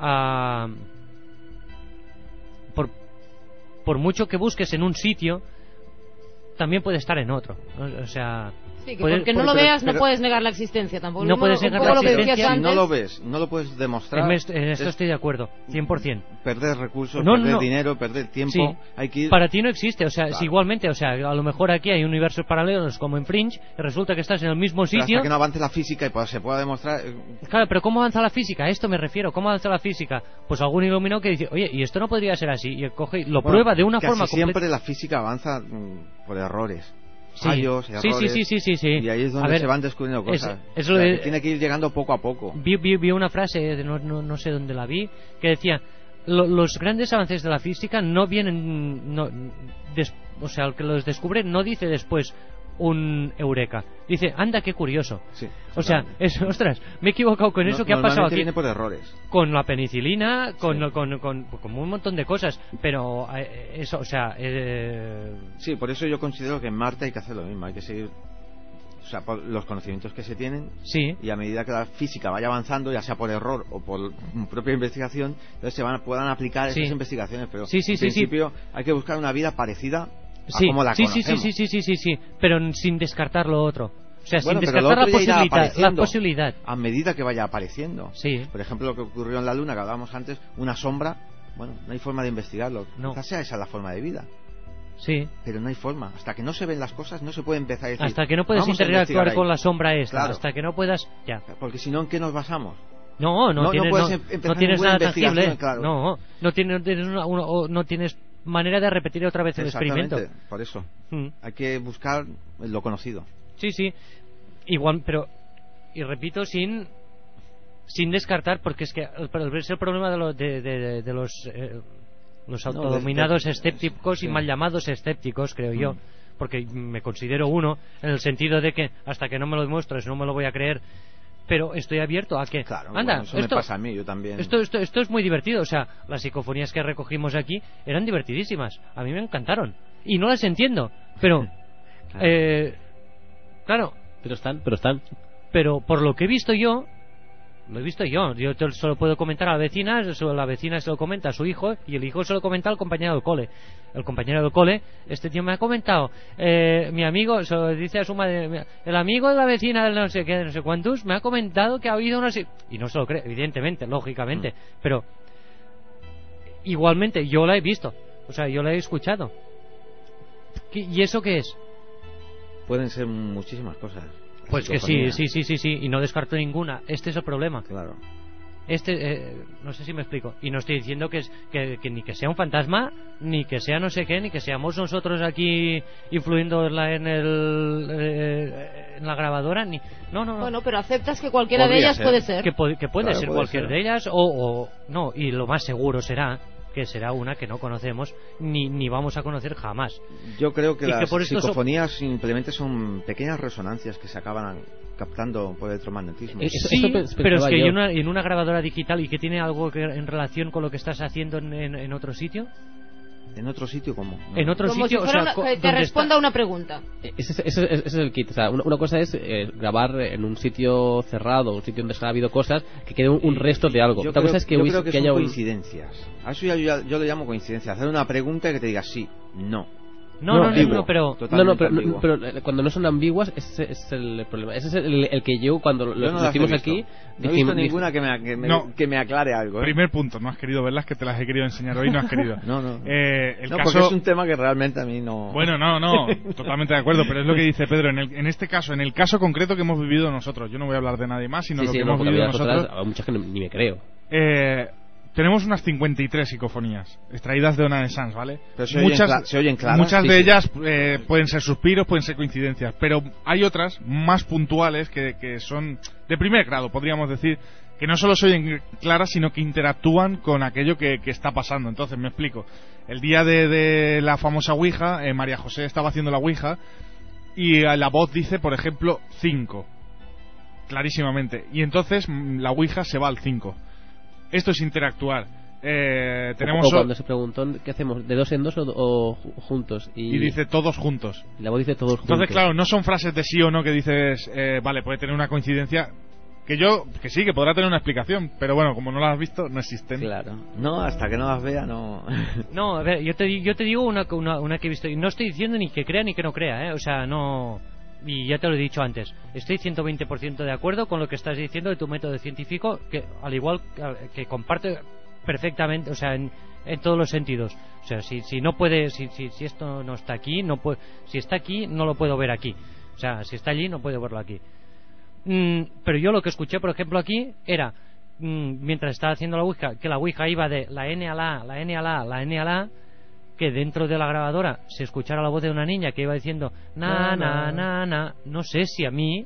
por mucho que busques en un sitio, también puede estar en otro. O sea, sí, que porque no lo veas no puedes negar la existencia tampoco. No puedes negar la existencia. Si no lo ves, no lo puedes demostrar. En esto estoy de acuerdo, 100%. Perder recursos, perder dinero, perder tiempo. Sí. Hay que ir... Para ti no existe, o sea, Claro. si igualmente, o sea, a lo mejor aquí hay universos paralelos como en Fringe, y resulta que estás en el mismo Pero sitio. hasta que no avance la física y se pueda demostrar... Claro, pero ¿cómo avanza la física? A esto me refiero, ¿cómo avanza la física? Pues algún iluminado que dice, oye, y esto no podría ser así, y él coge y lo prueba de una casi forma siempre la física avanza por errores. Fallos, errores, sí. y ahí es donde se van descubriendo cosas. Es O sea, lo que tiene que ir llegando poco a poco. Vi una frase, no sé dónde la vi, que decía, los grandes avances de la física no vienen, o sea, el que los descubre no dice después un eureka, dice, anda, qué curioso. Sí, o sea, ostras, me he equivocado con eso que ha pasado aquí. Viene por errores. Con la penicilina, con un montón de cosas, pero eso, o sea... Sí, por eso yo considero que en Marte hay que hacer lo mismo, hay que seguir, o sea, por los conocimientos que se tienen, y a medida que la física vaya avanzando, ya sea por error o por propia investigación, entonces puedan aplicar esas investigaciones, pero en principio hay que buscar una vida parecida a como la conocemos. Sí, pero sin descartar lo otro. O sea, Bueno, sin pero lo descartar otro la posibilidad. A medida que vaya apareciendo. Sí. Por ejemplo, lo que ocurrió en la Luna, que hablábamos antes, una sombra, bueno, no hay forma de investigarlo. No. Quizás sea esa la forma de vida. Sí. Pero no hay forma. Hasta que no se ven las cosas, no se puede empezar a decir... Hasta que no puedes interactuar con la sombra esta. Claro. Hasta que no puedas... Ya. Porque si no, ¿en qué nos basamos? No tienes nada tangible. Claro. No tienes manera de repetir otra vez el experimento. Por eso. Hay que buscar lo conocido. Sí. Igual, pero... Y repito, sin descartar, porque es que el problema de los autodominados escépticos y mal llamados escépticos, creo yo, porque me considero uno, en el sentido de que hasta que no me lo demuestres no me lo voy a creer, pero estoy abierto a que anda, eso me pasa a mí, yo también. Esto es muy divertido, o sea, las psicofonías que recogimos aquí eran divertidísimas, a mí me encantaron y no las entiendo, pero claro, pero por lo que he visto yo, solo puedo comentar a la vecina se lo comenta a su hijo y el hijo se lo comenta al compañero del cole. El compañero del cole, este tío me ha comentado, mi amigo, se lo dice a su madre, el amigo de la vecina del no sé qué, no sé cuántos, me ha comentado que ha habido una... Y no se lo cree, evidentemente, lógicamente, pero igualmente yo la he visto, o sea, yo la he escuchado. ¿Y eso qué es? Pueden ser muchísimas cosas. Pues que sí, y no descarto ninguna. Este es el problema. Claro. No sé si me explico. Y no estoy diciendo que ni que sea un fantasma, ni que sea no sé qué, ni que seamos nosotros aquí influyendo en la grabadora, ni... No. Bueno, pero aceptas que cualquiera de ellas puede ser. Que puede ser cualquiera de ellas, o no, y lo más seguro será que será una que no conocemos ni vamos a conocer jamás. Yo creo que las psicofonías simplemente son pequeñas resonancias que se acaban captando por el electromagnetismo. Sí, pero es que en una grabadora digital y que tiene algo en relación con lo que estás haciendo en otro sitio. ¿En otro sitio cómo? No. En otro Como sitio, si fuera o sea, que te donde responda está- una pregunta. Ese es el kit. O sea, una cosa es grabar en un sitio cerrado, un sitio donde ha habido cosas, que quede un resto de algo. Yo Otra creo, cosa es que, yo hubiese- creo que que son haya un... coincidencias. A eso yo le llamo coincidencia. Hacer una pregunta y que te diga sí, no. No, Ambiguo, pero... totalmente pero, ambiguo. cuando no son ambiguas, ese es el problema. Ese es el que yo, cuando Yo lo no las he hicimos visto. aquí, No he visto ninguna No. que me aclare algo. ¿eh? Primer punto, no has querido verlas, que te las he querido enseñar hoy, no has querido. No, no. El No, caso... porque es un tema que realmente a mí no... Bueno, no, totalmente de acuerdo, pero es lo que dice Pedro. En este caso, en el caso concreto que hemos vivido nosotros, yo no voy a hablar de nadie más, sino sí, lo sí, que no, hemos porque vivido había nosotros. otras, muchas que ni me creo. Tenemos unas 53 psicofonías extraídas de Onane Sans, ¿vale? Pero se oyen claras, muchas sí, de sí. ellas pueden ser suspiros, pueden ser coincidencias, pero hay otras más puntuales que son de primer grado, podríamos decir, que no solo se oyen claras, sino que interactúan con aquello que está pasando. Entonces, me explico. El día de la famosa Ouija, María José estaba haciendo la Ouija y la voz dice, por ejemplo, 5. Clarísimamente. Y entonces la Ouija se va al 5. Esto es interactuar. Tenemos O cuando se preguntó qué hacemos, de dos en dos o juntos. y dice todos juntos. Y la voz dice todos juntos. Entonces, claro, no son frases de sí o no que dices, vale, puede tener una coincidencia. Que sí, que podrá tener una explicación, pero bueno, como no la has visto, no existen. Claro. No, hasta que no las vea, no... No, a ver, yo te digo una que he visto, y no estoy diciendo ni que crea ni que no crea, o sea, no... Y ya te lo he dicho antes, estoy 120% de acuerdo con lo que estás diciendo de tu método científico, que al igual que comparte perfectamente, o sea, en todos los sentidos. O sea, si no puede, si esto no está aquí, no puede, si está aquí, no lo puedo ver aquí. O sea, si está allí, no puedo verlo aquí. Pero yo lo que escuché, por ejemplo, aquí era, mientras estaba haciendo la Ouija, que la Ouija iba de la N a la A, la N a la A, la N a la A, que dentro de la grabadora se escuchara la voz de una niña que iba diciendo na, na, na, na. No sé si a mí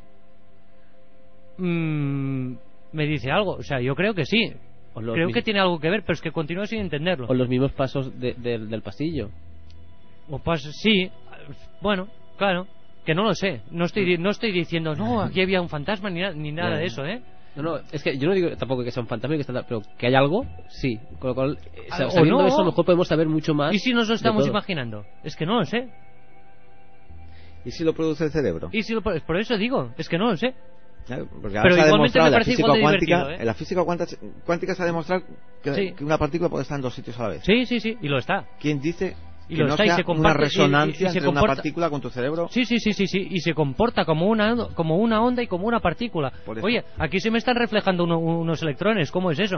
me dice algo. O sea, yo creo que sí. Creo que tiene algo que ver, pero es que continúo sin entenderlo. O los mismos pasos del pasillo. O pasos, sí. Bueno, claro. Que no lo sé. No estoy diciendo, no, aquí había un fantasma ni nada de eso, ¿eh? No, es que yo no digo tampoco que sea un fantasma, pero que hay algo, sí. Con lo cual, O sabiendo no. eso, a lo mejor podemos saber mucho más. ¿Y si nos lo de estamos todo. imaginando? Es que no lo sé. ¿Y si lo produce el cerebro? Y si por eso digo, es que no lo sé. Claro, porque Pero ahora se ha igualmente demostrado me en la parece física igual de cuántica, divertido, ¿eh? en la física cuántica se ha demostrado que, Sí. que una partícula puede estar en dos sitios a la vez. Sí, y lo está. ¿Quién dice Y que lo no está, y sea se una comparte, resonancia y se entre una comporta- partícula con tu cerebro? Sí, y se comporta como una onda y como una partícula. Por eso. Oye, aquí se me están reflejando unos electrones, ¿cómo es eso?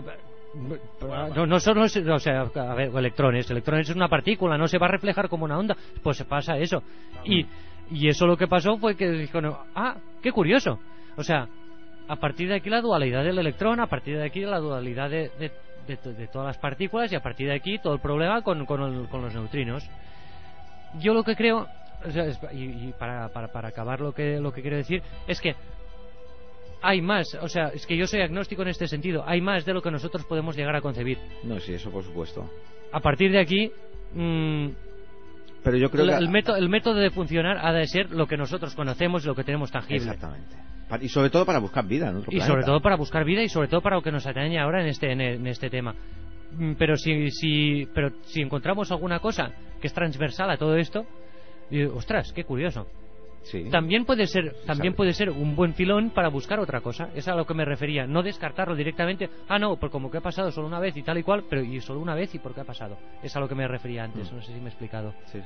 No son los, o sea, a ver, electrones es una partícula, no se va a reflejar como una onda, pues se pasa eso. Y eso lo que pasó fue que dijeron, qué curioso. O sea, a partir de aquí la dualidad del electrón, a partir de aquí la dualidad de todas las partículas, y a partir de aquí todo el problema con los neutrinos. Yo lo que creo, o sea, y para acabar lo que quiero decir, es que hay más, o sea, es que yo soy agnóstico en este sentido, hay más de lo que nosotros podemos llegar a concebir. No, sí, eso por supuesto. A partir de aquí, pero yo creo que el método de funcionar ha de ser lo que nosotros conocemos y lo que tenemos tangible. Exactamente. Y sobre todo para buscar vida en otro y planeta. sobre todo para buscar vida, y sobre todo para lo que nos atañe ahora en este tema. Pero si encontramos alguna cosa que es transversal a todo esto, ostras, qué curioso. Sí. También puede ser un buen filón para buscar otra cosa. Es a lo que me refería. No descartarlo directamente. No, pues como que ha pasado solo una vez y tal y cual, pero y solo una vez y por qué ha pasado. Es a lo que me refería antes. No sé si me he explicado. Sí.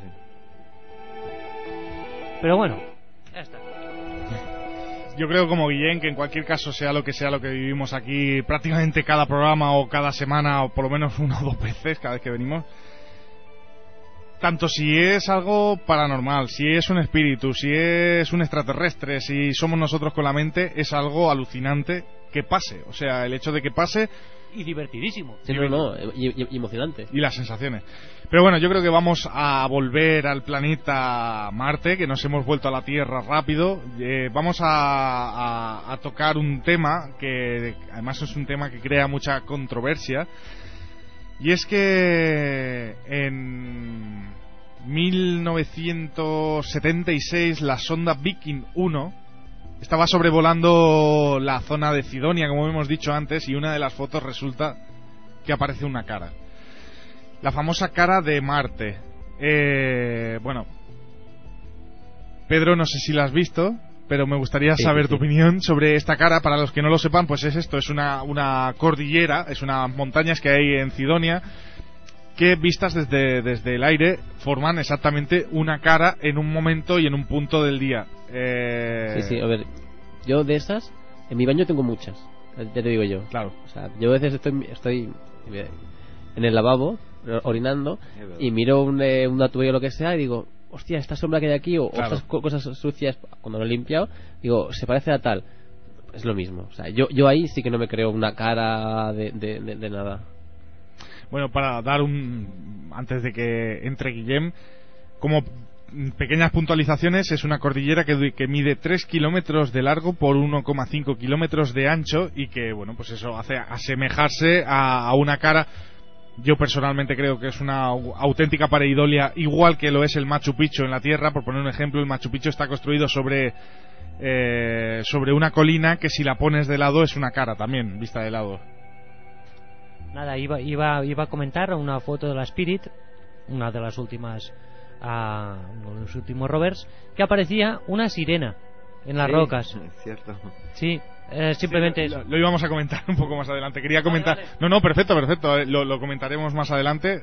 Pero bueno, ya está. Yo creo, como Guillén, que en cualquier caso, sea lo que vivimos aquí, prácticamente cada programa o cada semana, o por lo menos una o dos veces cada vez que venimos, tanto si es algo paranormal, si es un espíritu, si es un extraterrestre, si somos nosotros con la mente, es algo alucinante que pase. O sea, el hecho de que pase... Y divertidísimo. Sí, y emocionante. Y las sensaciones. Pero bueno, yo creo que vamos a volver al planeta Marte, que nos hemos vuelto a la Tierra rápido. Vamos a tocar un tema que además es un tema que crea mucha controversia. Y es que en 1976 la sonda Viking 1 estaba sobrevolando la zona de Cidonia, como hemos dicho antes, y una de las fotos resulta que aparece una cara. La famosa cara de Marte. Bueno, Pedro, no sé si la has visto, pero me gustaría saber tu opinión sobre esta cara. Para los que no lo sepan, pues es esto, es una cordillera, es unas montañas que hay en Cidonia, que vistas desde el aire forman exactamente una cara en un momento y en un punto del día. Sí, a ver, yo de esas, en mi baño tengo muchas, ya te digo yo. Claro. O sea, yo a veces estoy en el lavabo, orinando, y miro una tubería o lo que sea y digo, hostia, esta sombra que hay aquí o estas cosas sucias, cuando lo he limpiado, digo, se parece a tal. Es lo mismo. O sea, yo ahí sí que no me creo una cara de nada. Bueno, para dar antes de que entre Guillem, como pequeñas puntualizaciones, es una cordillera que mide 3 kilómetros de largo por 1,5 kilómetros de ancho y que, bueno, pues eso hace asemejarse a una cara. Yo personalmente creo que es una auténtica pareidolia, igual que lo es el Machu Picchu en la Tierra. Por poner un ejemplo, el Machu Picchu está construido sobre una colina que, si la pones de lado, es una cara también, vista de lado. Nada, iba a comentar una foto de la Spirit, una de las últimas, uno de los últimos rovers, que aparecía una sirena en las rocas. Es cierto. Sí, simplemente sí, lo íbamos a comentar un poco más adelante. Quería comentar. Vale. No, perfecto. Lo comentaremos más adelante.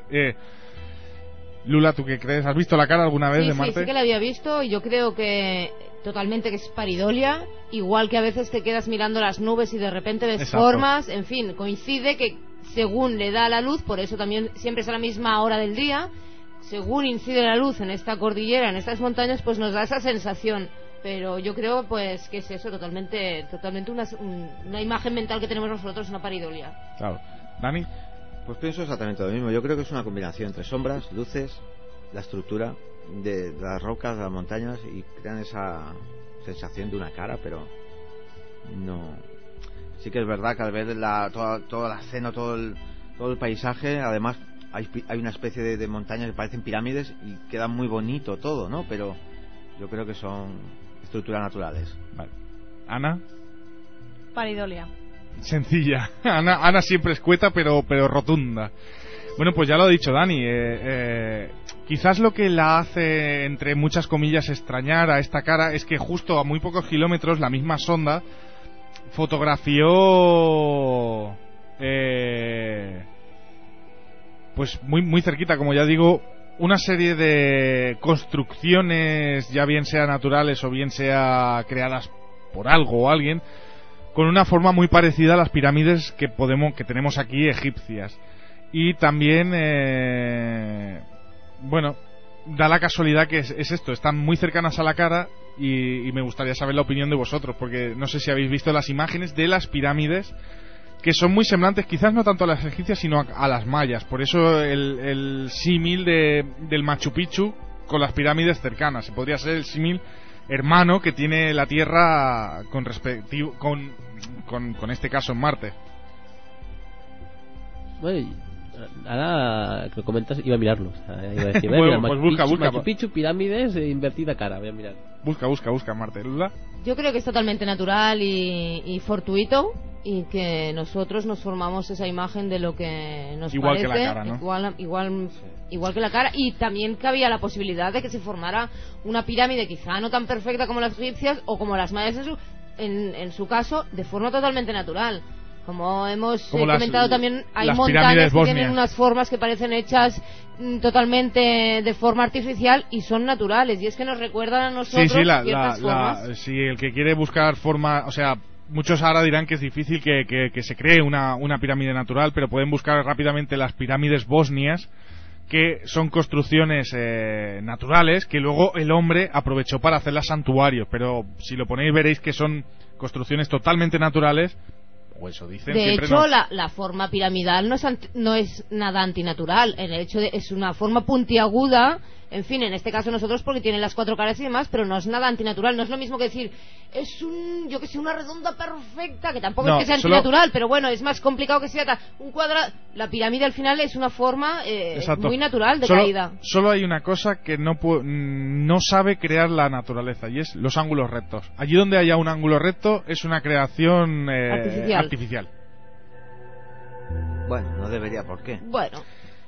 Lula, ¿tú qué crees? ¿Has visto la cara alguna vez de Marte? Sí que la había visto, y yo creo que totalmente que es paridolia, igual que a veces te quedas mirando las nubes y de repente ves formas, en fin, coincide que según le da la luz, por eso también siempre es a la misma hora del día, según incide la luz en esta cordillera, en estas montañas, pues nos da esa sensación. Pero yo creo pues que es eso, totalmente una imagen mental que tenemos nosotros, una paridolia. Claro. ¿Dani? Pues pienso exactamente lo mismo. Yo creo que es una combinación entre sombras, luces, la estructura de las rocas, de las montañas, y crean esa sensación de una cara, pero no. Sí que es verdad que al ver toda la escena, todo el paisaje, además hay una especie de montañas que parecen pirámides y queda muy bonito todo, ¿no? Pero yo creo que son estructuras naturales. Vale. ¿Ana? Paridolia. Sencilla. Ana siempre escueta, pero rotunda. Bueno, pues ya lo ha dicho Dani. Quizás lo que la hace, entre muchas comillas, extrañar a esta cara es que justo a muy pocos kilómetros la misma sonda fotografió pues muy cerquita, como ya digo, una serie de construcciones, ya bien sea naturales o bien sea creadas por algo o alguien, con una forma muy parecida a las pirámides que tenemos aquí egipcias. Y también bueno, da la casualidad que es esto, están muy cercanas a la cara, y me gustaría saber la opinión de vosotros, porque no sé si habéis visto las imágenes de las pirámides, que son muy semblantes, quizás no tanto a las egipcias sino a las mayas. Por eso el símil del Machu Picchu con las pirámides cercanas. Se podría ser el símil hermano que tiene la Tierra con este caso en Marte. Bueno, ahora que lo comentas, iba a mirarlo. O sea, iba a decir, bueno, mira, pues busca. Machu Picchu, pirámides, invertida cara, voy a mirar. Busca Marte. ¿Lula? Yo creo que es totalmente natural y fortuito, y que nosotros nos formamos esa imagen de lo que nos igual parece. Que la cara, ¿no? Igual que la cara, y también cabía la posibilidad de que se formara una pirámide quizá no tan perfecta como las egipcias o como las mayas en su caso, de forma totalmente natural. Como hemos comentado también, hay montañas que tienen unas formas que parecen hechas totalmente de forma artificial y son naturales, y es que nos recuerdan a nosotros ciertas formas. Si el que quiere buscar forma, o sea, muchos ahora dirán que es difícil que se cree una pirámide natural, pero pueden buscar rápidamente las pirámides bosnias, que son construcciones naturales que luego el hombre aprovechó para hacerlas santuarios, pero si lo ponéis veréis que son construcciones totalmente naturales. O eso dicen. De hecho, la forma piramidal no es nada antinatural. El hecho es una forma puntiaguda. En fin, en este caso nosotros porque tiene las 4 caras y demás, pero no es nada antinatural. No es lo mismo que decir es una redonda perfecta, que tampoco es que sea antinatural, pero bueno, es más complicado que sea un cuadrado. La pirámide al final es una forma muy natural de caída. Solo hay una cosa que no sabe crear la naturaleza, y es los ángulos rectos. Allí donde haya un ángulo recto es una creación artificial. Bueno, no debería, ¿por qué? Bueno,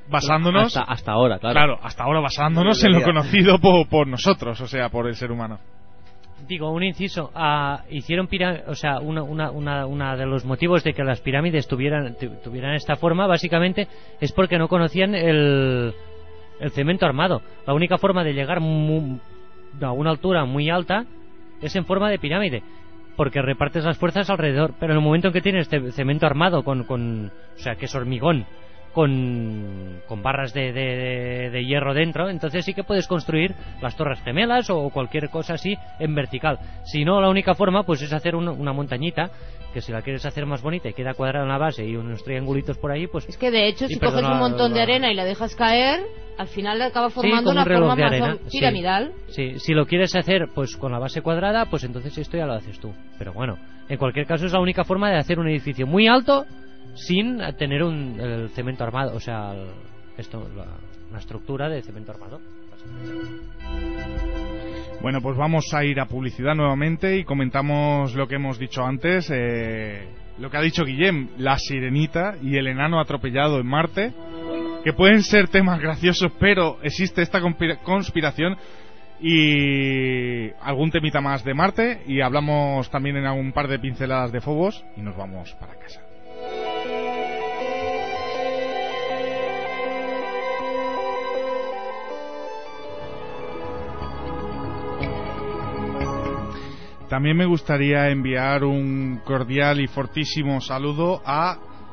basándonos hasta ahora, claro. Claro, hasta ahora basándonos en lo conocido por nosotros, o sea, por el ser humano. Digo, un inciso, hicieron o sea, una de los motivos de que las pirámides tuvieran esta forma, básicamente, es porque no conocían el cemento armado. La única forma de llegar a una altura muy alta es en forma de pirámide, porque repartes las fuerzas alrededor, pero en el momento en que tienes cemento armado o sea, que es hormigón, con barras de hierro dentro, entonces sí que puedes construir las torres gemelas o cualquier cosa así en vertical. Si no, la única forma pues es hacer una montañita, que si la quieres hacer más bonita y queda cuadrada en la base y unos triangulitos por ahí, pues... Es que de hecho, si coges un montón de arena y la dejas caer, al final acaba formando una forma más piramidal. Sí, si lo quieres hacer pues con la base cuadrada, pues entonces esto ya lo haces tú. Pero bueno, en cualquier caso es la única forma de hacer un edificio muy alto sin tener el cemento armado, o sea, una estructura de cemento armado. Bueno, pues vamos a ir a publicidad nuevamente y comentamos lo que hemos dicho antes, lo que ha dicho Guillem, la sirenita y el enano atropellado en Marte, que pueden ser temas graciosos, pero existe esta conspiración y algún temita más de Marte, y hablamos también en un par de pinceladas de Phobos y nos vamos para casa. También me gustaría enviar un cordial y fortísimo saludo a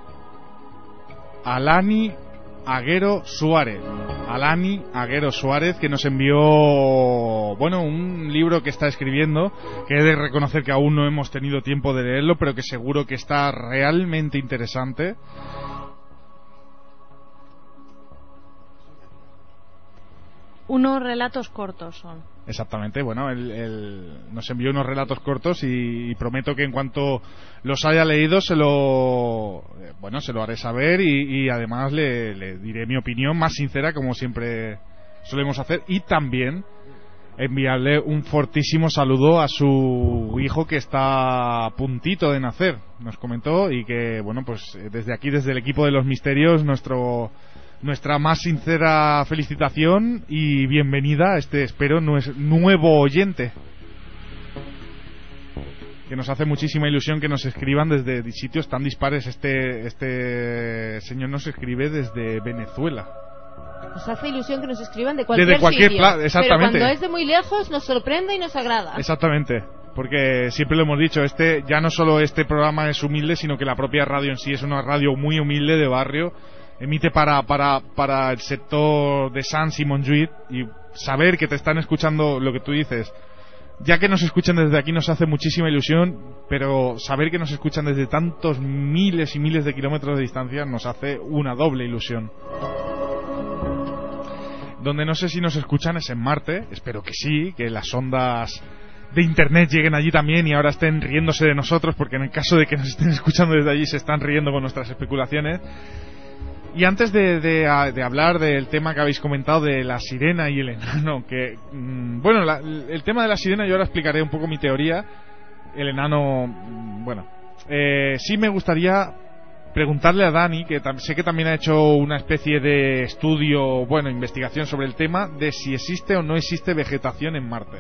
Alani Aguero Suárez. Alani Aguero Suárez, que nos envió, bueno, un libro que está escribiendo, que he de reconocer que aún no hemos tenido tiempo de leerlo, pero que seguro que está realmente interesante. Unos relatos cortos son. Exactamente, bueno, él nos envió unos relatos cortos y prometo que en cuanto los haya leído se lo haré saber y además le diré mi opinión más sincera, como siempre solemos hacer, y también enviarle un fortísimo saludo a su hijo, que está a puntito de nacer, nos comentó, y que, bueno, pues desde aquí, desde el equipo de los misterios, nuestra más sincera felicitación y bienvenida a este, espero, nuevo oyente, que nos hace muchísima ilusión que nos escriban desde sitios tan dispares. Este señor nos escribe desde Venezuela. Nos hace ilusión que nos escriban de cualquier sitio, exactamente. Pero cuando es de muy lejos nos sorprende y nos agrada. Exactamente, porque siempre lo hemos dicho, ya no solo este programa es humilde, sino que la propia radio en sí es una radio muy humilde, de barrio. Emite para el sector de Sants y Montjuïc, y saber que te están escuchando lo que tú dices, ya que nos escuchan desde aquí nos hace muchísima ilusión, pero saber que nos escuchan desde tantos miles y miles de kilómetros de distancia nos hace una doble ilusión. Donde no sé si nos escuchan es en Marte, espero que sí, que las ondas de internet lleguen allí también y ahora estén riéndose de nosotros, porque en el caso de que nos estén escuchando desde allí se están riendo con nuestras especulaciones. Y antes de hablar del tema que habéis comentado de la sirena y el enano, que bueno, el tema de la sirena yo ahora explicaré un poco mi teoría. El enano, bueno, sí me gustaría preguntarle a Dani, que sé que también ha hecho una especie de estudio, bueno, investigación sobre el tema de si existe o no existe vegetación en Marte.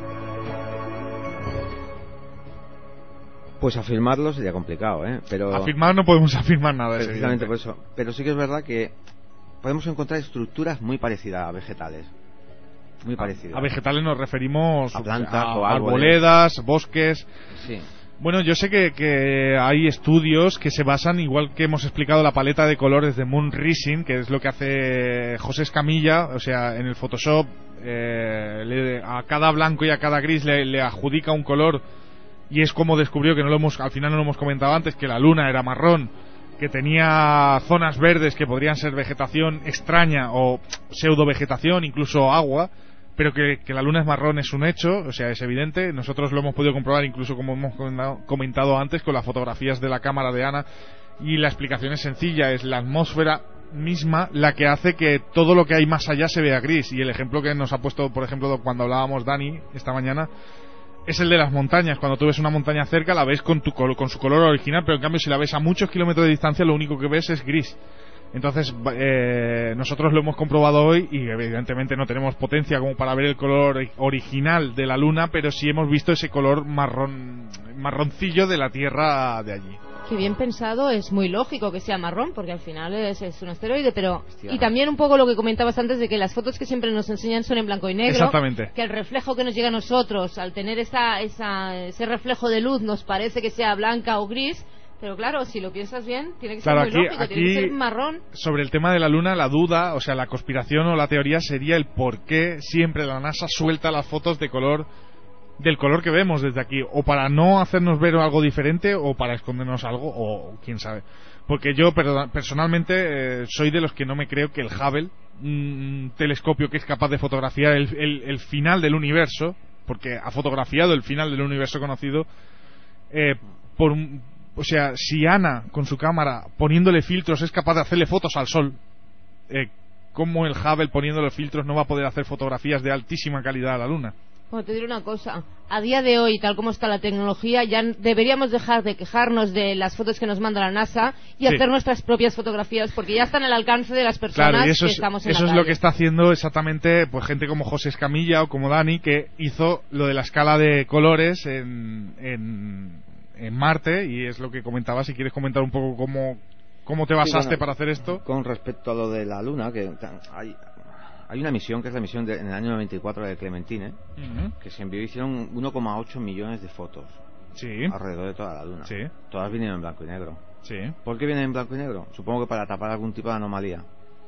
Pues afirmarlo sería complicado, ¿eh? Pero afirmar no podemos afirmar nada. Precisamente por eso. Pero sí que es verdad que podemos encontrar estructuras muy parecidas a vegetales. Muy parecidas. A vegetales nos referimos a plantas o arboledas, bosques. Sí. Bueno, yo sé que hay estudios que se basan, igual que hemos explicado, la paleta de colores de Moon Rising, que es lo que hace José Escamilla, o sea, en el Photoshop a cada blanco y a cada gris le adjudica un color. Y es como descubrió, que al final no lo hemos comentado antes, que la luna era marrón, que tenía zonas verdes que podrían ser vegetación extraña o pseudo vegetación, incluso agua, pero que la luna es marrón es un hecho, o sea, es evidente. Nosotros lo hemos podido comprobar, incluso como hemos comentado antes, con las fotografías de la cámara de Ana, y la explicación es sencilla, es la atmósfera misma la que hace que todo lo que hay más allá se vea gris. Y el ejemplo que nos ha puesto, por ejemplo, cuando hablábamos Dani esta mañana, es el de las montañas. Cuando tú ves una montaña cerca la ves con su color original, pero en cambio si la ves a muchos kilómetros de distancia lo único que ves es gris. Entonces nosotros lo hemos comprobado hoy y evidentemente no tenemos potencia como para ver el color original de la Luna, pero sí hemos visto ese color marroncillo de la Tierra de allí. Que bien pensado, es muy lógico que sea marrón, porque al final es un asteroide, pero... Y también un poco lo que comentabas antes de que las fotos que siempre nos enseñan son en blanco y negro. Exactamente. Que el reflejo que nos llega a nosotros, al tener ese reflejo de luz, nos parece que sea blanca o gris, pero claro, si lo piensas bien, tiene que ser muy lógico, tiene que ser marrón. Sobre el tema de la Luna, la duda, o sea, la conspiración o la teoría sería el por qué siempre la NASA suelta las fotos de color... del color que vemos desde aquí, o para no hacernos ver algo diferente o para escondernos algo, o quién sabe, porque yo personalmente soy de los que no me creo que el Hubble, un telescopio que es capaz de fotografiar el final del universo, porque ha fotografiado el final del universo conocido, o sea, si Ana con su cámara poniéndole filtros es capaz de hacerle fotos al sol, ¿cómo el Hubble poniéndole filtros no va a poder hacer fotografías de altísima calidad a la Luna? Bueno, te diré una cosa, a día de hoy, tal como está la tecnología, ya deberíamos dejar de quejarnos de las fotos que nos manda la NASA y hacer nuestras propias fotografías, porque ya están al alcance de las personas que estamos en la calle. Eso es lo que está haciendo exactamente pues gente como José Escamilla o como Dani, que hizo lo de la escala de colores en Marte, y es lo que comentaba. Si quieres comentar un poco cómo te basaste para hacer esto. Con respecto a lo de la Luna, que hay una misión que es la misión en el año 94 de Clementine, que se envió, hicieron 1,8 millones de fotos alrededor de toda la Luna. Todas vinieron en blanco y negro. ¿Por qué vienen en blanco y negro? Supongo que para tapar algún tipo de anomalía,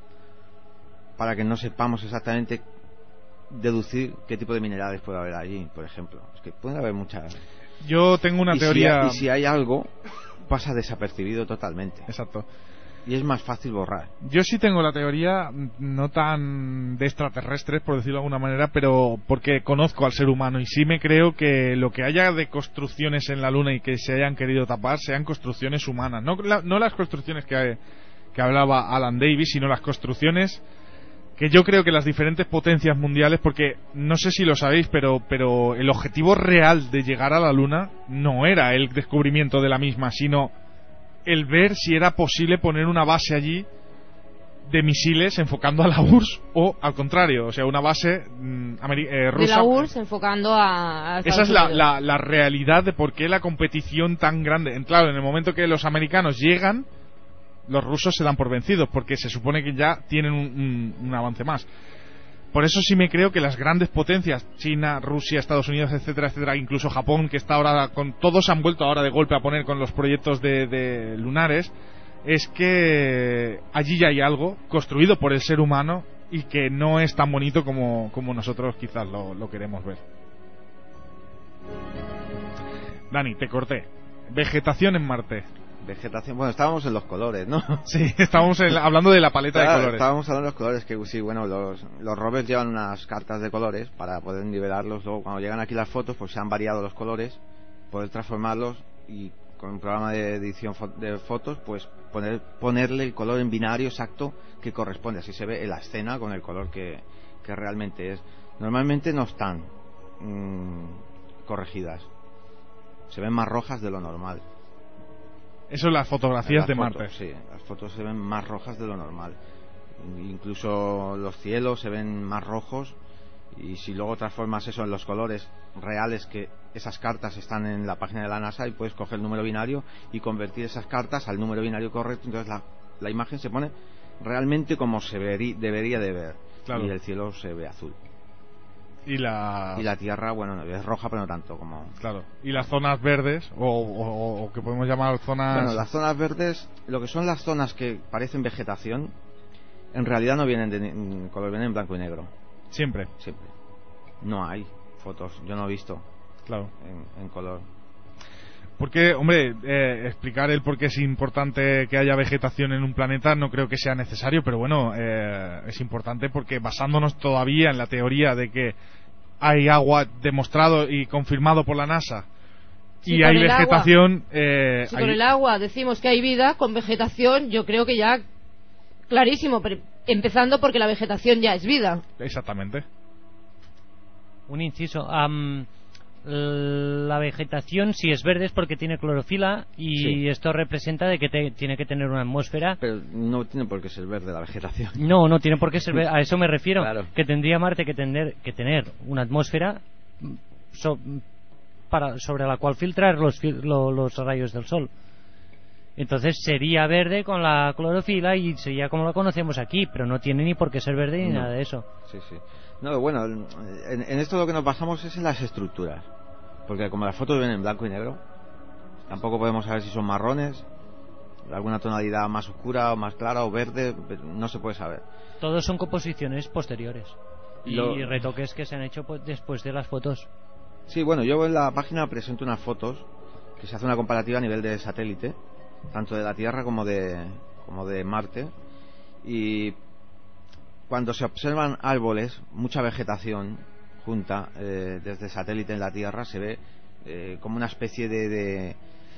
para que no sepamos exactamente deducir qué tipo de minerales puede haber allí, por ejemplo. Es que puede haber muchas. Yo tengo una teoría. Y si hay algo, pasa desapercibido totalmente. Exacto. Y es más fácil borrar. Yo sí tengo la teoría, no tan de extraterrestres, por decirlo de alguna manera, pero porque conozco al ser humano y sí me creo que lo que haya de construcciones en la Luna y que se hayan querido tapar sean construcciones humanas. No las construcciones que hablaba Alan Davis, sino las construcciones que yo creo que las diferentes potencias mundiales, porque no sé si lo sabéis, pero el objetivo real de llegar a la Luna no era el descubrimiento de la misma, sino el ver si era posible poner una base allí de misiles enfocando a la URSS o al contrario, o sea, una base rusa. De la URSS enfocando a Esa es la realidad de por qué la competición tan grande. Claro, en el momento que los americanos llegan, los rusos se dan por vencidos, porque se supone que ya tienen un avance más. Por eso sí me creo que las grandes potencias, China, Rusia, Estados Unidos, etcétera, etcétera, incluso Japón, que está ahora todos se han vuelto ahora de golpe a poner con los proyectos de lunares, es que allí ya hay algo construido por el ser humano y que no es tan bonito como nosotros quizás lo queremos ver. Dani, te corté. Vegetación en Marte. Vegetación, bueno, estábamos en los colores, ¿no? Sí, estábamos hablando de la paleta de colores. Estábamos hablando de los colores, que sí, bueno, los rovers llevan unas cartas de colores para poder nivelarlos. Luego, cuando llegan aquí las fotos, pues se han variado los colores, poder transformarlos y con un programa de edición de fotos, pues ponerle el color en binario exacto que corresponde. Así se ve en la escena con el color que realmente es. Normalmente no están corregidas, se ven más rojas de lo normal. Eso es las fotografías de Marte. Sí, las fotos se ven más rojas de lo normal. Incluso los cielos se ven más rojos. Y si luego transformas eso en los colores reales, que esas cartas están en la página de la NASA, y puedes coger el número binario y convertir esas cartas al número binario correcto, entonces la imagen se pone realmente como se debería de ver. Claro. Y el cielo se ve azul. Y la tierra, bueno, es roja, pero no tanto como. Claro. Y las zonas verdes, o que podemos llamar zonas. Bueno, las zonas verdes, lo que son las zonas que parecen vegetación, en realidad no vienen de color, vienen en blanco y negro. Siempre. No hay fotos, yo no he visto. Claro. En color. Porque, hombre, explicar el por qué es importante que haya vegetación en un planeta no creo que sea necesario, pero bueno, es importante porque basándonos todavía en la teoría de que hay agua demostrado y confirmado por la NASA y hay vegetación. Si con el agua decimos que hay vida, con vegetación yo creo que ya clarísimo, pero empezando porque la vegetación ya es vida. Exactamente. Un inciso. la vegetación, si es verde, es porque tiene clorofila y Sí. esto representa de que tiene que tener una atmósfera. Pero no tiene por qué ser verde la vegetación. No tiene por qué ser verde. A eso me refiero. Claro. Que tendría Marte que tener una atmósfera sobre la cual filtrar los rayos del Sol. Entonces sería verde con la clorofila y sería como lo conocemos aquí, pero no tiene ni por qué ser verde ni nada de eso. Sí. No, bueno, en esto lo que nos basamos es en las estructuras. Porque como las fotos ven en blanco y negro, tampoco podemos saber si son marrones, alguna tonalidad más oscura o más clara o verde, no se puede saber. Todos son composiciones posteriores y retoques que se han hecho después de las fotos. Sí, bueno, yo en la página presento unas fotos que se hace una comparativa a nivel de satélite, tanto de la Tierra como de Marte, y cuando se observan árboles, mucha vegetación junta desde satélite en la Tierra, se ve como una especie de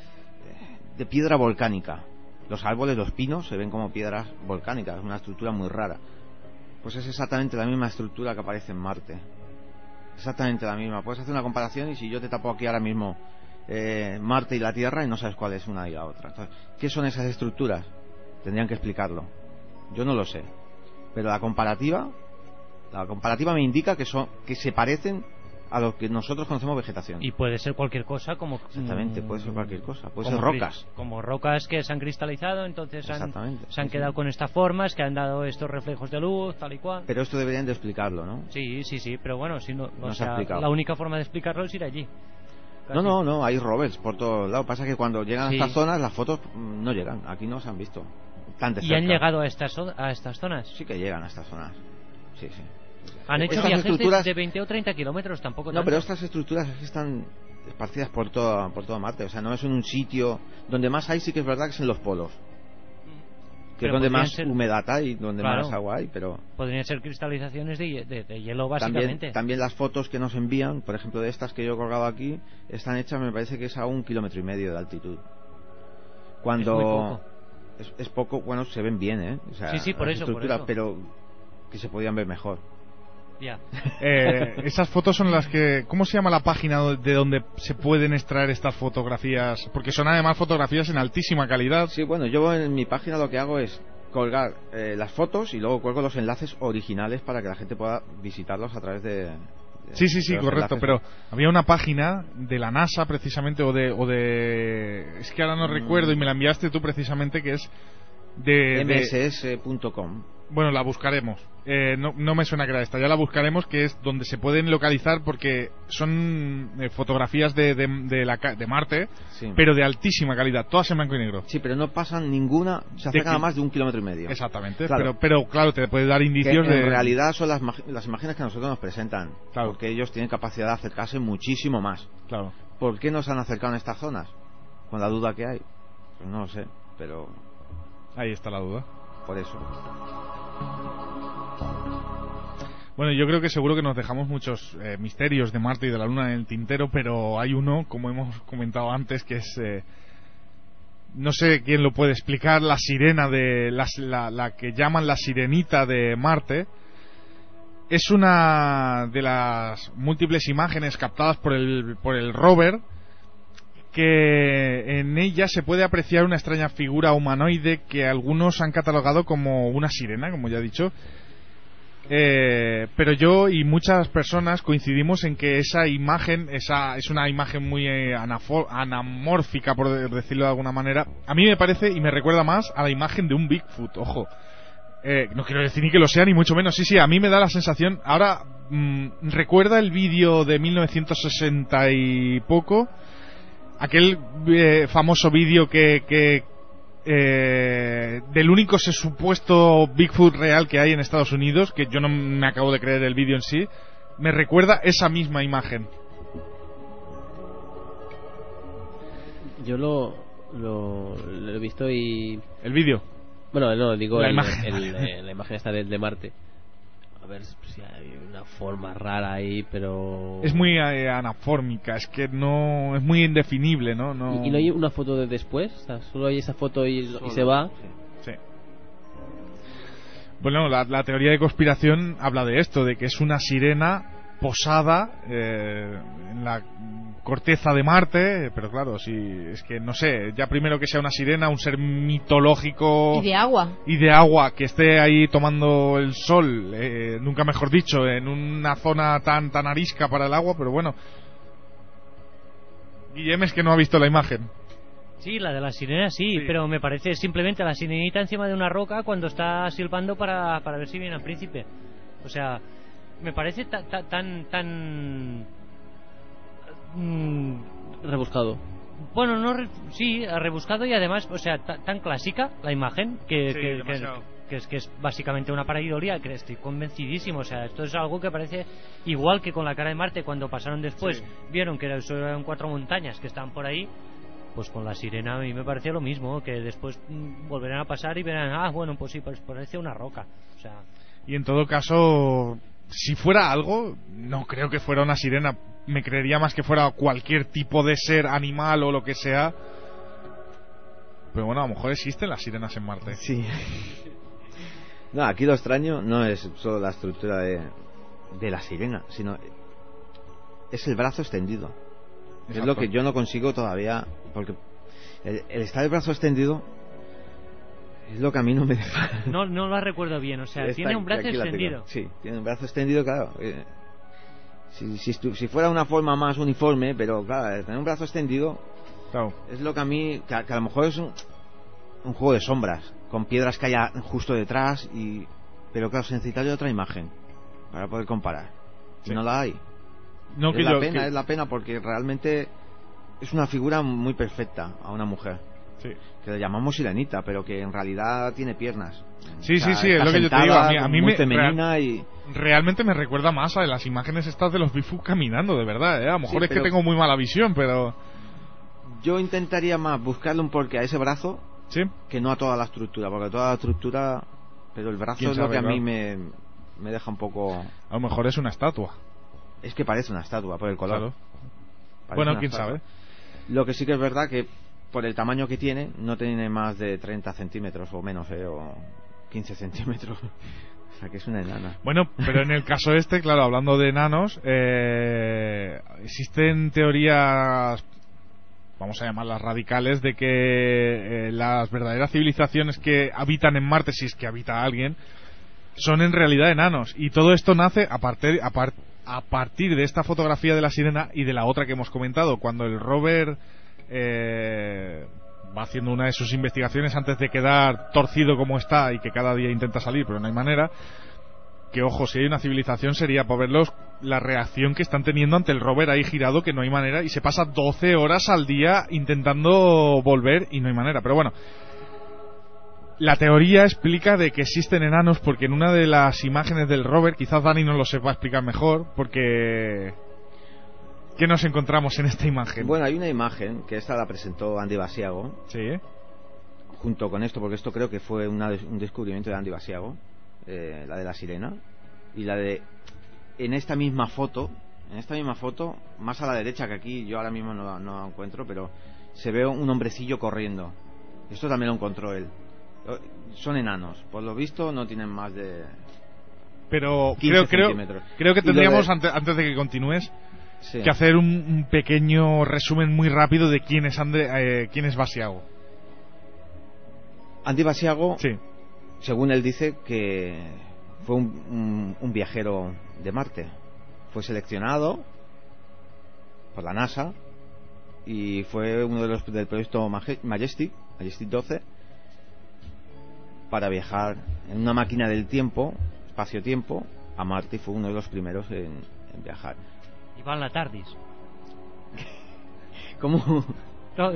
piedra volcánica. Los árboles, los pinos, se ven como piedras volcánicas, una estructura muy rara. Pues es exactamente la misma estructura que aparece en Marte. Exactamente la misma. Puedes hacer una comparación y si yo te tapo aquí ahora mismo Marte y la Tierra y no sabes cuál es una y la otra. Entonces, ¿qué son esas estructuras? Tendrían que explicarlo. Yo no lo sé. Pero la comparativa me indica que se parecen a lo que nosotros conocemos vegetación. Y puede ser cualquier cosa como... Exactamente, puede ser cualquier cosa. Puede ser rocas. Como rocas que se han cristalizado, entonces se han quedado con estas formas, que han dado estos reflejos de luz, tal y cual. Pero esto deberían de explicarlo, ¿no? Sí, pero bueno, si no se ha explicado. La única forma de explicarlo es ir allí. Casi. No, hay rovers por todos lados. Pasa que cuando llegan a estas zonas, las fotos no llegan. Aquí no se han visto. ¿Y han llegado a estas zonas? Sí que llegan a estas zonas. Sí. Han hecho viajes de 20 o 30 kilómetros, tampoco tanto. No, pero estas estructuras están esparcidas por todo Marte. O sea, no es en un sitio donde más hay, sí que es verdad que es en los polos. Que es donde más humedad hay, donde más agua hay, pero... Podrían ser cristalizaciones de hielo, básicamente. También las fotos que nos envían, por ejemplo, de estas que yo he colgado aquí, están hechas, me parece que es a 1,5 kilómetros de altitud. Cuando... Es muy poco. Es poco, bueno, se ven bien, ¿eh? O sea, sí, por eso. Pero que se podían ver mejor. Ya. Esas fotos son las que... ¿Cómo se llama la página de donde se pueden extraer estas fotografías? Porque son además fotografías en altísima calidad. Sí, bueno, yo en mi página lo que hago es colgar las fotos y luego cuelgo los enlaces originales para que la gente pueda visitarlos a través de sí, correcto, enlaces. Pero había una página de la NASA precisamente o de es que ahora no recuerdo y me la enviaste tú precisamente, que es de mss.com. Bueno, la buscaremos. No me suena que era esta. Ya la buscaremos, que es donde se pueden localizar, porque son fotografías de Marte, sí, pero de altísima calidad, todas en blanco y negro. Sí, pero no pasan ninguna, se acercan a más de 1,5 kilómetros. Exactamente, claro. Pero claro, te puede dar indicios que en realidad son las imágenes que a nosotros nos presentan, claro, porque ellos tienen capacidad de acercarse muchísimo más. Claro. ¿Por qué no se han acercado en estas zonas? Con la duda que hay. Pues no lo sé, pero... Ahí está la duda. Por eso. Bueno, yo creo que seguro que nos dejamos muchos misterios de Marte y de la Luna en el tintero, pero hay uno, como hemos comentado antes, que es... no sé quién lo puede explicar, la sirena de... la que llaman la sirenita de Marte. Es una de las múltiples imágenes captadas por el rover, que en ella se puede apreciar una extraña figura humanoide que algunos han catalogado como una sirena, como ya he dicho. Pero yo y muchas personas coincidimos en que esa imagen es una imagen muy anamórfica, por decirlo de alguna manera. A mí me parece y me recuerda más a la imagen de un Bigfoot, ojo. No quiero decir ni que lo sea, ni mucho menos. Sí, a mí me da la sensación. Ahora, recuerda el vídeo de 1960 y poco, aquel famoso vídeo que del único supuesto Bigfoot real que hay en Estados Unidos, que yo no me acabo de creer el vídeo en sí. Me recuerda esa misma imagen. Yo lo he visto y... ¿El vídeo? Bueno, no, digo la imagen esta de Marte. A ver si hay una forma rara ahí, pero... Es muy anafórmica, es que no... Es muy indefinible, ¿no? ¿Y no hay una foto de después? O sea, solo hay esa foto y se va. Sí. Bueno, la teoría de conspiración habla de esto, de que es una sirena posada en la corteza de Marte, pero claro, si es que no sé, ya primero que sea una sirena, un ser mitológico y de agua que esté ahí tomando el sol, nunca mejor dicho, en una zona tan arisca para el agua, pero bueno. Guillem es que no ha visto la imagen. Sí, la de la sirena sí, pero me parece simplemente la sirenita encima de una roca cuando está silbando para ver si viene el príncipe. O sea, me parece tan rebuscado. Bueno, sí, rebuscado y además, o sea, tan clásica la imagen que es básicamente una pareidolia, que estoy convencidísimo. O sea, esto es algo que parece igual que con la cara de Marte cuando pasaron después, vieron que eran 4 montañas que estaban por ahí. Pues con la sirena a mí me pareció lo mismo, que después volverán a pasar y verán, bueno, pues sí, pues parece una roca. O sea, y en todo caso, si fuera algo, no creo que fuera una sirena. Me creería más que fuera cualquier tipo de ser animal o lo que sea. Pero bueno, a lo mejor existen las sirenas en Marte. Sí. No, aquí lo extraño no es solo la estructura de la sirena, sino es el brazo extendido. Exacto. Es lo que yo no consigo todavía, porque el estar el brazo extendido es lo que a mí no me deja. No lo recuerdo bien, o sea, tiene un brazo extendido. Sí, tiene un brazo extendido, claro. Si fuera una forma más uniforme, pero claro, tener un brazo extendido, claro, es lo que a mí, que a lo mejor es un juego de sombras, con piedras que haya justo detrás, pero claro, se necesitaría otra imagen para poder comparar. Sí. Y no la hay. No, es la pena porque realmente es una figura muy perfecta a una mujer. Sí. Que le llamamos sirenita, pero que en realidad tiene piernas. Sí, es lo que yo te digo. A mí muy femenina realmente me recuerda más a las imágenes estas de los Bigfoot caminando, de verdad. A lo mejor es que tengo muy mala visión, pero yo intentaría más buscarle un porqué a ese brazo, ¿sí?, que no a toda la estructura, porque toda la estructura, pero el brazo es lo que a mí me deja un poco. A lo mejor es una estatua. Es que parece una estatua por el color. Claro. Bueno, quién sabe. Lo que sí que es verdad que por el tamaño que tiene, no tiene más de 30 centímetros o menos, o 15 centímetros. O sea que es una enana. Bueno, pero en el caso claro, hablando de enanos, existen teorías, vamos a llamarlas radicales, de que las verdaderas civilizaciones que habitan en Marte, si es que habita alguien, son en realidad enanos. Y todo esto nace a partir de esta fotografía de la sirena y de la otra que hemos comentado, cuando el rover va haciendo una de sus investigaciones antes de quedar torcido como está y que cada día intenta salir pero no hay manera. Que ojo, si hay una civilización sería por verlos la reacción que están teniendo ante el rover ahí girado, que no hay manera, y se pasa 12 horas al día intentando volver y no hay manera. Pero bueno, la teoría explica de que existen enanos porque en una de las imágenes del rover, quizás Dani nos lo sepa explicar mejor, porque ¿qué nos encontramos en esta imagen? Bueno, hay una imagen que esta la presentó Andy Basiago. Sí. Junto con esto, porque esto creo que fue un descubrimiento de Andy Basiago, la de la sirena, y la de en esta misma foto, más a la derecha, que aquí yo ahora mismo no la encuentro, pero se ve un hombrecillo corriendo. Esto también lo encontró él. Son enanos, por lo visto no tienen más de. Pero creo que tendríamos antes de que continúes, sí, que hacer un pequeño resumen muy rápido de quién es Basiago. Andy Basiago, sí, según él dice, que fue un viajero de Marte. Fue seleccionado por la NASA y fue uno de los del proyecto Majestic 12, para viajar en una máquina del tiempo, espacio-tiempo, a Marte, y fue uno de los primeros en viajar. Iban la TARDIS. ¿Cómo? No,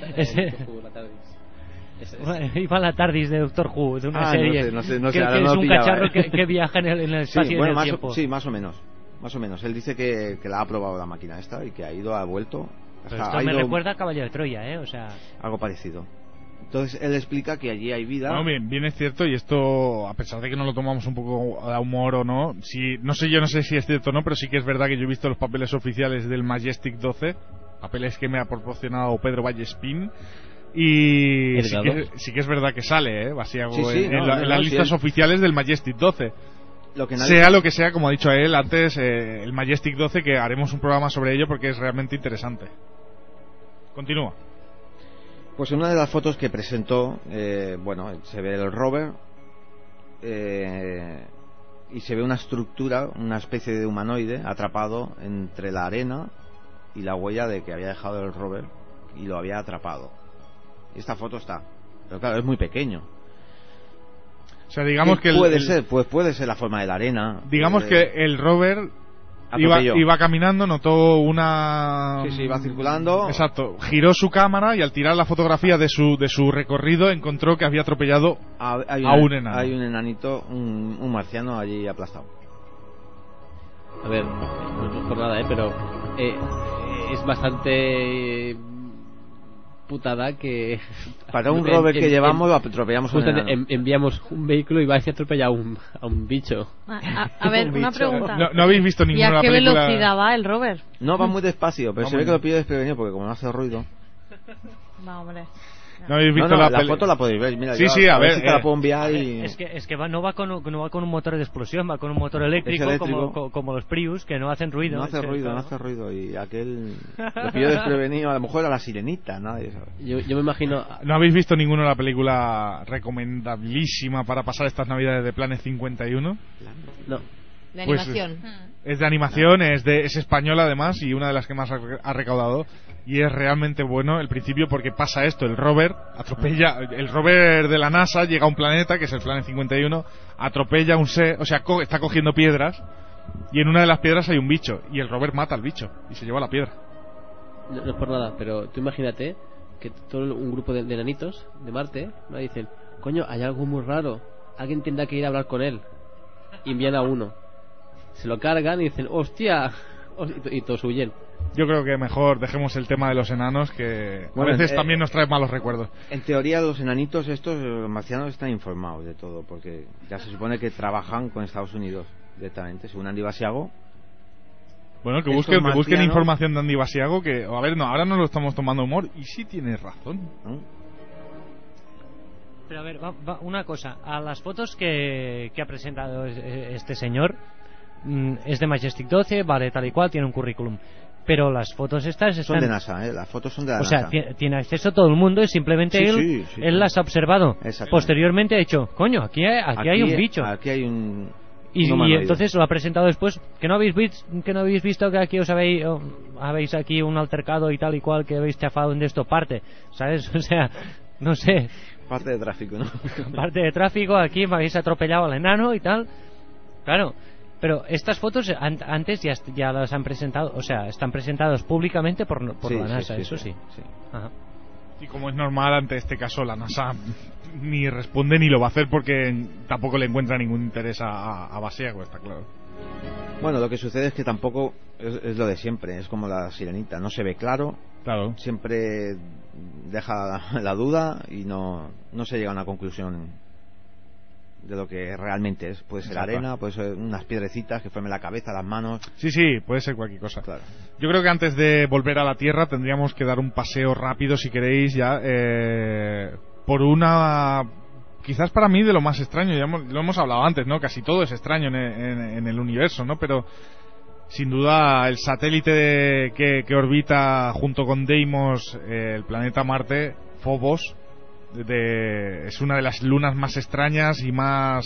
Iban la TARDIS de Doctor Who, de una serie. No sé, que es un cacharro que viaja en el espacio, sí, y en el tiempo. Sí, más o menos. Él dice que la ha probado la máquina esta y que ha vuelto. Pero esto me recuerda a Caballero de Troya, o sea. Algo parecido. Entonces él explica que allí hay vida. No, bien es cierto, y esto, a pesar de que no lo tomamos un poco a humor o no, no sé si es cierto o no, pero sí que es verdad que yo he visto los papeles oficiales del Majestic 12, papeles que me ha proporcionado Pedro Vallespín, y sí que es verdad que sale, Basiago, en las listas oficiales del Majestic 12. sea lo que sea, como ha dicho él antes, el Majestic 12, que haremos un programa sobre ello porque es realmente interesante. Continúa. Pues en una de las fotos que presentó, se ve el rover y se ve una estructura, una especie de humanoide atrapado entre la arena y la huella de que había dejado el rover y lo había atrapado. Y esta foto está, pero claro, es muy pequeño. O sea, digamos que puede ser la forma de la arena. Digamos que el rover iba caminando, notó una... Sí, iba circulando. Exacto, giró su cámara y al tirar la fotografía de su recorrido encontró que había atropellado a un enano. Hay un enanito, un marciano allí aplastado. A ver, no es por nada, pero es bastante putada que para un rover que llevamos atropellamos un enano. Enviamos un vehículo y va a atropellar a un bicho. A ver, una pregunta. No habéis visto ninguna película. ¿Y a qué velocidad va el rover? No, va muy despacio, pero se ve que lo pide desprevenido porque como no hace ruido. No, hombre. ¿No habéis visto la foto? La podéis ver. Mira, sí, a ver. Si te la puedo enviar y... Es que no va con un motor de explosión, va con un motor eléctrico. Como los Prius, que no hacen ruido. No hace ruido. Y aquel lo pilló desprevenido. A lo mejor era la sirenita, nadie sabe. Yo me imagino... ¿No habéis visto ninguna de la película recomendabilísima para pasar estas navidades de Planet 51? No. De animación. Es de animación, es española además y una de las que más ha recaudado. Y es realmente bueno el principio porque pasa esto, el rover de la NASA llega a un planeta que es el Planet 51, atropella está cogiendo piedras y en una de las piedras hay un bicho y el rover mata al bicho y se lleva la piedra. No es por nada, pero tú imagínate que todo un grupo de enanitos de Marte, ¿no? Dicen, coño, hay algo muy raro, alguien tendrá que ir a hablar con él, y envían a uno, se lo cargan y dicen, hostia, y todos huyen. Yo creo que mejor dejemos el tema de los enanos, que a veces también nos trae malos recuerdos. En teoría los enanitos estos, los marcianos, están informados de todo, porque ya se supone que trabajan con Estados Unidos directamente, según Andy Basiago. Bueno, que busquen información de Andy Basiago, que, a ver, no, ahora no lo estamos tomando humor, y sí tienes razón. Pero a ver, una cosa, a las fotos que ha presentado este señor, es de Majestic 12, vale, tal y cual, tiene un currículum. Pero las fotos estas son de NASA, las fotos son de la NASA. O sea, tiene acceso todo el mundo y simplemente él las ha observado. Posteriormente ha dicho, coño, aquí hay un bicho. Aquí hay un... Y entonces lo ha presentado después, que no habéis visto que aquí habéis aquí un altercado y tal y cual, que habéis chafado en esto parte, ¿sabes? O sea, no sé. Parte de tráfico, ¿no? Parte de tráfico, aquí me habéis atropellado al enano y tal. Claro. Pero estas fotos antes ya las han presentado, o sea, están presentadas públicamente por la NASA, sí. Ajá. Y como es normal, ante este caso la NASA ni responde ni lo va a hacer porque tampoco le encuentra ningún interés a Basiago, está claro. Bueno, lo que sucede es que tampoco es lo de siempre, es como la sirenita, no se ve claro, siempre deja la duda y no se llega a una conclusión de lo que realmente es. Puede ser arena, puede ser unas piedrecitas que formen la cabeza, las manos. Sí, puede ser cualquier cosa. Claro. Yo creo que antes de volver a la Tierra tendríamos que dar un paseo rápido, si queréis, ya por una... Quizás para mí de lo más extraño, ya lo hemos hablado antes, ¿no? Casi todo es extraño en el universo, ¿no? Pero sin duda el satélite que orbita junto con Deimos el planeta Marte, Phobos, es una de las lunas más extrañas y más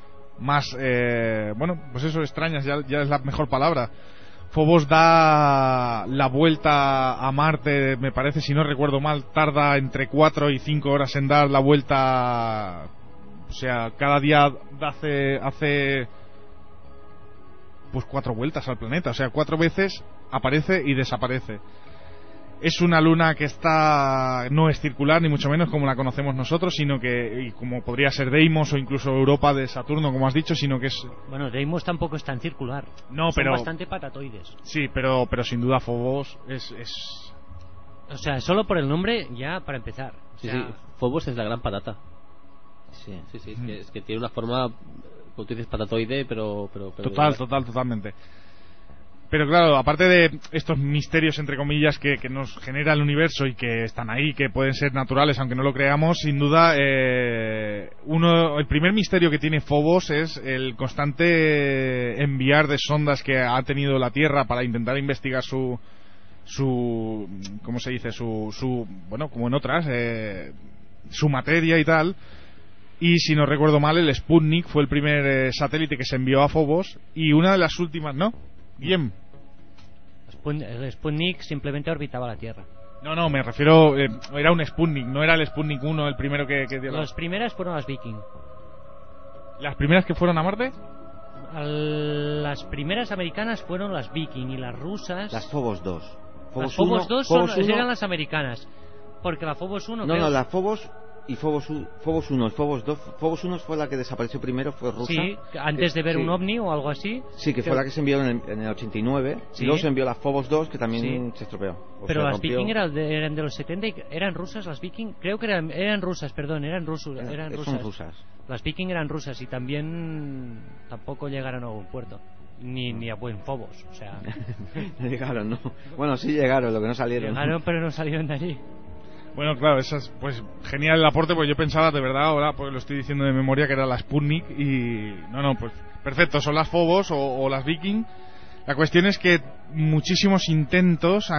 pues eso, extrañas, ya es la mejor palabra. Phobos da la vuelta a Marte, me parece, si no recuerdo mal, tarda entre 4 y 5 horas en dar la vuelta. O sea, cada día hace pues 4 vueltas al planeta, o sea, 4 veces aparece y desaparece. Es una luna que no es circular, ni mucho menos como la conocemos nosotros, sino que, y como podría ser Deimos o incluso Europa de Saturno, como has dicho, sino que es... Bueno, Deimos tampoco es tan circular. No, son bastante patatoides. Sí, pero sin duda Phobos es... O sea, solo por el nombre, ya para empezar. Sí, Phobos es la gran patata. Sí, es que tiene una forma, como tú dices, patatoide, pero totalmente. Pero claro, aparte de estos misterios, entre comillas, que nos genera el universo y que están ahí, que pueden ser naturales, aunque no lo creamos, sin duda, el primer misterio que tiene Phobos es el constante enviar de sondas que ha tenido la Tierra para intentar investigar su ¿cómo se dice? Bueno, como en otras, su materia y tal. Y si no recuerdo mal, el Sputnik fue el primer satélite que se envió a Phobos, y una de las últimas, ¿no? Bien. El Sputnik simplemente orbitaba la Tierra. No, me refiero... era un Sputnik, no era el Sputnik 1 el primero que dio. Las primeras fueron las Viking. ¿Las primeras que fueron a Marte? Las primeras americanas fueron las Viking, y las rusas... Las Phobos 2. Las Phobos 2 eran las americanas. Porque la Phobos 1... No, la Phobos... Y Phobos 1 y Phobos 2. Phobos 1 fue la que desapareció primero, fue rusa. Sí, antes de ver un ovni o algo así. Sí, que fue la que se envió en el 89. Sí. Y luego se envió la Phobos 2, que también se estropeó. Pero las Viking eran de los 70 y eran rusas. Las Viking, creo que eran rusas, perdón, eran rusas. Son rusas. Las Viking eran rusas y también tampoco llegaron a buen puerto. Ni a buen Phobos, o sea. Llegaron, ¿no? Bueno, sí llegaron, lo que no salieron. Llegaron, pero no salieron de allí. Bueno, claro, pues genial el aporte, pues yo pensaba de verdad, ahora pues lo estoy diciendo de memoria, que era la Sputnik, y no, pues perfecto, son las Phobos o las Viking. La cuestión es que muchísimos intentos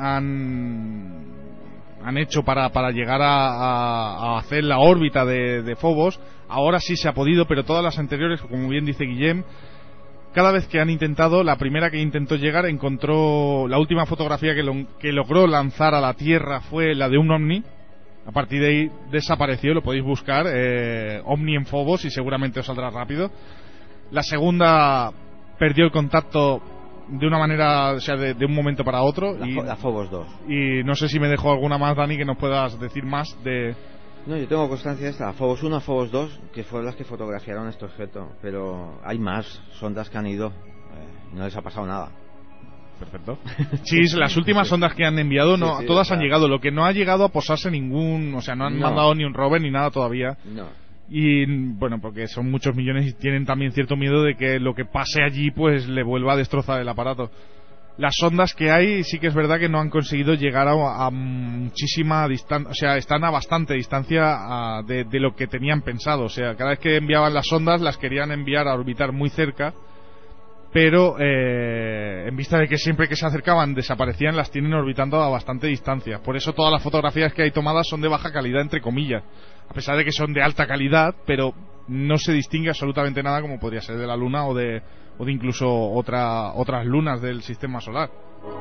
han hecho para llegar a hacer la órbita de Phobos. Ahora sí se ha podido, pero todas las anteriores, como bien dice Guillem, cada vez que han intentado, la primera que intentó llegar encontró... La última fotografía que logró lanzar a la Tierra fue la de un ovni. A partir de ahí desapareció, lo podéis buscar, ovni en Phobos, y seguramente os saldrá rápido. La segunda perdió el contacto de una manera, o sea, de un momento para otro. La Phobos 2. Y no sé si me dejo alguna más, Dani, que nos puedas decir más de... No, yo tengo constancia de esta, Phobos 1, Phobos 2, que fueron las que fotografiaron este objeto, pero hay más sondas que han ido, no les ha pasado nada. Perfecto. Sí, las últimas sondas que han enviado, todas han llegado, lo que no ha llegado a posarse ningún, o sea, no han mandado ni un rover ni nada todavía. No. Y bueno, porque son muchos millones y tienen también cierto miedo de que lo que pase allí pues le vuelva a destrozar el aparato. Las sondas que hay sí que es verdad que no han conseguido llegar a muchísima distancia, o sea, están a bastante distancia de lo que tenían pensado. O sea, cada vez que enviaban las sondas las querían enviar a orbitar muy cerca, pero en vista de que siempre que se acercaban desaparecían, las tienen orbitando a bastante distancia. Por eso todas las fotografías que hay tomadas son de baja calidad, entre comillas, a pesar de que son de alta calidad, pero no se distingue absolutamente nada como podría ser de la Luna o de incluso otras lunas del sistema solar.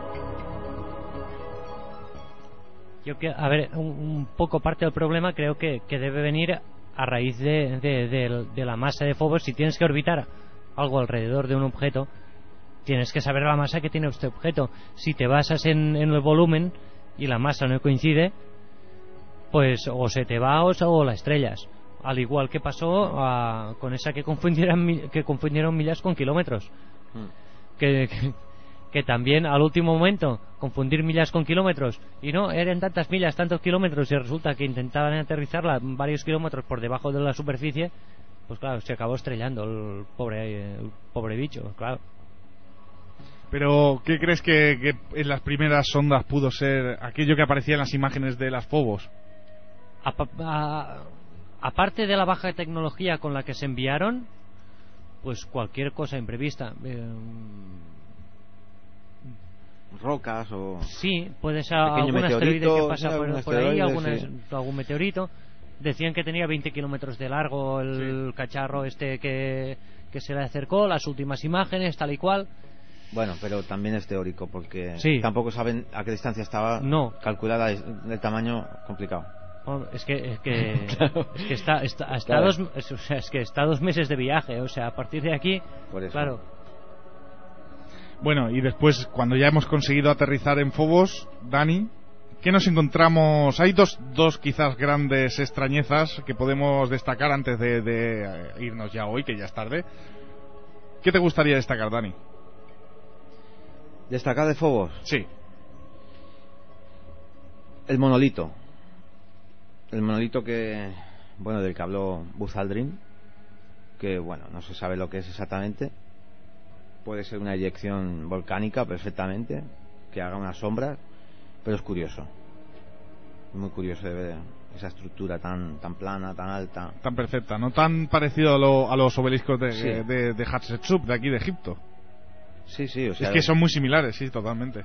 Yo que, a ver, un poco parte del problema creo que debe venir a raíz de la masa de Phobos. Si tienes que orbitar algo alrededor de un objeto, tienes que saber la masa que tiene este objeto. Si te basas en el volumen y la masa no coincide, pues o se te va o la estrellas. Al igual que pasó con esa que confundieron millas con kilómetros. Que también al último momento confundir millas con kilómetros, y no, eran tantas millas, tantos kilómetros, y resulta que intentaban aterrizarla varios kilómetros por debajo de la superficie, pues claro, se acabó estrellando el pobre bicho, claro. Pero, ¿qué crees que en las primeras sondas pudo ser aquello que aparecía en las imágenes de las Phobos? Aparte de la baja tecnología con la que se enviaron, pues cualquier cosa imprevista. Rocas o... Sí, puede ser algún asteroide que pasa por ahí, algún meteorito. Decían que tenía 20 kilómetros de largo el cacharro este que se le acercó, las últimas imágenes, tal y cual. Bueno, pero también es teórico, porque tampoco saben a qué distancia estaba. No. Calculada el tamaño complicado. Es que está 2 meses de viaje, o sea, a partir de aquí, por eso. Claro. Bueno, y después, cuando ya hemos conseguido aterrizar en Phobos, Dani, ¿qué nos encontramos? Hay dos quizás grandes extrañezas que podemos destacar antes de irnos ya hoy, que ya es tarde. ¿Qué te gustaría destacar, Dani? ¿Destacar de Phobos? Sí. El monolito. El monolito del que habló Buzz Aldrin, que bueno, no se sabe lo que es exactamente, puede ser una eyección volcánica perfectamente, que haga unas sombras, pero es curioso. Es muy curioso de ver esa estructura tan plana, tan alta. Tan perfecta, ¿no? Tan parecido a los obeliscos de Hatshepsut, de aquí de Egipto. Sí, o sea... Es que son muy similares, sí, totalmente.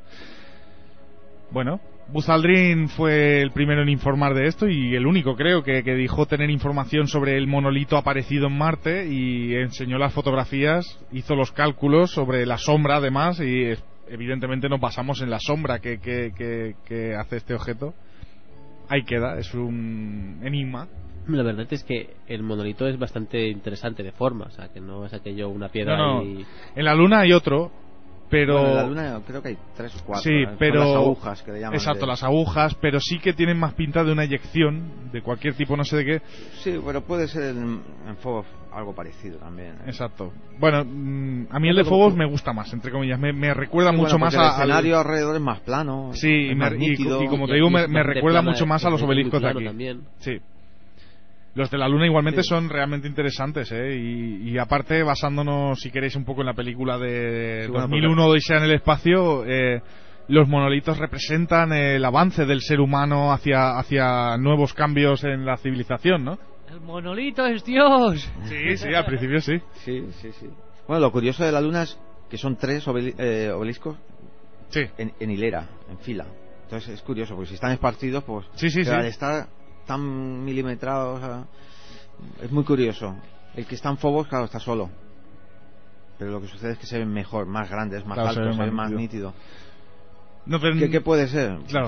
Bueno, Buzz Aldrin fue el primero en informar de esto y el único, creo, que dijo tener información sobre el monolito aparecido en Marte y enseñó las fotografías, hizo los cálculos sobre la sombra, además, y evidentemente nos basamos en la sombra que hace este objeto. Ahí queda, es un enigma. La verdad es que el monolito es bastante interesante de forma, o sea, que no es aquello una piedra. No. Y... En la Luna hay otro, pero... Bueno, en la Luna creo que hay 3 o 4. Sí, pero... Son las agujas que le llaman. Exacto, las agujas, pero sí que tienen más pinta de una eyección de cualquier tipo, no sé de qué. Sí, pero puede ser en Phobos algo parecido también. Exacto. Bueno, a mí el de Phobos me gusta más, entre comillas. Me recuerda mucho más al... El escenario alrededor es más plano. Sí, y como te digo, me recuerda mucho más a los obeliscos de aquí. También. Sí. Los de la Luna igualmente son realmente interesantes, ¿eh? Y aparte, basándonos, si queréis, un poco en la película de 2001 Odisea en el espacio, los monolitos representan el avance del ser humano hacia nuevos cambios en la civilización, ¿no? El monolito es Dios. Sí, al principio sí. Sí. Bueno, lo curioso de la Luna es que son 3 obeliscos en hilera, en fila. Entonces es curioso, porque si están esparcidos, pues al estar tan milimetrados, o sea, es muy curioso. El que está en Phobos, claro, está solo, pero lo que sucede es que se ven mejor, más grandes, más altos, se ven más nítidos. No, pero... ¿Qué puede ser? Claro.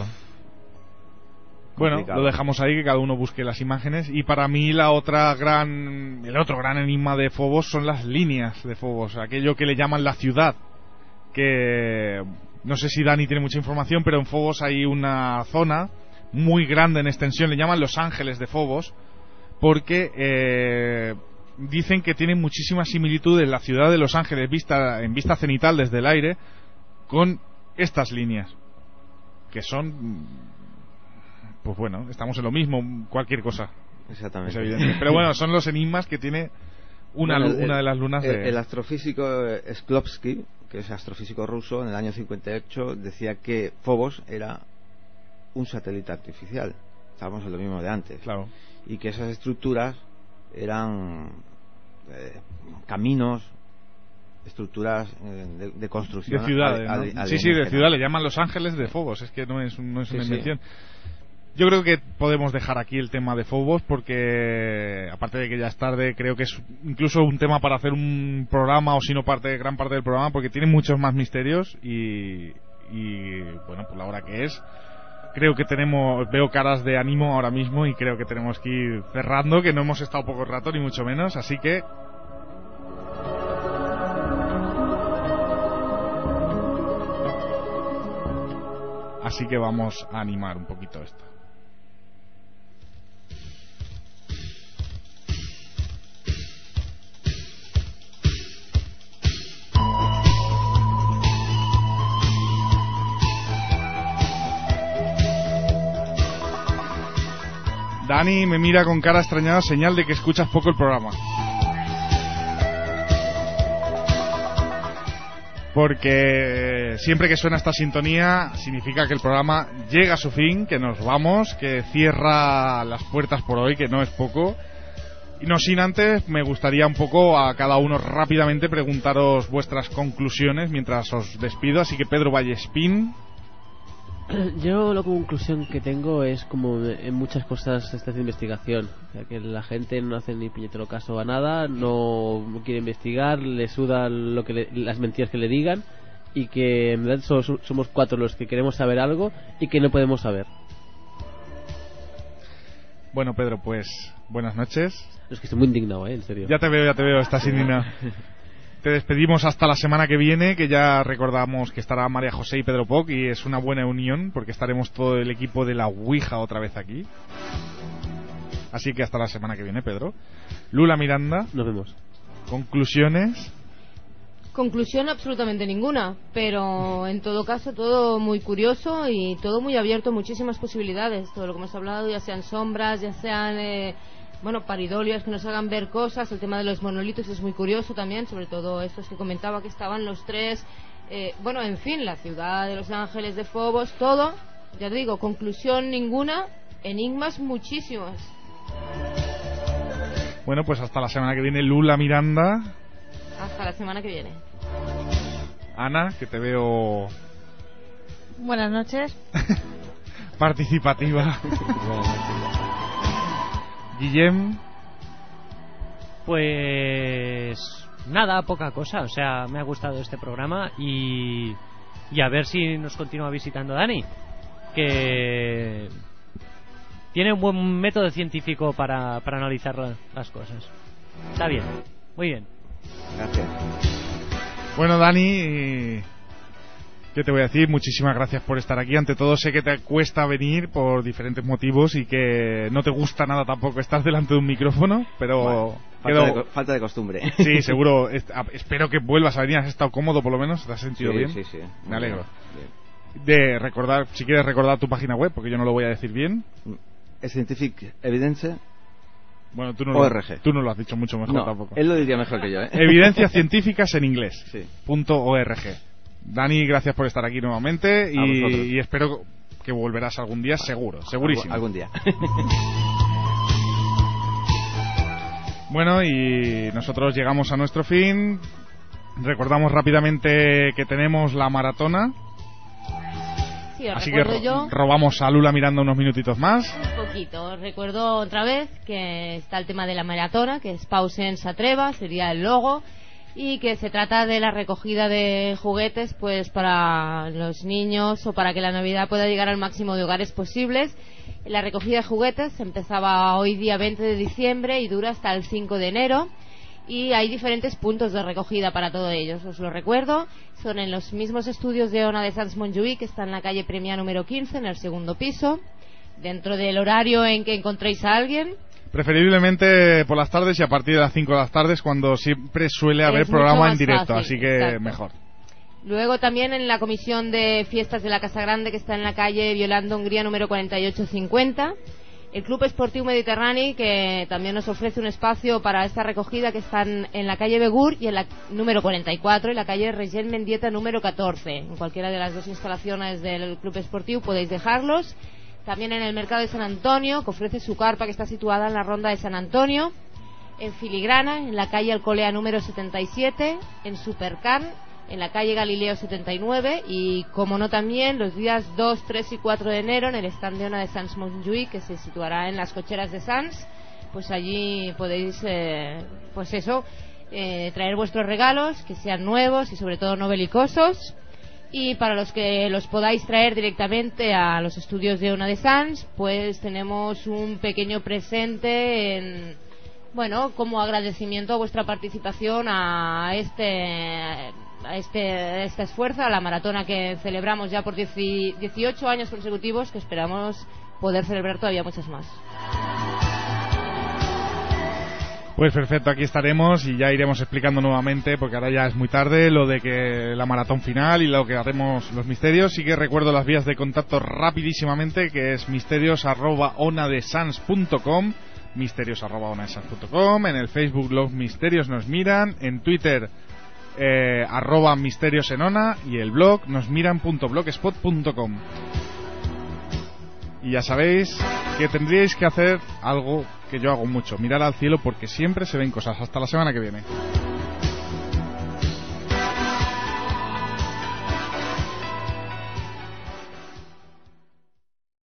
Bueno, lo dejamos ahí, que cada uno busque las imágenes. Y para mí el otro gran enigma de Phobos son las líneas de Phobos, aquello que le llaman la ciudad, que no sé si Dani tiene mucha información, pero en Phobos hay una zona muy grande en extensión, le llaman Los Ángeles de Phobos, porque dicen que tiene muchísimas similitudes la ciudad de Los Ángeles en vista cenital desde el aire con estas líneas, que son, pues bueno, estamos en lo mismo, cualquier cosa. Exactamente. Es evidente. Pero bueno, son los enigmas que tiene una de las lunas de... El astrofísico Shklovsky, que es astrofísico ruso, en el año 58 decía que Phobos era un satélite artificial. Estábamos en lo mismo de antes. Claro. Y que esas estructuras eran caminos, estructuras de construcción. De ciudades, ¿no? Sí, de ciudad. Le llaman Los Ángeles de Phobos. Es que no es una invención. Yo creo que podemos dejar aquí el tema de Phobos, porque aparte de que ya es tarde, creo que es incluso un tema para hacer un programa, o si no gran parte del programa, porque tiene muchos más misterios y bueno, por la hora que es, creo que veo caras de ánimo ahora mismo y creo que tenemos que ir cerrando, que no hemos estado poco rato ni mucho menos, así que vamos a animar un poquito esto. Dani me mira con cara extrañada, señal de que escuchas poco el programa. Porque siempre que suena esta sintonía significa que el programa llega a su fin, que nos vamos, que cierra las puertas por hoy, que no es poco. Y no sin antes, me gustaría un poco a cada uno rápidamente preguntaros vuestras conclusiones mientras os despido. Así que Pedro Vallespín. Yo la conclusión que tengo es, como en muchas cosas esta es de investigación, o sea, que la gente no hace ni puñetero caso a nada, no quiere investigar, le suda las mentiras que le digan, y que en verdad somos 4 los que queremos saber algo y que no podemos saber. Bueno, Pedro, pues buenas noches. Es que estoy muy indignado, en serio. Ya te veo, estás indignado. Te despedimos hasta la semana que viene, que ya recordamos que estará María José y Pedro Poc, y es una buena unión porque estaremos todo el equipo de la Ouija otra vez aquí. Así que hasta la semana que viene, Pedro. Lula Miranda. Nos vemos. ¿Conclusiones? Conclusión absolutamente ninguna, pero en todo caso todo muy curioso y todo muy abierto, muchísimas posibilidades, todo lo que hemos hablado, ya sean sombras, ya sean paridolias que nos hagan ver cosas. El tema de los monolitos es muy curioso también, sobre todo estos que comentaba que estaban los tres. En fin, la ciudad de Los Ángeles, de Phobos, todo. Ya te digo, conclusión ninguna, enigmas muchísimos. Bueno, pues hasta la semana que viene, Lula Miranda. Hasta la semana que viene. Ana, que te veo... Buenas noches. Participativa. Guillem. Pues nada, poca cosa. O sea, me ha gustado este programa y a ver si nos continúa visitando Dani, que tiene un buen método científico para analizar las cosas. Está bien, muy bien. Gracias. Bueno, Dani, ¿qué te voy a decir? Muchísimas gracias por estar aquí. Ante todo, sé que te cuesta venir por diferentes motivos y que no te gusta nada tampoco estar delante de un micrófono, pero... Falta de costumbre. Sí, seguro. Espero que vuelvas a venir. ¿Has estado cómodo por lo menos? ¿Te has sentido bien? Sí. Me alegro. Bien. De recordar, si quieres recordar tu página web, porque yo no lo voy a decir bien. Scientific Evidence. Bueno, tú no lo has dicho mucho mejor tampoco. Él lo diría mejor que yo, ¿eh? Evidencias científicas en inglés. Sí. .org. Dani, gracias por estar aquí nuevamente y espero que volverás algún día, segurísimo. Algún día. Bueno, y nosotros llegamos a nuestro fin. Recordamos rápidamente que tenemos la maratona. Sí, así que robamos a Lula Miranda unos minutitos más. Un poquito. Recuerdo otra vez que está el tema de la maratona, que es Pausens Atreva, sería el logo, y que se trata de la recogida de juguetes pues para los niños o para que la Navidad pueda llegar al máximo de hogares posibles. La recogida de juguetes empezaba hoy día 20 de diciembre y dura hasta el 5 de enero. Y hay diferentes puntos de recogida para todos ellos, os lo recuerdo. Son en los mismos estudios de Ona de Sans Montjuïc, que está en la calle Premià número 15, en el segundo piso, dentro del horario en que encontréis a alguien. Preferiblemente por las tardes y a partir de las 5 de las tardes, cuando siempre suele haber programa en directo, fácil, así que exacto. Mejor. Luego también en la comisión de fiestas de la Casa Grande, que está en la calle Violando Hungría número 4850. El Club Esportiu Mediterrani, que también nos ofrece un espacio para esta recogida, que están en la calle Begur y en la número 44 y la calle Regent Mendieta número 14. En cualquiera de las dos instalaciones del Club Esportiu podéis dejarlos. También en el Mercado de San Antonio, que ofrece su carpa, que está situada en la Ronda de San Antonio. En Filigrana, en la calle Alcolea número 77. En Supercan, en la calle Galileo 79, y como no también los días 2, 3 y 4 de enero en el stand de Ona de Sans Montjuïc, que se situará en las cocheras de Sans. Pues allí podéis traer vuestros regalos, que sean nuevos y sobre todo no belicosos. Y para los que los podáis traer directamente a los estudios de Ona de Sans, pues tenemos un pequeño presente como agradecimiento a vuestra participación a este esfuerzo, a la maratona que celebramos ya por 18 años consecutivos, que esperamos poder celebrar todavía muchas más. Pues perfecto, aquí estaremos y ya iremos explicando nuevamente, porque ahora ya es muy tarde, lo de que la maratón final y lo que haremos los misterios. Sí que recuerdo las vías de contacto rapidísimamente, que es misterios@onadesans.com, misterios@onadesans.com, en el Facebook Los Misterios Nos Miran, en Twitter @misteriosenona y el blog nosmiran.blogspot.com. Y ya sabéis que tendríais que hacer algo que yo hago mucho: mirar al cielo, porque siempre se ven cosas. Hasta la semana que viene.